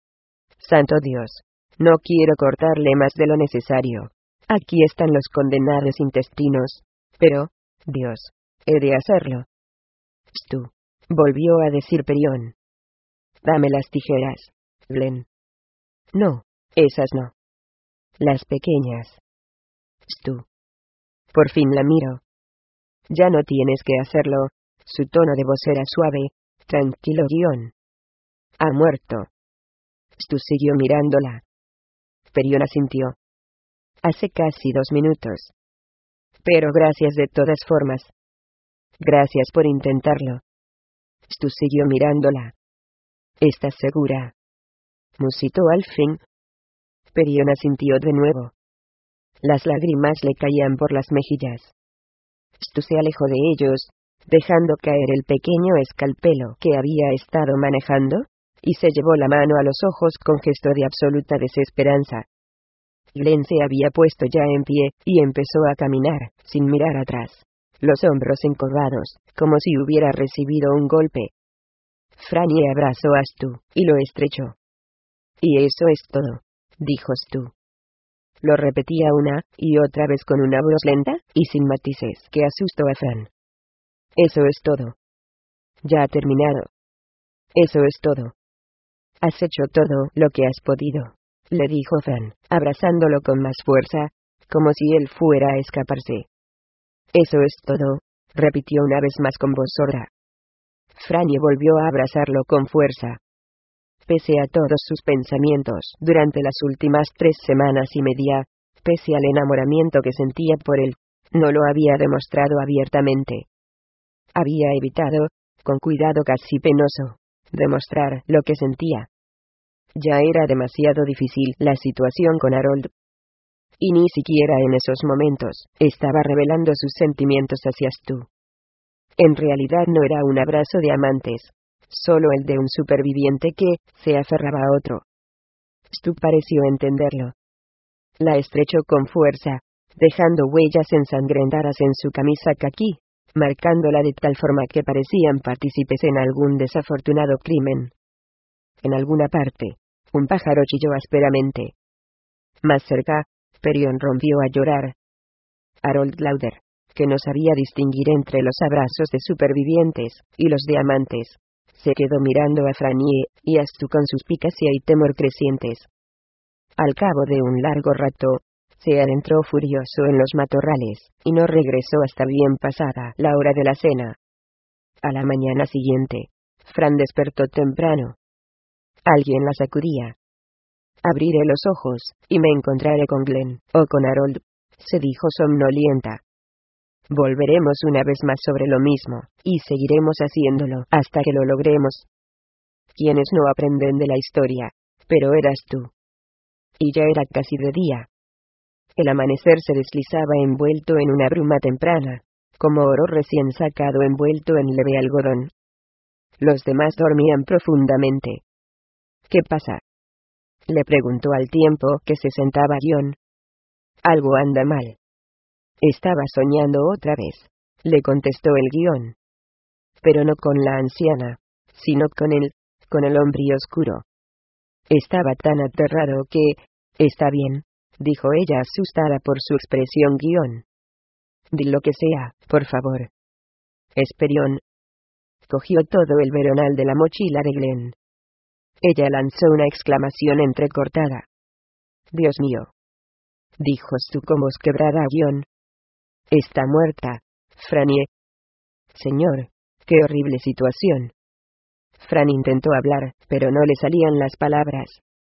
Santo Dios, no quiero cortarle más de lo necesario. Aquí están los condenados intestinos, pero, Dios, he de hacerlo. Stu, volvió a decir Perión. Dame las tijeras, Glenn. No, esas no. Las pequeñas. Stu. Por fin la miro. Ya no tienes que hacerlo. Su tono de voz era suave, tranquilo guión. Ha muerto. Stu siguió mirándola. Perión asintió. Hace casi dos minutos. Pero gracias de todas formas. Gracias por intentarlo. Stu siguió mirándola. ¿Estás segura? Musitó al fin. Perión asintió de nuevo. Las lágrimas le caían por las mejillas. Stu se alejó de ellos, dejando caer el pequeño escalpelo que había estado manejando, y se llevó la mano a los ojos con gesto de absoluta desesperanza. Glenn se había puesto ya en pie, y empezó a caminar, sin mirar atrás, los hombros encorvados, como si hubiera recibido un golpe. Franie abrazó a Stu, y lo estrechó. Y eso es todo, dijo Stu. Lo repetía una y otra vez con una voz lenta y sin matices que asustó a Fran. Eso es todo. Ya ha terminado. Eso es todo. Has hecho todo lo que has podido, le dijo Fran, abrazándolo con más fuerza, como si él fuera a escaparse. Eso es todo, repitió una vez más con voz sorda. Franie volvió a abrazarlo con fuerza. Pese a todos sus pensamientos durante las últimas tres semanas y media, pese al enamoramiento que sentía por él, no lo había demostrado abiertamente. Había evitado, con cuidado casi penoso, demostrar lo que sentía. Ya era demasiado difícil la situación con Harold. Y ni siquiera en esos momentos estaba revelando sus sentimientos hacia Stu. En realidad no era un abrazo de amantes, solo el de un superviviente que se aferraba a otro. Stu pareció entenderlo. La estrechó con fuerza, dejando huellas ensangrentadas en su camisa caqui, marcándola de tal forma que parecían partícipes en algún desafortunado crimen. En alguna parte, un pájaro chilló ásperamente. Más cerca, Perión rompió a llorar. Harold Lauder, que no sabía distinguir entre los abrazos de supervivientes y los de amantes, se quedó mirando a Franie y a Stu con suspicacia y temor crecientes. Al cabo de un largo rato, se adentró furioso en los matorrales, y no regresó hasta bien pasada la hora de la cena. A la mañana siguiente, Fran despertó temprano. Alguien la sacudía. Abriré los ojos, y me encontraré con Glenn, o con Harold, se dijo somnolienta. Volveremos una vez más sobre lo mismo, y seguiremos haciéndolo hasta que lo logremos. Quienes no aprenden de la historia, pero eras tú. Y ya era casi de día. El amanecer se deslizaba envuelto en una bruma temprana, como oro recién sacado envuelto en leve algodón. Los demás dormían profundamente. ¿Qué pasa?, le preguntó al tiempo que se sentaba John. Algo anda mal. Estaba soñando otra vez, le contestó el guión. Pero no con la anciana, sino con él, con el hombre oscuro. Estaba tan aterrado que... Está bien, dijo ella asustada por su expresión guión. Di lo que sea, por favor. Esperión. Cogió todo el veronal de la mochila de Glenn. Ella lanzó una exclamación entrecortada. Dios mío. dijo Stu con voz quebrada. Guión. Está muerta, Franny. Señor, qué horrible situación. Fran intentó hablar, pero no le salían las palabras.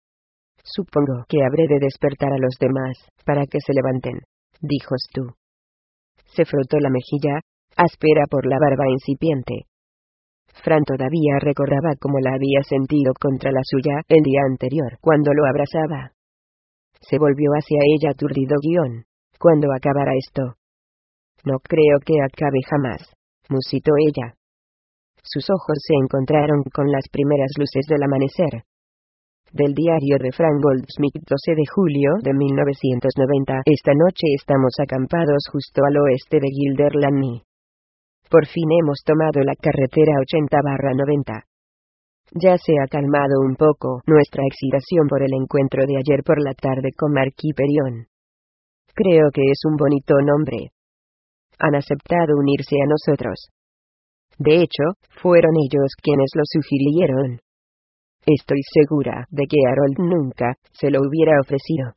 Supongo que habré de despertar a los demás, para que se levanten, dijo Stu. Se frotó la mejilla, áspera por la barba incipiente. Fran todavía recordaba cómo la había sentido contra la suya el día anterior, cuando lo abrazaba. Se volvió hacia ella aturdido. Guión. ¿Cuándo acabará esto? No creo que acabe jamás, musitó ella. Sus ojos se encontraron con las primeras luces del amanecer. Del diario de Frank Goldsmith, doce de julio de mil novecientos noventa. Esta noche estamos acampados justo al oeste de Guilderland. Por fin hemos tomado la carretera ochenta barra noventa. Ya se ha calmado un poco nuestra excitación por el encuentro de ayer por la tarde con Marquis Perion. Creo que es un bonito nombre. Han aceptado unirse a nosotros. De hecho, fueron ellos quienes lo sugirieron. Estoy segura de que Harold nunca se lo hubiera ofrecido.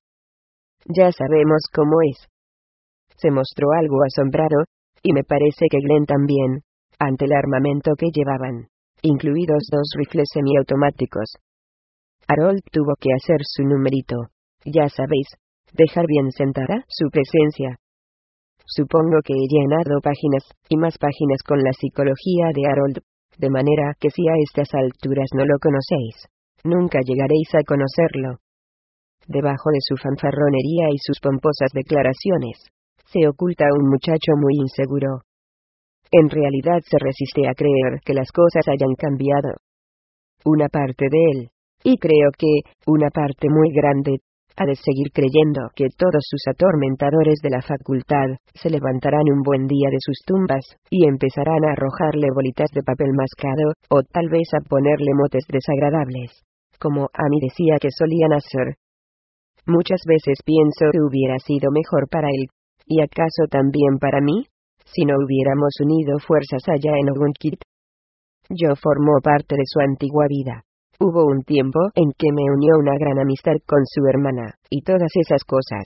Ya sabemos cómo es. Se mostró algo asombrado, y me parece que Glenn también, ante el armamento que llevaban, incluidos dos rifles semiautomáticos. Harold tuvo que hacer su numerito, ya sabéis, dejar bien sentada su presencia. Supongo que he llenado páginas, y más páginas con la psicología de Harold, de manera que si a estas alturas no lo conocéis, nunca llegaréis a conocerlo. Debajo de su fanfarronería y sus pomposas declaraciones, se oculta un muchacho muy inseguro. En realidad se resiste a creer que las cosas hayan cambiado. Una parte de él, y creo que, una parte muy grande, ha de seguir creyendo que todos sus atormentadores de la facultad se levantarán un buen día de sus tumbas, y empezarán a arrojarle bolitas de papel mascado, o tal vez a ponerle motes desagradables, como a mí decía que solían hacer. Muchas veces pienso que hubiera sido mejor para él, y acaso también para mí, si no hubiéramos unido fuerzas allá en Ogunkit. Yo formó parte de su antigua vida. Hubo un tiempo en que me unió una gran amistad con su hermana, y todas esas cosas.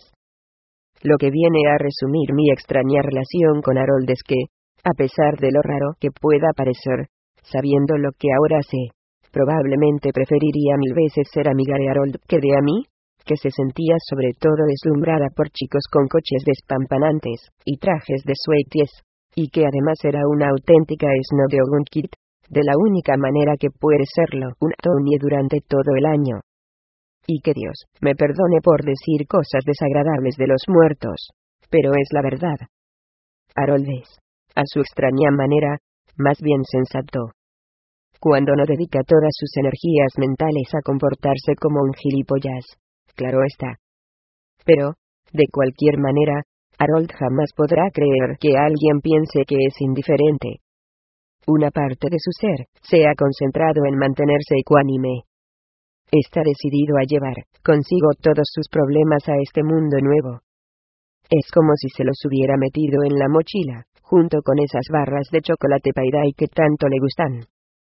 Lo que viene a resumir mi extraña relación con Harold es que, a pesar de lo raro que pueda parecer, sabiendo lo que ahora sé, probablemente preferiría mil veces ser amiga de Harold que de a mí, que se sentía sobre todo deslumbrada por chicos con coches despampanantes, y trajes de suéteres, y que además era una auténtica snob de Ogunkit, de la única manera que puede serlo un Tony durante todo el año. Y que Dios me perdone por decir cosas desagradables de los muertos, pero es la verdad. Harold es, a su extraña manera, más bien sensato. Cuando no dedica todas sus energías mentales a comportarse como un gilipollas, claro está. Pero, de cualquier manera, Harold jamás podrá creer que alguien piense que es indiferente. Una parte de su ser se ha concentrado en mantenerse ecuánime. Está decidido a llevar consigo todos sus problemas a este mundo nuevo. Es como si se los hubiera metido en la mochila, junto con esas barras de chocolate pie que tanto le gustan.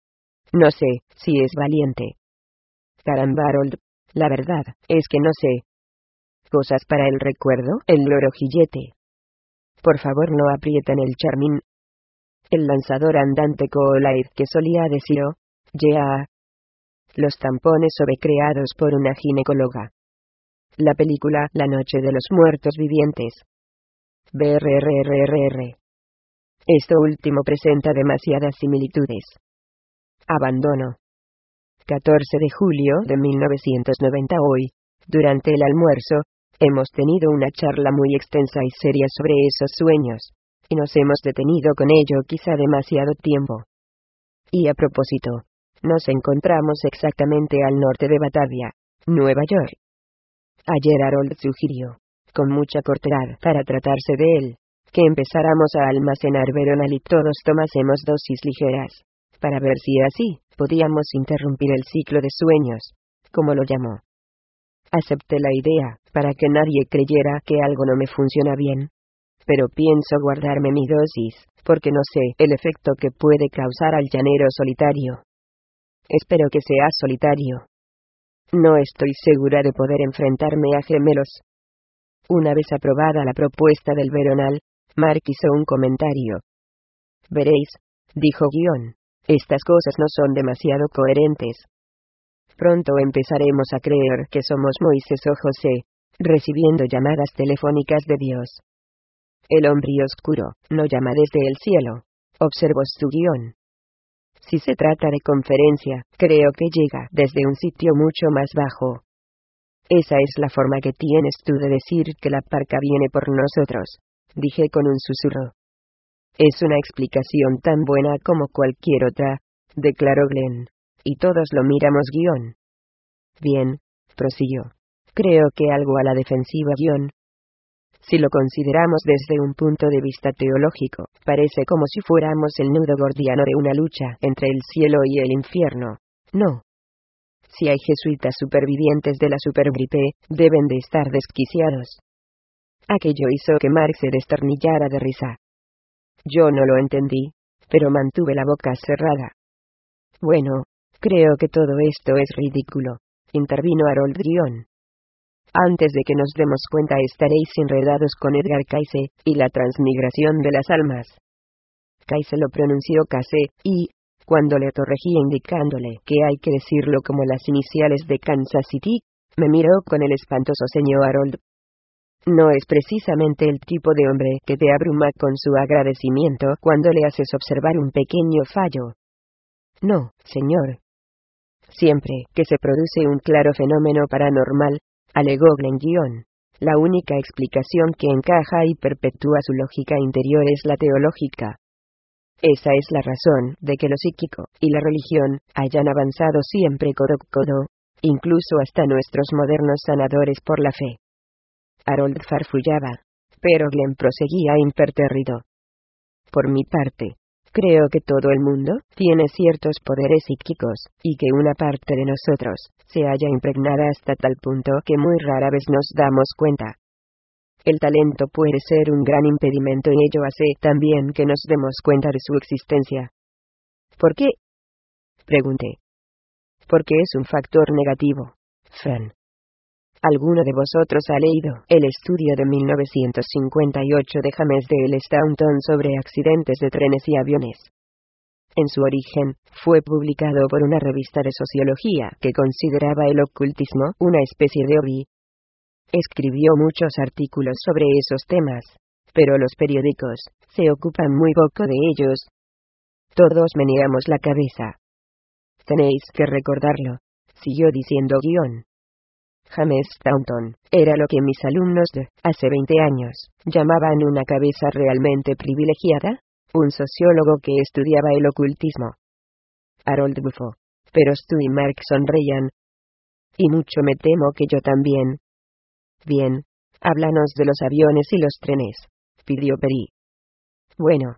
No sé si es valiente. Caramba, Harold, la verdad es que no sé. Cosas para el recuerdo, el lorojillete. Por favor, no aprieten el charmín. El lanzador andante Kool-Aid que solía decir, oh, yeah. Los tampones sobrecreados por una ginecóloga. La película La Noche de los Muertos Vivientes. Brrrrrr. Esto último presenta demasiadas similitudes. Abandono. catorce de julio de mil novecientos noventa. Hoy, durante el almuerzo, hemos tenido una charla muy extensa y seria sobre esos sueños. Y nos hemos detenido con ello quizá demasiado tiempo. Y a propósito, nos encontramos exactamente al norte de Batavia, Nueva York. Ayer Harold sugirió, con mucha cortedad para tratarse de él, que empezáramos a almacenar Veronal y todos tomásemos dosis ligeras, para ver si así podíamos interrumpir el ciclo de sueños, como lo llamó. Acepté la idea, para que nadie creyera que algo no me funciona bien. Pero pienso guardarme mi dosis, porque no sé el efecto que puede causar al llanero solitario. Espero que sea solitario. No estoy segura de poder enfrentarme a gemelos. Una vez aprobada la propuesta del veronal, Mark hizo un comentario. Veréis, dijo Guion, estas cosas no son demasiado coherentes. Pronto empezaremos a creer que somos Moisés o José, recibiendo llamadas telefónicas de Dios. El hombre oscuro no llama desde el cielo, observó su Guion. Si se trata de conferencia, creo que llega desde un sitio mucho más bajo. Esa es la forma que tienes tú de decir que la parca viene por nosotros, dije con un susurro. Es una explicación tan buena como cualquier otra, declaró Glenn, y todos lo miramos Guion. Bien, prosiguió. Creo que algo a la defensiva Guion. Si lo consideramos desde un punto de vista teológico, parece como si fuéramos el nudo gordiano de una lucha entre el cielo y el infierno. No. Si hay jesuitas supervivientes de la supergripe, deben de estar desquiciados. Aquello hizo que Mark se destornillara de risa. Yo no lo entendí, pero mantuve la boca cerrada. Bueno, creo que todo esto es ridículo, intervino Harold Guion. Antes de que nos demos cuenta estaréis enredados con Edgar Cayce y la transmigración de las almas. Cayce lo pronunció Case, y, cuando le corregí indicándole que hay que decirlo como las iniciales de Kansas City, me miró con el espantoso ceño Harold. No es precisamente el tipo de hombre que te abruma con su agradecimiento cuando le haces observar un pequeño fallo. No, señor. Siempre que se produce un claro fenómeno paranormal, alegó Glenn Guion, la única explicación que encaja y perpetúa su lógica interior es la teológica. Esa es la razón de que lo psíquico y la religión hayan avanzado siempre codo a codo, incluso hasta nuestros modernos sanadores por la fe. Harold farfullaba, pero Glenn proseguía impertérrito. Por mi parte, creo que todo el mundo tiene ciertos poderes psíquicos, y que una parte de nosotros se halla impregnada hasta tal punto que muy rara vez nos damos cuenta. El talento puede ser un gran impedimento y ello hace también que nos demos cuenta de su existencia. ¿Por qué? Pregunté. Porque es un factor negativo, Fran. ¿Alguno de vosotros ha leído el estudio de mil novecientos cincuenta y ocho de James de L. Staunton sobre accidentes de trenes y aviones? En su origen, fue publicado por una revista de sociología que consideraba el ocultismo una especie de hobby. Escribió muchos artículos sobre esos temas, pero los periódicos se ocupan muy poco de ellos. Todos meneamos la cabeza. Tenéis que recordarlo, siguió diciendo Guion. James Staunton era lo que mis alumnos de hace veinte años llamaban una cabeza realmente privilegiada, un sociólogo que estudiaba el ocultismo. Harold bufó, pero Stu y Mark sonreían. Y mucho me temo que yo también. Bien, háblanos de los aviones y los trenes, pidió Perry. Bueno.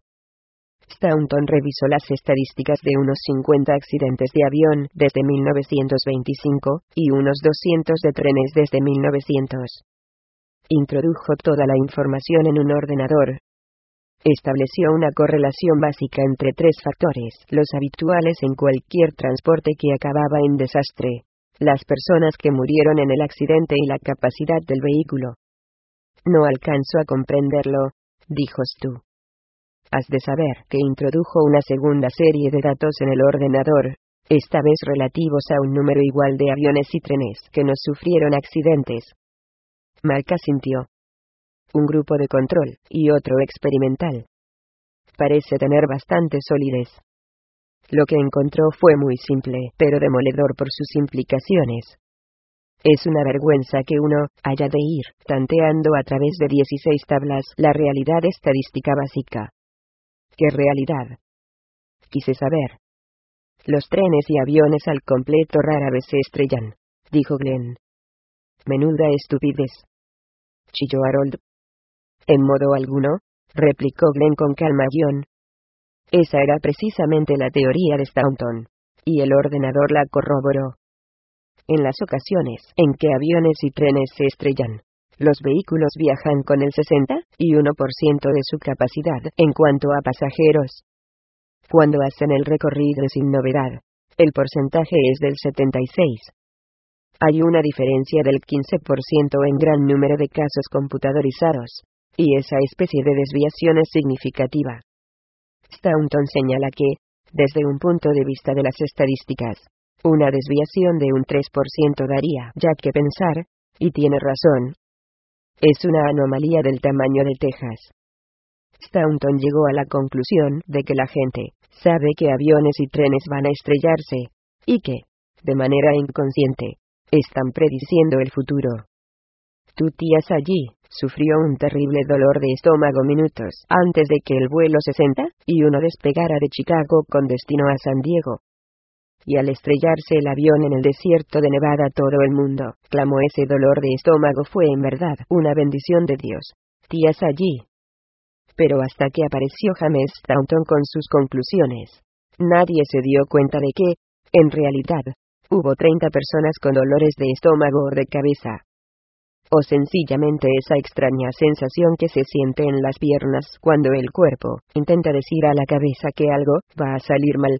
Staunton revisó las estadísticas de unos cincuenta accidentes de avión desde mil novecientos veinticinco, y unos doscientos de trenes desde mil novecientos. Introdujo toda la información en un ordenador. Estableció una correlación básica entre tres factores, los habituales en cualquier transporte que acababa en desastre: las personas que murieron en el accidente y la capacidad del vehículo. No alcanzo a comprenderlo, dijo Stu. Has de saber que introdujo una segunda serie de datos en el ordenador, esta vez relativos a un número igual de aviones y trenes que no sufrieron accidentes. Mark asintió. Un grupo de control, y otro experimental. Parece tener bastante solidez. Lo que encontró fue muy simple, pero demoledor por sus implicaciones. Es una vergüenza que uno haya de ir tanteando a través de dieciséis tablas la realidad estadística básica. ¿Qué realidad? Quise saber. Los trenes y aviones al completo rara vez se estrellan, dijo Glenn. Menuda estupidez. Chilló Harold. En modo alguno, replicó Glenn con calma. Guion. Esa era precisamente la teoría de Staunton, y el ordenador la corroboró. En las ocasiones en que aviones y trenes se estrellan, los vehículos viajan con el sesenta y uno por ciento de su capacidad en cuanto a pasajeros. Cuando hacen el recorrido sin novedad, el porcentaje es del setenta y seis. Hay una diferencia del quince por ciento en gran número de casos computadorizados, y esa especie de desviación es significativa. Staunton señala que, desde un punto de vista de las estadísticas, una desviación de un tres por ciento daría ya que pensar, y tiene razón. Es una anomalía del tamaño de Texas. Staunton llegó a la conclusión de que la gente sabe que aviones y trenes van a estrellarse, y que, de manera inconsciente, están prediciendo el futuro. Tu tía allí sufrió un terrible dolor de estómago minutos antes de que el vuelo sesenta y uno despegara de Chicago con destino a San Diego. Y al estrellarse el avión en el desierto de Nevada, todo el mundo clamó. Ese dolor de estómago fue en verdad una bendición de Dios. Tías allí. Pero hasta que apareció James Staunton con sus conclusiones, nadie se dio cuenta de que, en realidad, hubo treinta personas con dolores de estómago o de cabeza. O sencillamente esa extraña sensación que se siente en las piernas cuando el cuerpo intenta decir a la cabeza que algo va a salir mal.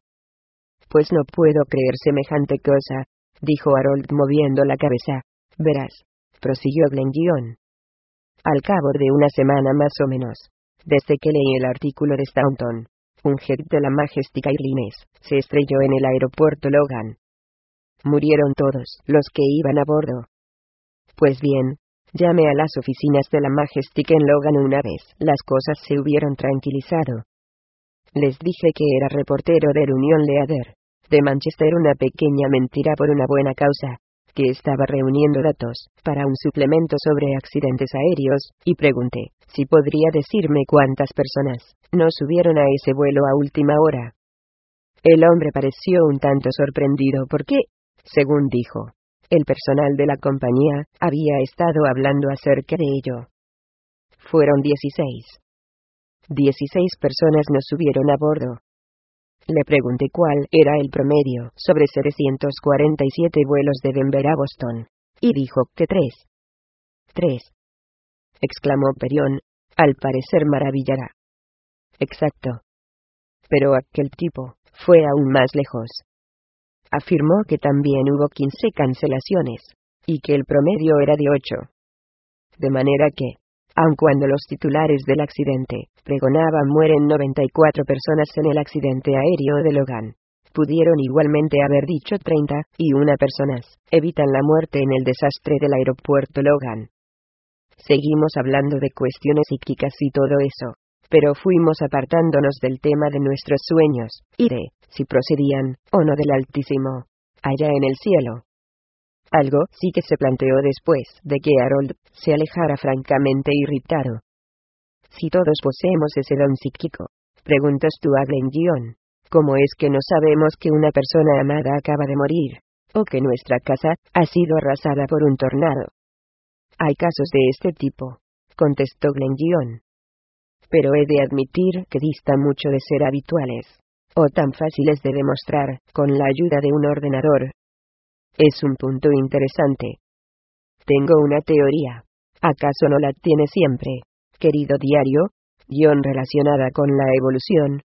Pues no puedo creer semejante cosa, dijo Harold moviendo la cabeza. Verás, prosiguió Glenn. Al cabo de una semana más o menos, desde que leí el artículo de Staunton, un jet de la Majestic Airlines se estrelló en el aeropuerto Logan. Murieron todos los que iban a bordo. Pues bien, llamé a las oficinas de la Majestic en Logan una vez las cosas se hubieron tranquilizado. Les dije que era reportero del Union Leader, de Manchester, una pequeña mentira por una buena causa, que estaba reuniendo datos para un suplemento sobre accidentes aéreos, y pregunté si podría decirme cuántas personas no subieron a ese vuelo a última hora. El hombre pareció un tanto sorprendido porque, según dijo, el personal de la compañía había estado hablando acerca de ello. Fueron dieciséis. Dieciséis personas no subieron a bordo. Le pregunté cuál era el promedio sobre setecientos cuarenta y siete vuelos de Denver a Boston, y dijo que tres. Tres. Exclamó Perión, al parecer maravillada. Exacto. Pero aquel tipo fue aún más lejos. Afirmó que también hubo quince cancelaciones, y que el promedio era de ocho. De manera que, aun cuando los titulares del accidente pregonaban mueren noventa y cuatro personas en el accidente aéreo de Logan, pudieron igualmente haber dicho treinta y una personas evitan la muerte en el desastre del aeropuerto Logan. Seguimos hablando de cuestiones psíquicas y todo eso, pero fuimos apartándonos del tema de nuestros sueños, y de si procedían o no del Altísimo, allá en el cielo. Algo sí que se planteó después de que Harold se alejara francamente irritado. Si todos poseemos ese don psíquico, preguntas tú a Glenn, ¿cómo es que no sabemos que una persona amada acaba de morir, o que nuestra casa ha sido arrasada por un tornado? Hay casos de este tipo, contestó Glenn. Pero he de admitir que distan mucho de ser habituales, o tan fáciles de demostrar con la ayuda de un ordenador. Es un punto interesante. Tengo una teoría. ¿Acaso no la tiene siempre, querido diario? Guión relacionada con la evolución,